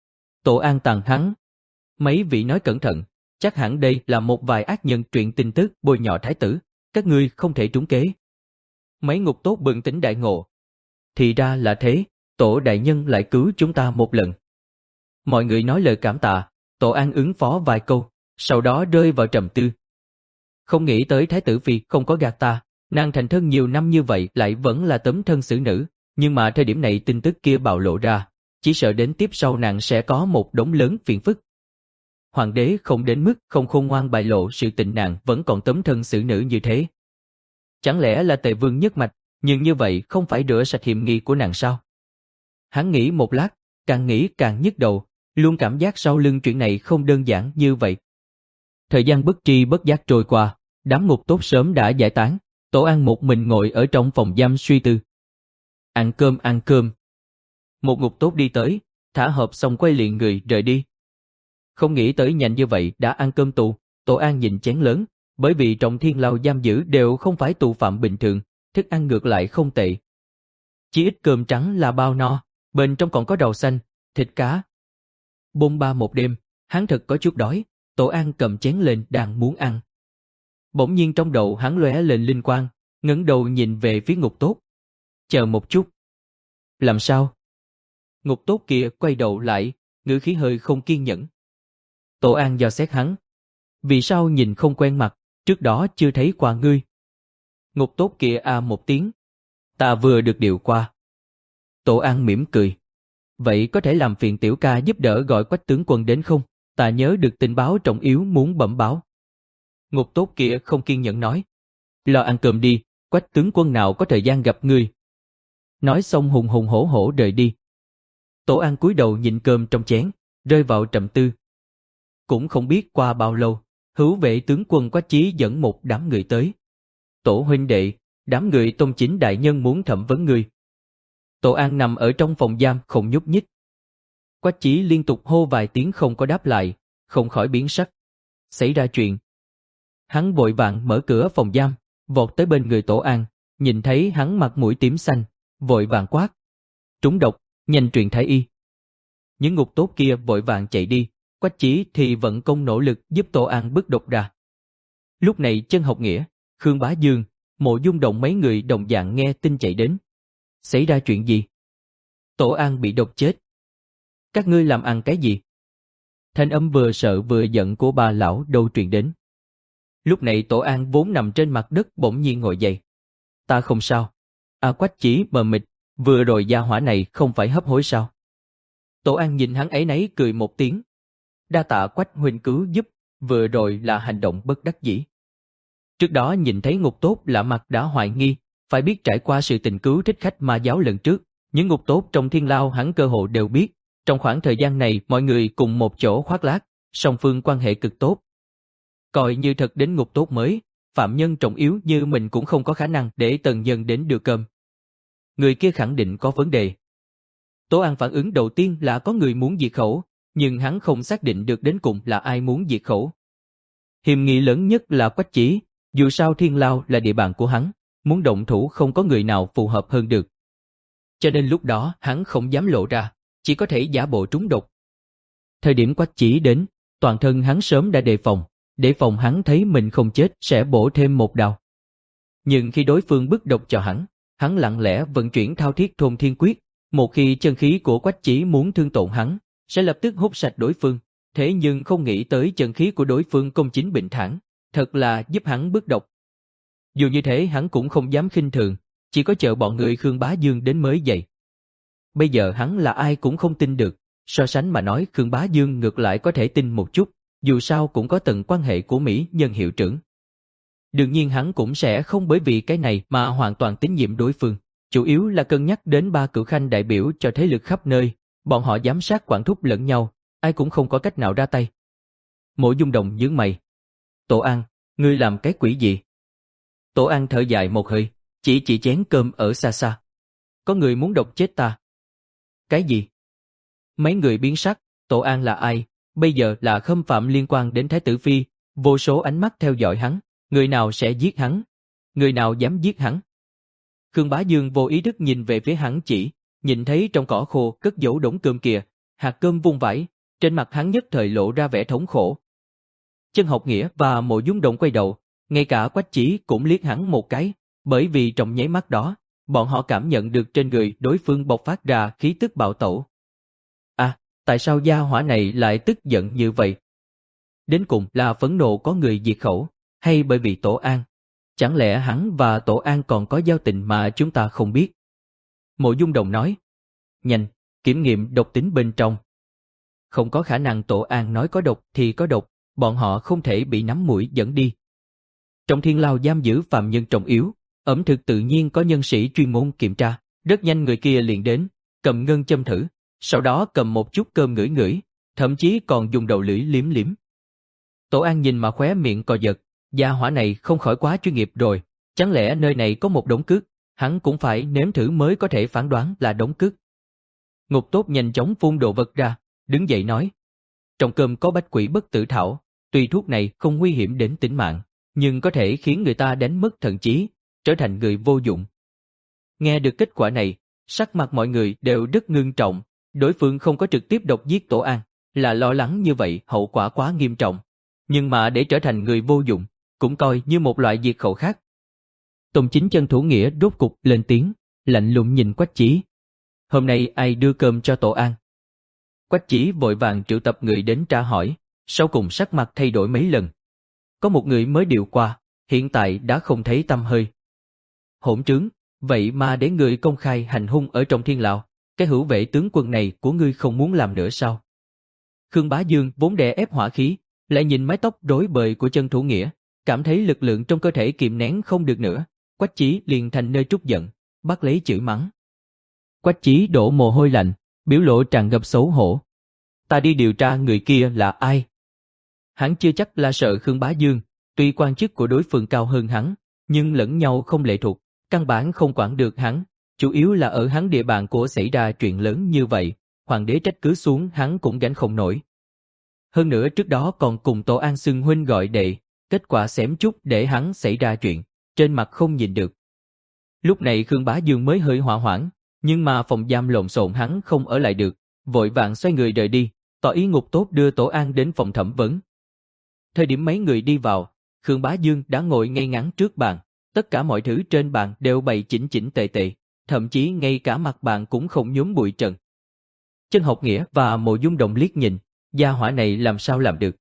Tổ An tàn hắn. Mấy vị nói cẩn thận, chắc hẳn đây là một vài ác nhân truyền tin tức bôi nhọ Thái tử, các ngươi không thể trúng kế. Mấy ngục tốt bừng tỉnh đại ngộ. Thì ra là thế, Tổ đại nhân lại cứu chúng ta một lần. Mọi người nói lời cảm tạ, Tổ An ứng phó vài câu, sau đó rơi vào trầm tư. Không nghĩ tới Thái tử Phi không có gạt ta, nàng thành thân nhiều năm như vậy lại vẫn là tấm thân xử nữ, nhưng mà thời điểm này tin tức kia bạo lộ ra, chỉ sợ đến tiếp sau nàng sẽ có một đống lớn phiền phức. Hoàng đế không đến mức không khôn ngoan bại lộ sự tình nàng vẫn còn tấm thân xử nữ như thế. Chẳng lẽ là Tề Vương nhất mạch, nhưng như vậy không phải rửa sạch hiểm nghi của nàng sao? Hắn nghĩ một lát, càng nghĩ càng nhức đầu, luôn cảm giác sau lưng chuyện này không đơn giản như vậy. Thời gian bất tri bất giác trôi qua, đám ngục tốt sớm đã giải tán, Tổ An một mình ngồi ở trong phòng giam suy tư. Ăn cơm ăn cơm. Một ngục tốt đi tới, thả hộp xong quay liền người rời đi. Không nghĩ tới nhanh như vậy đã ăn cơm tù, Tổ An nhìn chén lớn, bởi vì trong thiên lao giam giữ đều không phải tù phạm bình thường, thức ăn ngược lại không tệ. Chỉ ít cơm trắng là bao no, bên trong còn có đậu xanh, thịt cá. Bôn ba một đêm, hắn thật có chút đói, Tổ An cầm chén lên đang muốn ăn. Bỗng nhiên trong đầu hắn lóe lên linh quang, ngẩng đầu nhìn về phía ngục tốt. Chờ một chút. Làm sao? Ngục tốt kia quay đầu lại, ngữ khí hơi không kiên nhẫn. Tổ An dò xét hắn. Vì sao nhìn không quen mặt, trước đó chưa thấy qua ngươi? Ngục tốt kia a à một tiếng. Ta vừa được điều qua. Tổ An mỉm cười. Vậy có thể làm phiền tiểu ca giúp đỡ gọi Quách tướng quân đến không? Ta nhớ được tình báo trọng yếu muốn bẩm báo. Ngục tốt kia không kiên nhẫn nói. Lo ăn cơm đi, Quách tướng quân nào có thời gian gặp ngươi. Nói xong hùng hùng hổ hổ rời đi. Tổ An cúi đầu nhìn cơm trong chén, rơi vào trầm tư. Cũng không biết qua bao lâu, hữu vệ tướng quân Quách Chí dẫn một đám người tới. Tổ huynh đệ, đám người Tôn Chính đại nhân muốn thẩm vấn người. Tổ An nằm ở trong phòng giam không nhúc nhích. Quách Chí liên tục hô vài tiếng không có đáp lại, không khỏi biến sắc. Xảy ra chuyện. Hắn vội vàng mở cửa phòng giam, vọt tới bên người Tổ An, nhìn thấy hắn mặt mũi tím xanh, vội vàng quát. Trúng độc, nhanh truyền thái y. Những ngục tốt kia vội vàng chạy đi, Quách Chí thì vận công nỗ lực giúp Tổ An bứt độc ra. Lúc này Chân Học Nghĩa, Khương Bá Dương, Mộ Dung Động mấy người đồng dạng nghe tin chạy đến. Xảy ra chuyện gì? Tổ An bị độc chết. Các ngươi làm ăn cái gì? Thanh âm vừa sợ vừa giận của bà lão đâu truyền đến. Lúc này Tổ An vốn nằm trên mặt đất bỗng nhiên ngồi dậy. Ta không sao. A Quách Chí mờ mịt, vừa rồi gia hỏa này không phải hấp hối sao? Tổ An nhìn hắn ấy nấy cười một tiếng. Đa tạ Quách huynh cứu giúp, vừa rồi là hành động bất đắc dĩ. Trước đó nhìn thấy ngục tốt lạ mặt đã hoài nghi, phải biết trải qua sự tình cứu thích khách ma giáo lần trước, những ngục tốt trong thiên lao hắn cơ hồ đều biết. Trong khoảng thời gian này mọi người cùng một chỗ khoác lác, song phương quan hệ cực tốt. Coi như thật đến ngục tốt mới, phạm nhân trọng yếu như mình cũng không có khả năng để tần nhân đến đưa cơm. Người kia khẳng định có vấn đề. Tổ An phản ứng đầu tiên là có người muốn diệt khẩu, nhưng hắn không xác định được đến cùng là ai muốn diệt khẩu. Hiểm nghi lớn nhất là Quách Chí, dù sao thiên lao là địa bàn của hắn, muốn động thủ không có người nào phù hợp hơn được. Cho nên lúc đó hắn không dám lộ ra, chỉ có thể giả bộ trúng độc. Thời điểm Quách Chí đến, toàn thân hắn sớm đã đề phòng, để phòng hắn thấy mình không chết sẽ bổ thêm một đao. Nhưng khi đối phương bức độc cho hắn, hắn lặng lẽ vận chuyển thao thiết thôn thiên quyết, một khi chân khí của Quách Chí muốn thương tổn hắn, sẽ lập tức hút sạch đối phương, thế nhưng không nghĩ tới chân khí của đối phương công chính bình thản, thật là giúp hắn bức độc. Dù như thế hắn cũng không dám khinh thường, chỉ có chờ bọn người Khương Bá Dương đến mới dậy. Bây giờ hắn là ai cũng không tin được, so sánh mà nói Khương Bá Dương ngược lại có thể tin một chút, dù sao cũng có tầng quan hệ của Mỹ nhân hiệu trưởng. Đương nhiên hắn cũng sẽ không bởi vì cái này mà hoàn toàn tín nhiệm đối phương, chủ yếu là cân nhắc đến ba cửu khanh đại biểu cho thế lực khắp nơi, bọn họ giám sát quản thúc lẫn nhau, ai cũng không có cách nào ra tay. Mộ Dung Đồng nhướng mày. Tổ An, ngươi làm cái quỷ gì? Tổ An thở dài một hơi, chỉ chỉ chén cơm ở xa xa. Có người muốn độc chết ta. Cái gì? Mấy người biến sắc, Tổ An là ai? Bây giờ là khâm phạm liên quan đến Thái tử Phi, vô số ánh mắt theo dõi hắn, người nào sẽ giết hắn? Người nào dám giết hắn? Khương Bá Dương vô ý thức nhìn về phía hắn chỉ, nhìn thấy trong cỏ khô cất giấu đống cơm kìa, hạt cơm vung vãi, trên mặt hắn nhất thời lộ ra vẻ thống khổ. Chân Học Nghĩa và Mộ Dung Động quay đầu, ngay cả Quách Chí cũng liếc hắn một cái, bởi vì trong nháy mắt đó, bọn họ cảm nhận được trên người đối phương bộc phát ra khí tức bạo tẩu. À, tại sao gia hỏa này lại tức giận như vậy? Đến cùng là phẫn nộ có người diệt khẩu, hay bởi vì Tổ An? Chẳng lẽ hắn và Tổ An còn có giao tình mà chúng ta không biết? Mộ Dung Đồng nói, nhanh, kiểm nghiệm độc tính bên trong. Không có khả năng Tổ An nói có độc thì có độc, bọn họ không thể bị nắm mũi dẫn đi. Trong thiên lao giam giữ phạm nhân trọng yếu, ẩm thực tự nhiên có nhân sĩ chuyên môn kiểm tra, rất nhanh người kia liền đến, cầm ngân châm thử, sau đó cầm một chút cơm ngửi ngửi, thậm chí còn dùng đầu lưỡi liếm liếm. Tổ An nhìn mà khóe miệng co giật, gia hỏa này không khỏi quá chuyên nghiệp rồi, chẳng lẽ nơi này có một đống cước, hắn cũng phải nếm thử mới có thể phán đoán là đống cước. Ngục Tốt nhanh chóng phun đồ vật ra, đứng dậy nói, trong cơm có bách quỷ bất tử thảo, tuy thuốc này không nguy hiểm đến tính mạng, nhưng có thể khiến người ta đánh mất thần trí, trở thành người vô dụng. Nghe được kết quả này, sắc mặt mọi người đều rất ngưng trọng, đối phương không có trực tiếp độc giết Tổ An, là lo lắng như vậy hậu quả quá nghiêm trọng. Nhưng mà để trở thành người vô dụng, cũng coi như một loại diệt khẩu khác. Tôn Chính Chân Thủ Nghĩa rốt cục lên tiếng, lạnh lùng nhìn Quách Chí. Hôm nay ai đưa cơm cho Tổ An? Quách Chí vội vàng triệu tập người đến tra hỏi, sau cùng sắc mặt thay đổi mấy lần. Có một người mới điều qua, hiện tại đã không thấy tăm hơi. Hỗn trướng, vậy mà để người công khai hành hung ở trong thiên lao, cái hữu vệ tướng quân này của ngươi không muốn làm nữa sao? Khương Bá Dương vốn đè ép hỏa khí, lại nhìn mái tóc rối bời của Chân Thủ Nghĩa, cảm thấy lực lượng trong cơ thể kiềm nén không được nữa, Quách Chí liền thành nơi trút giận, bắt lấy chửi mắng. Quách Chí đổ mồ hôi lạnh, biểu lộ tràn ngập xấu hổ. Ta đi điều tra người kia là ai? Hắn chưa chắc là sợ Khương Bá Dương, tuy quan chức của đối phương cao hơn hắn, nhưng lẫn nhau không lệ thuộc, căn bản không quản được hắn, chủ yếu là ở hắn địa bàn của xảy ra chuyện lớn như vậy, hoàng đế trách cứ xuống hắn cũng gánh không nổi. Hơn nữa trước đó còn cùng Tổ An xưng huynh gọi đệ, kết quả xém chút để hắn xảy ra chuyện, trên mặt không nhìn được. Lúc này Khương Bá Dương mới hơi hỏa hoảng, nhưng mà phòng giam lộn xộn hắn không ở lại được, vội vàng xoay người rời đi, tỏ ý Ngục Tốt đưa Tổ An đến phòng thẩm vấn. Thời điểm mấy người đi vào, Khương Bá Dương đã ngồi ngay ngắn trước bàn, tất cả mọi thứ trên bàn đều bày chỉnh chỉnh tề tề, thậm chí ngay cả mặt bàn cũng không nhúm bụi trần. Chân Học Nghĩa và Mộ Dung Đồng liếc nhìn, gia hỏa này làm sao làm được.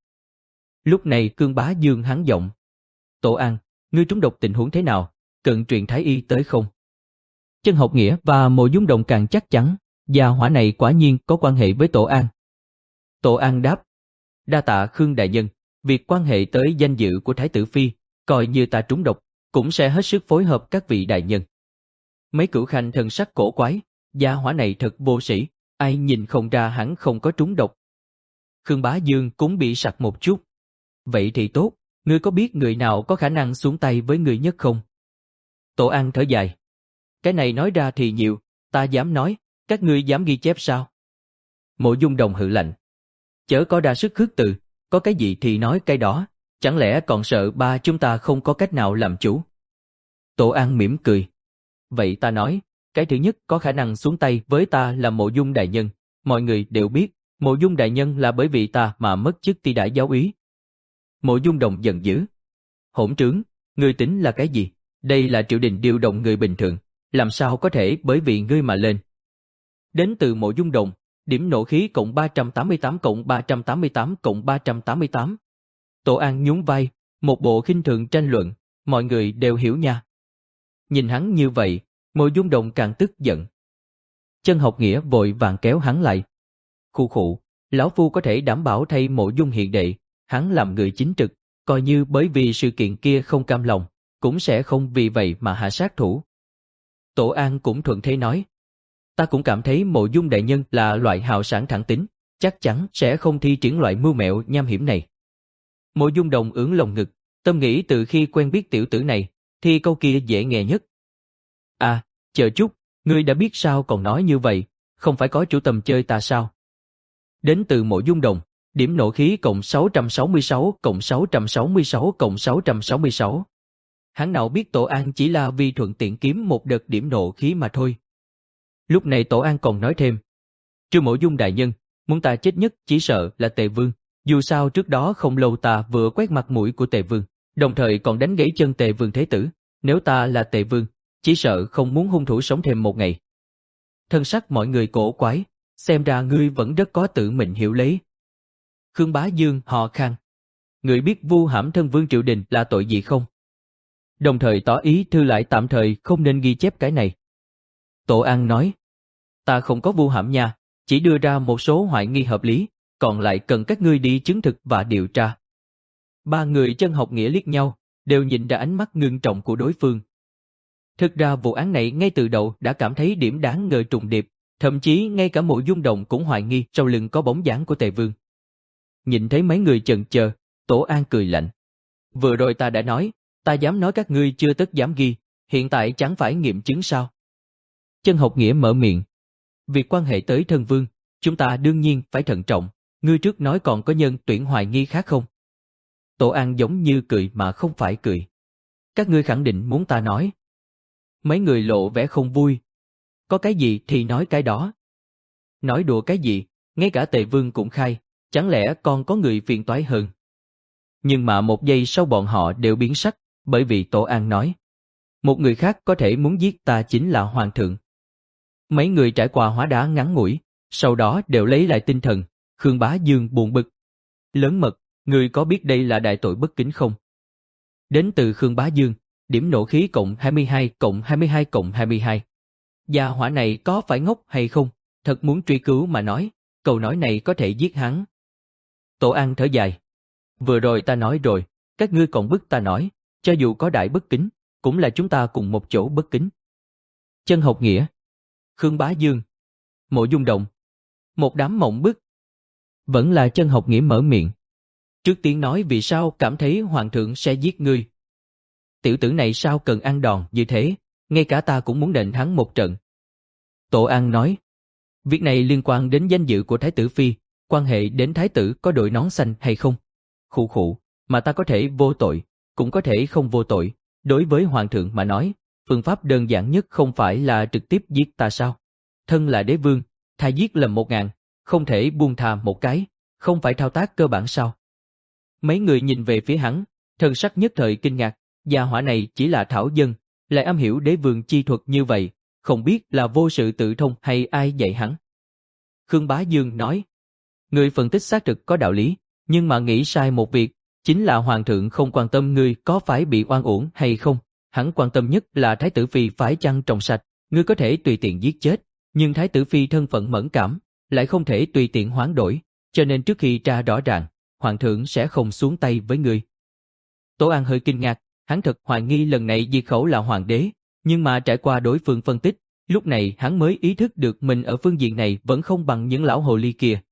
Lúc này Khương Bá Dương hắn giọng, Tổ An, ngươi trúng độc tình huống thế nào, cần truyền thái y tới không? Chân Học Nghĩa và Mộ Dung Đồng càng chắc chắn, gia hỏa này quả nhiên có quan hệ với Tổ An. Tổ An đáp, đa tạ Khương đại nhân, việc quan hệ tới danh dự của Thái tử Phi, coi như ta trúng độc, cũng sẽ hết sức phối hợp các vị đại nhân. Mấy cửu khanh thần sắc cổ quái, gia hỏa này thật vô sĩ, ai nhìn không ra hắn không có trúng độc. Khương Bá Dương cũng bị sặc một chút. Vậy thì tốt, ngươi có biết người nào có khả năng xuống tay với người nhất không? Tổ An thở dài. Cái này nói ra thì nhiều, ta dám nói, các ngươi dám ghi chép sao? Mộ Dung Đồng hừ lạnh. Chớ có đa sức khước từ, có cái gì thì nói cái đó, chẳng lẽ còn sợ ba chúng ta không có cách nào làm chủ? Tổ An mỉm cười. Vậy ta nói, cái thứ nhất có khả năng xuống tay với ta là Mộ Dung đại nhân, mọi người đều biết, Mộ Dung đại nhân là bởi vì ta mà mất chức ti đại giáo úy. Mộ Dung Đồng giận dữ. Hỗn trướng, ngươi tính là cái gì? Đây là triều đình điều động người bình thường, làm sao có thể bởi vì ngươi mà lên? Đến từ Mộ Dung Đồng, điểm nộ khí cộng ba trăm tám mươi tám cộng ba trăm tám mươi tám cộng ba trăm tám mươi tám. Tổ An nhún vai, một bộ khinh thường tranh luận, mọi người đều hiểu nha. Nhìn hắn như vậy, Mộ Dung Đồng càng tức giận. Chân Học Nghĩa vội vàng kéo hắn lại. Khu khụ, lão phu có thể đảm bảo thay Mộ Dung hiền đệ, hắn làm người chính trực, coi như bởi vì sự kiện kia không cam lòng, cũng sẽ không vì vậy mà hạ sát thủ. Tổ An cũng thuận thế nói. Ta cũng cảm thấy Mộ Dung đại nhân là loại hào sản thẳng tính, chắc chắn sẽ không thi triển loại mưu mẹo nham hiểm này. Mộ Dung Đồng ưỡn lồng ngực, tâm nghĩ từ khi quen biết tiểu tử này, thì câu kia dễ nghe nhất. À, chờ chút, ngươi đã biết sao còn nói như vậy, không phải có chủ tầm chơi ta sao? Đến từ Mộ Dung Đồng, điểm nộ khí cộng sáu trăm sáu mươi sáu cộng sáu trăm sáu mươi sáu cộng sáu trăm sáu mươi sáu. Hắn nào biết Tổ An chỉ là vì thuận tiện kiếm một đợt điểm nộ khí mà thôi. Lúc này Tổ An còn nói thêm, Trừ Mộ Dung đại nhân, muốn ta chết nhất chỉ sợ là Tề Vương, dù sao trước đó không lâu ta vừa quét mặt mũi của Tề Vương, đồng thời còn đánh gãy chân Tề Vương thế tử, nếu ta là Tề Vương, chỉ sợ không muốn hung thủ sống thêm một ngày. Thân sắc mọi người cổ quái, xem ra ngươi vẫn rất có tự mình hiểu lấy. Khương Bá Dương hò khan. Ngươi biết vu hãm thân vương triều đình là tội gì không? Đồng thời tỏ ý thư lại tạm thời không nên ghi chép cái này. Tổ An nói, ta không có vu hãm nha, chỉ đưa ra một số hoài nghi hợp lý, còn lại cần các ngươi đi chứng thực và điều tra. Ba người Chân Học Nghĩa liếc nhau, đều nhìn ra ánh mắt ngưng trọng của đối phương. Thực ra vụ án này ngay từ đầu đã cảm thấy điểm đáng ngờ trùng điệp, thậm chí ngay cả Mộ Dung Đồng cũng hoài nghi sau lưng có bóng dáng của Tề Vương. Nhìn thấy mấy người chần chờ, Tổ An cười lạnh. Vừa rồi ta đã nói, ta dám nói các ngươi chưa tất dám ghi, hiện tại chẳng phải nghiệm chứng sao? Chân Học Nghĩa mở miệng. Việc quan hệ tới thân vương, chúng ta đương nhiên phải thận trọng, ngươi trước nói còn có nhân tuyển hoài nghi khác không? Tổ An giống như cười mà không phải cười. Các ngươi khẳng định muốn ta nói. Mấy người lộ vẻ không vui. Có cái gì thì nói cái đó. Nói đùa cái gì, ngay cả Tề Vương cũng khai, chẳng lẽ còn có người phiền toái hơn? Nhưng mà một giây sau bọn họ đều biến sắc, bởi vì Tổ An nói. Một người khác có thể muốn giết ta chính là Hoàng thượng. Mấy người trải qua hóa đá ngắn ngủi, sau đó đều lấy lại tinh thần. Khương Bá Dương buồn bực. Lớn mật, người có biết đây là đại tội bất kính không? Đến từ Khương Bá Dương, điểm nộ khí cộng hai mươi hai cộng hai mươi hai cộng hai mươi hai. Gia hỏa này có phải ngốc hay không? Thật muốn truy cứu mà nói, câu nói này có thể giết hắn. Tổ An thở dài. Vừa rồi ta nói rồi, các ngươi còn bức ta nói, cho dù có đại bất kính, cũng là chúng ta cùng một chỗ bất kính. Chân Học Nghĩa, Khương Bá Dương, Mộ Dung Động, một đám mộng bức. Vẫn là Chân Học Nghĩa mở miệng. Trước tiên nói vì sao cảm thấy Hoàng thượng sẽ giết ngươi. Tiểu tử này sao cần ăn đòn như thế, ngay cả ta cũng muốn đền hắn một trận. Tổ An nói, việc này liên quan đến danh dự của Thái tử Phi, quan hệ đến Thái tử có đội nón xanh hay không. Khụ khụ, mà ta có thể vô tội, cũng có thể không vô tội. Đối với Hoàng thượng mà nói, phương pháp đơn giản nhất không phải là trực tiếp giết ta sao? Thân là đế vương, thà giết lầm một ngàn, không thể buông tha một cái, không phải thao tác cơ bản sao? Mấy người nhìn về phía hắn, thần sắc nhất thời kinh ngạc, gia hỏa này chỉ là thảo dân, lại am hiểu đế vương chi thuật như vậy, không biết là vô sự tự thông hay ai dạy hắn. Khương Bá Dương nói, người phân tích xác thực có đạo lý, nhưng mà nghĩ sai một việc, chính là Hoàng thượng không quan tâm ngươi có phải bị oan uổng hay không, hắn quan tâm nhất là Thái tử Phi phải chăng trong sạch, ngươi có thể tùy tiện giết chết, nhưng Thái tử Phi thân phận mẫn cảm, lại không thể tùy tiện hoán đổi, cho nên trước khi tra rõ ràng, Hoàng thượng sẽ không xuống tay với ngươi. Tổ An hơi kinh ngạc, hắn thật hoài nghi lần này diệt khẩu là hoàng đế, nhưng mà trải qua đối phương phân tích, lúc này hắn mới ý thức được mình ở phương diện này vẫn không bằng những lão hồ ly kia.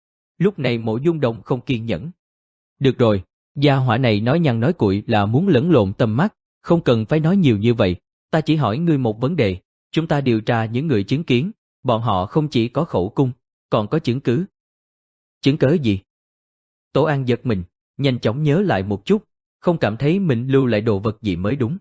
Lúc này Mộ Dung Đồng không kiên nhẫn. Được rồi, gia hỏa này nói nhăn nói cuội là muốn lẫn lộn tầm mắt, không cần phải nói nhiều như vậy, ta chỉ hỏi ngươi một vấn đề, chúng ta điều tra những người chứng kiến, bọn họ không chỉ có khẩu cung, còn có chứng cứ. Chứng cớ gì? Tổ An giật mình, nhanh chóng nhớ lại một chút, không cảm thấy mình lưu lại đồ vật gì mới đúng.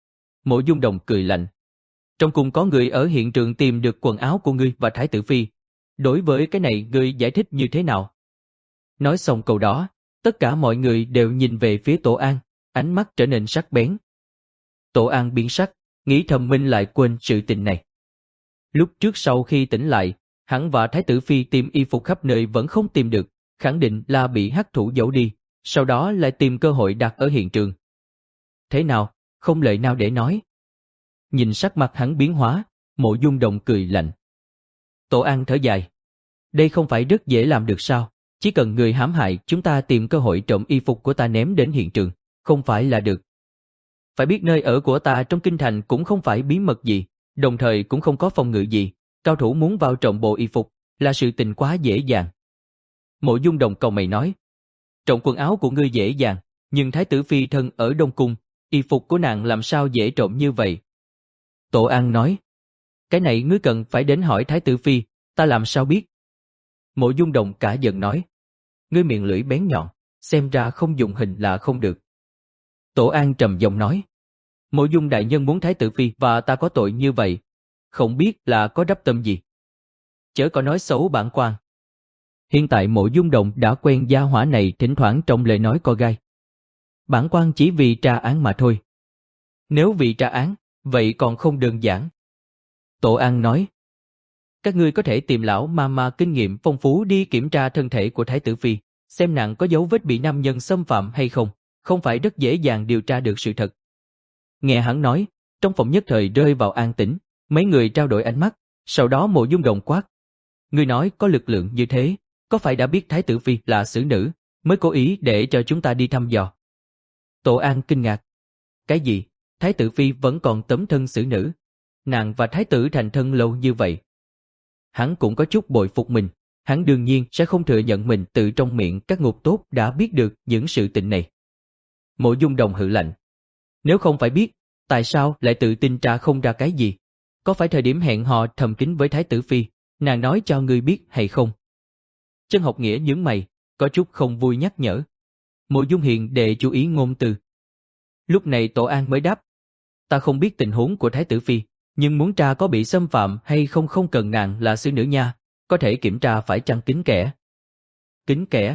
Mộ Dung Đồng cười lạnh. Trong cung có người ở hiện trường tìm được quần áo của ngươi và Thái tử Phi. Đối với cái này ngươi giải thích như thế nào? Nói xong câu đó, tất cả mọi người đều nhìn về phía Tổ An, ánh mắt trở nên sắc bén. Tổ An biến sắc, nghĩ thầm mình lại quên sự tình này. Lúc trước sau khi tỉnh lại, hắn và Thái tử Phi tìm y phục khắp nơi vẫn không tìm được, khẳng định là bị hắc thủ giấu đi, sau đó lại tìm cơ hội đặt ở hiện trường. Thế nào, không lời nào để nói. Nhìn sắc mặt hắn biến hóa, Mộ Dung Đồng cười lạnh. Tổ An thở dài. Đây không phải rất dễ làm được sao, chỉ cần người hãm hại chúng ta tìm cơ hội trộm y phục của ta ném đến hiện trường, không phải là được. Phải biết nơi ở của ta trong kinh thành cũng không phải bí mật gì, đồng thời cũng không có phòng ngự gì, cao thủ muốn vào trộm bộ y phục, là sự tình quá dễ dàng. Mộ Dung Đồng cầu mày nói. Trộm quần áo của ngươi dễ dàng, nhưng Thái tử Phi thân ở Đông Cung, y phục của nàng làm sao dễ trộm như vậy? Tổ An nói. Cái này ngươi cần phải đến hỏi Thái tử Phi, ta làm sao biết? Mộ Dung Đồng cả giận nói. Ngươi miệng lưỡi bén nhọn, xem ra không dùng hình là không được. Tổ An trầm giọng nói. Mộ Dung đại nhân muốn Thái tử Phi và ta có tội như vậy, không biết là có đắp tâm gì. Chớ có nói xấu bản quan. Hiện tại Mộ Dung Đồng đã quen gia hỏa này thỉnh thoảng trong lời nói co gai. Bản quan chỉ vì tra án mà thôi. Nếu vì tra án, Vậy còn không đơn giản. Tổ An nói. Các ngươi có thể tìm lão ma ma kinh nghiệm phong phú đi kiểm tra thân thể của Thái tử Phi, xem nàng có dấu vết bị nam nhân xâm phạm hay không, không phải rất dễ dàng điều tra được sự thật. Nghe hắn nói, trong phòng nhất thời rơi vào an tĩnh, mấy người trao đổi ánh mắt, sau đó Mộ Dung Đồng quát. Ngươi nói có lực lượng như thế, có phải đã biết Thái tử Phi là xử nữ, mới cố ý để cho chúng ta đi thăm dò? Tổ An kinh ngạc. Cái gì? Thái tử Phi vẫn còn tấm thân xử nữ? Nàng và Thái tử thành thân lâu như vậy. Hắn cũng có chút bội phục mình, hắn đương nhiên sẽ không thừa nhận mình từ trong miệng các ngục tốt đã biết được những sự tình này. Mộ Dung Đồng hừ lạnh. Nếu không phải biết, tại sao lại tự tin tra không ra cái gì? Có phải thời điểm hẹn hò thầm kín với Thái tử Phi, nàng nói cho ngươi biết hay không? Chân Học Nghĩa nhướng mày, có chút không vui nhắc nhở. Mộ Dung Hiền đệ chú ý ngôn từ. Lúc này Tổ An mới đáp. Ta không biết tình huống của Thái tử Phi, nhưng muốn tra có bị xâm phạm hay không không cần nàng là sư nữ nha, có thể kiểm tra phải chăng kín kẽ. Kín kẽ?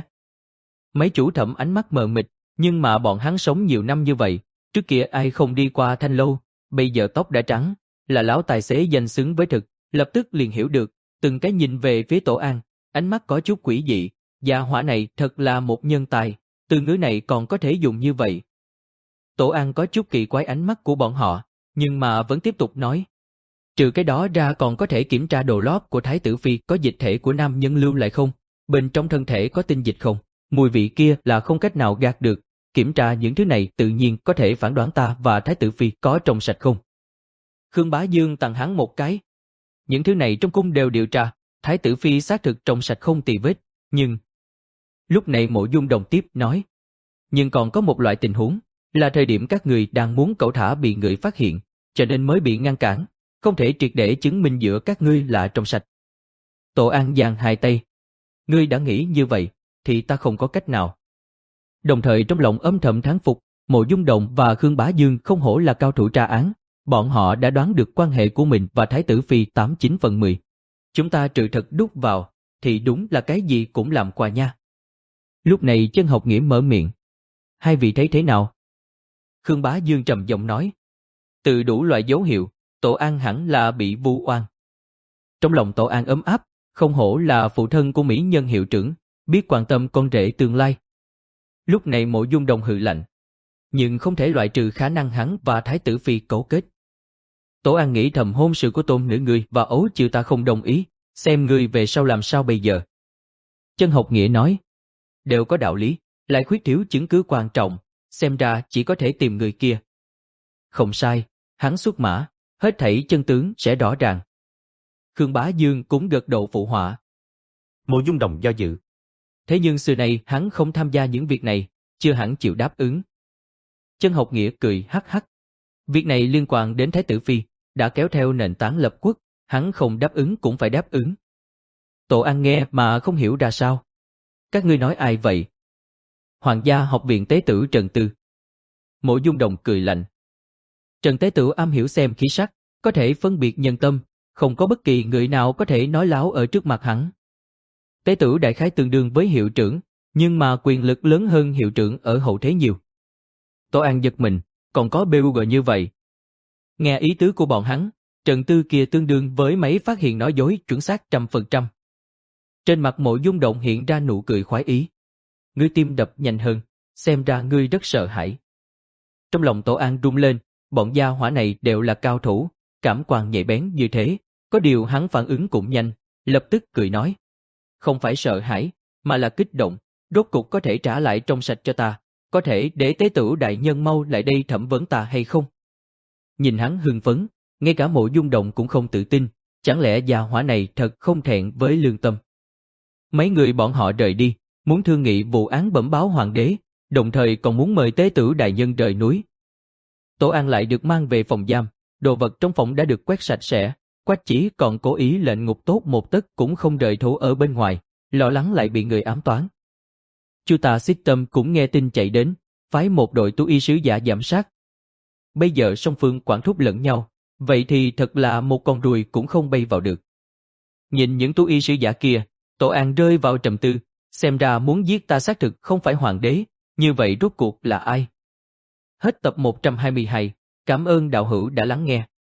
Mấy chủ thẩm ánh mắt mờ mịt, nhưng mà bọn hắn sống nhiều năm như vậy, trước kia ai không đi qua thanh lâu, bây giờ tóc đã trắng, là lão tài xế danh xứng với thực, lập tức liền hiểu được, từng cái nhìn về phía Tổ An, ánh mắt có chút quỷ dị, gia hỏa này thật là một nhân tài, từ ngữ này còn có thể dùng như vậy. Tổ An có chút kỳ quái ánh mắt của bọn họ, nhưng mà vẫn tiếp tục nói. Trừ cái đó ra còn có thể kiểm tra đồ lót của Thái tử Phi có dịch thể của nam nhân lưu lại không, bên trong thân thể có tinh dịch không, mùi vị kia là không cách nào gạt được, kiểm tra những thứ này tự nhiên có thể phán đoán ta và Thái tử Phi có trong sạch không. Khương Bá Dương tặng hắn một cái. Những thứ này trong cung đều điều tra, Thái tử Phi xác thực trong sạch không tì vết, nhưng... Lúc này Mộ Dung Đồng tiếp nói. Nhưng còn có một loại tình huống, là thời điểm các người đang muốn cẩu thả bị người phát hiện, cho nên mới bị ngăn cản, không thể triệt để chứng minh giữa các ngươi là trong sạch. Tổ An giang hai tay. Ngươi đã nghĩ như vậy, thì ta không có cách nào. Đồng thời trong lòng âm thầm thán phục, Mộ Dung Đồng và Khương Bá Dương không hổ là cao thủ tra án, bọn họ đã đoán được quan hệ của mình và Thái tử Phi tám chín phần mười. Chúng ta trừ thật đút vào, thì đúng là cái gì cũng làm qua nha. Lúc này Chân Học Nghĩa mở miệng. Hai vị thấy thế nào? Khương Bá Dương trầm giọng nói. Từ đủ loại dấu hiệu, Tổ An hẳn là bị vu oan. Trong lòng Tổ An ấm áp, không hổ là phụ thân của mỹ nhân hiệu trưởng, biết quan tâm con rể tương lai. Lúc này Mộ Dung Đồng hừ lạnh. Nhưng không thể loại trừ khả năng hắn và Thái tử Phi cấu kết. Tổ An nghĩ thầm hôn sự của tôn nữ người và ấu chiêu ta không đồng ý, xem người về sau làm sao bây giờ. Chân Học Nghĩa nói. Đều có đạo lý, lại khuyết thiếu chứng cứ quan trọng, xem ra chỉ có thể tìm người kia. Không sai, hắn xuất mã, hết thảy chân tướng sẽ rõ ràng. Khương Bá Dương cũng gật đầu phụ họa. Mộ Dung Đồng do dự. Thế nhưng xưa nay hắn không tham gia những việc này, chưa hẳn chịu đáp ứng. Chân Học Nghĩa cười hắc hắc. Việc này liên quan đến Thái tử Phi, đã kéo theo nền tảng lập quốc, hắn không đáp ứng cũng phải đáp ứng. Tổ An nghe mà không hiểu ra sao. Các ngươi nói ai vậy? Hoàng gia học viện tế tử Trần Tư. Mộ Dung Đồng cười lạnh. Trần tế tử am hiểu xem khí sắc, có thể phân biệt nhân tâm, không có bất kỳ người nào có thể nói láo ở trước mặt hắn. Tế tử đại khái tương đương với hiệu trưởng, nhưng mà quyền lực lớn hơn hiệu trưởng ở hậu thế nhiều. Tổ An giật mình, còn có bê u giê như vậy. Nghe ý tứ của bọn hắn, Trần Tư kia tương đương với máy phát hiện nói dối chuẩn xác trăm phần trăm. Trên mặt Mộ Dung Động hiện ra nụ cười khoái ý. Ngươi tim đập nhanh hơn, xem ra ngươi rất sợ hãi. Trong lòng Tổ An rung lên, bọn gia hỏa này đều là cao thủ, cảm quan nhạy bén như thế, có điều hắn phản ứng cũng nhanh, lập tức cười nói. Không phải sợ hãi, mà là kích động, rốt cục có thể trả lại trong sạch cho ta, có thể để tế tử đại nhân mau lại đây thẩm vấn ta hay không? Nhìn hắn hưng phấn, ngay cả Mộ Dung Động cũng không tự tin, chẳng lẽ gia hỏa này thật không thẹn với lương tâm. Mấy người bọn họ rời đi, muốn thương nghị vụ án bẩm báo hoàng đế, đồng thời còn muốn mời tế tử đại nhân rời núi. Tổ An lại được mang về phòng giam, đồ vật trong phòng đã được quét sạch sẽ, Quách Chỉ còn cố ý lệnh ngục tốt một tấc cũng không rời thủ ở bên ngoài, lo lắng lại bị người ám toán. Chu Tà Xích Tâm cũng nghe tin chạy đến, phái một đội tú y sứ giả giám sát. Bây giờ song phương quản thúc lẫn nhau, vậy thì thật là một con ruồi cũng không bay vào được. Nhìn những tú y sứ giả kia, Tổ An rơi vào trầm tư, xem ra muốn giết ta xác thực không phải hoàng đế, như vậy rốt cuộc là ai? Hết tập một trăm hai mươi hai. Cảm ơn đạo hữu đã lắng nghe.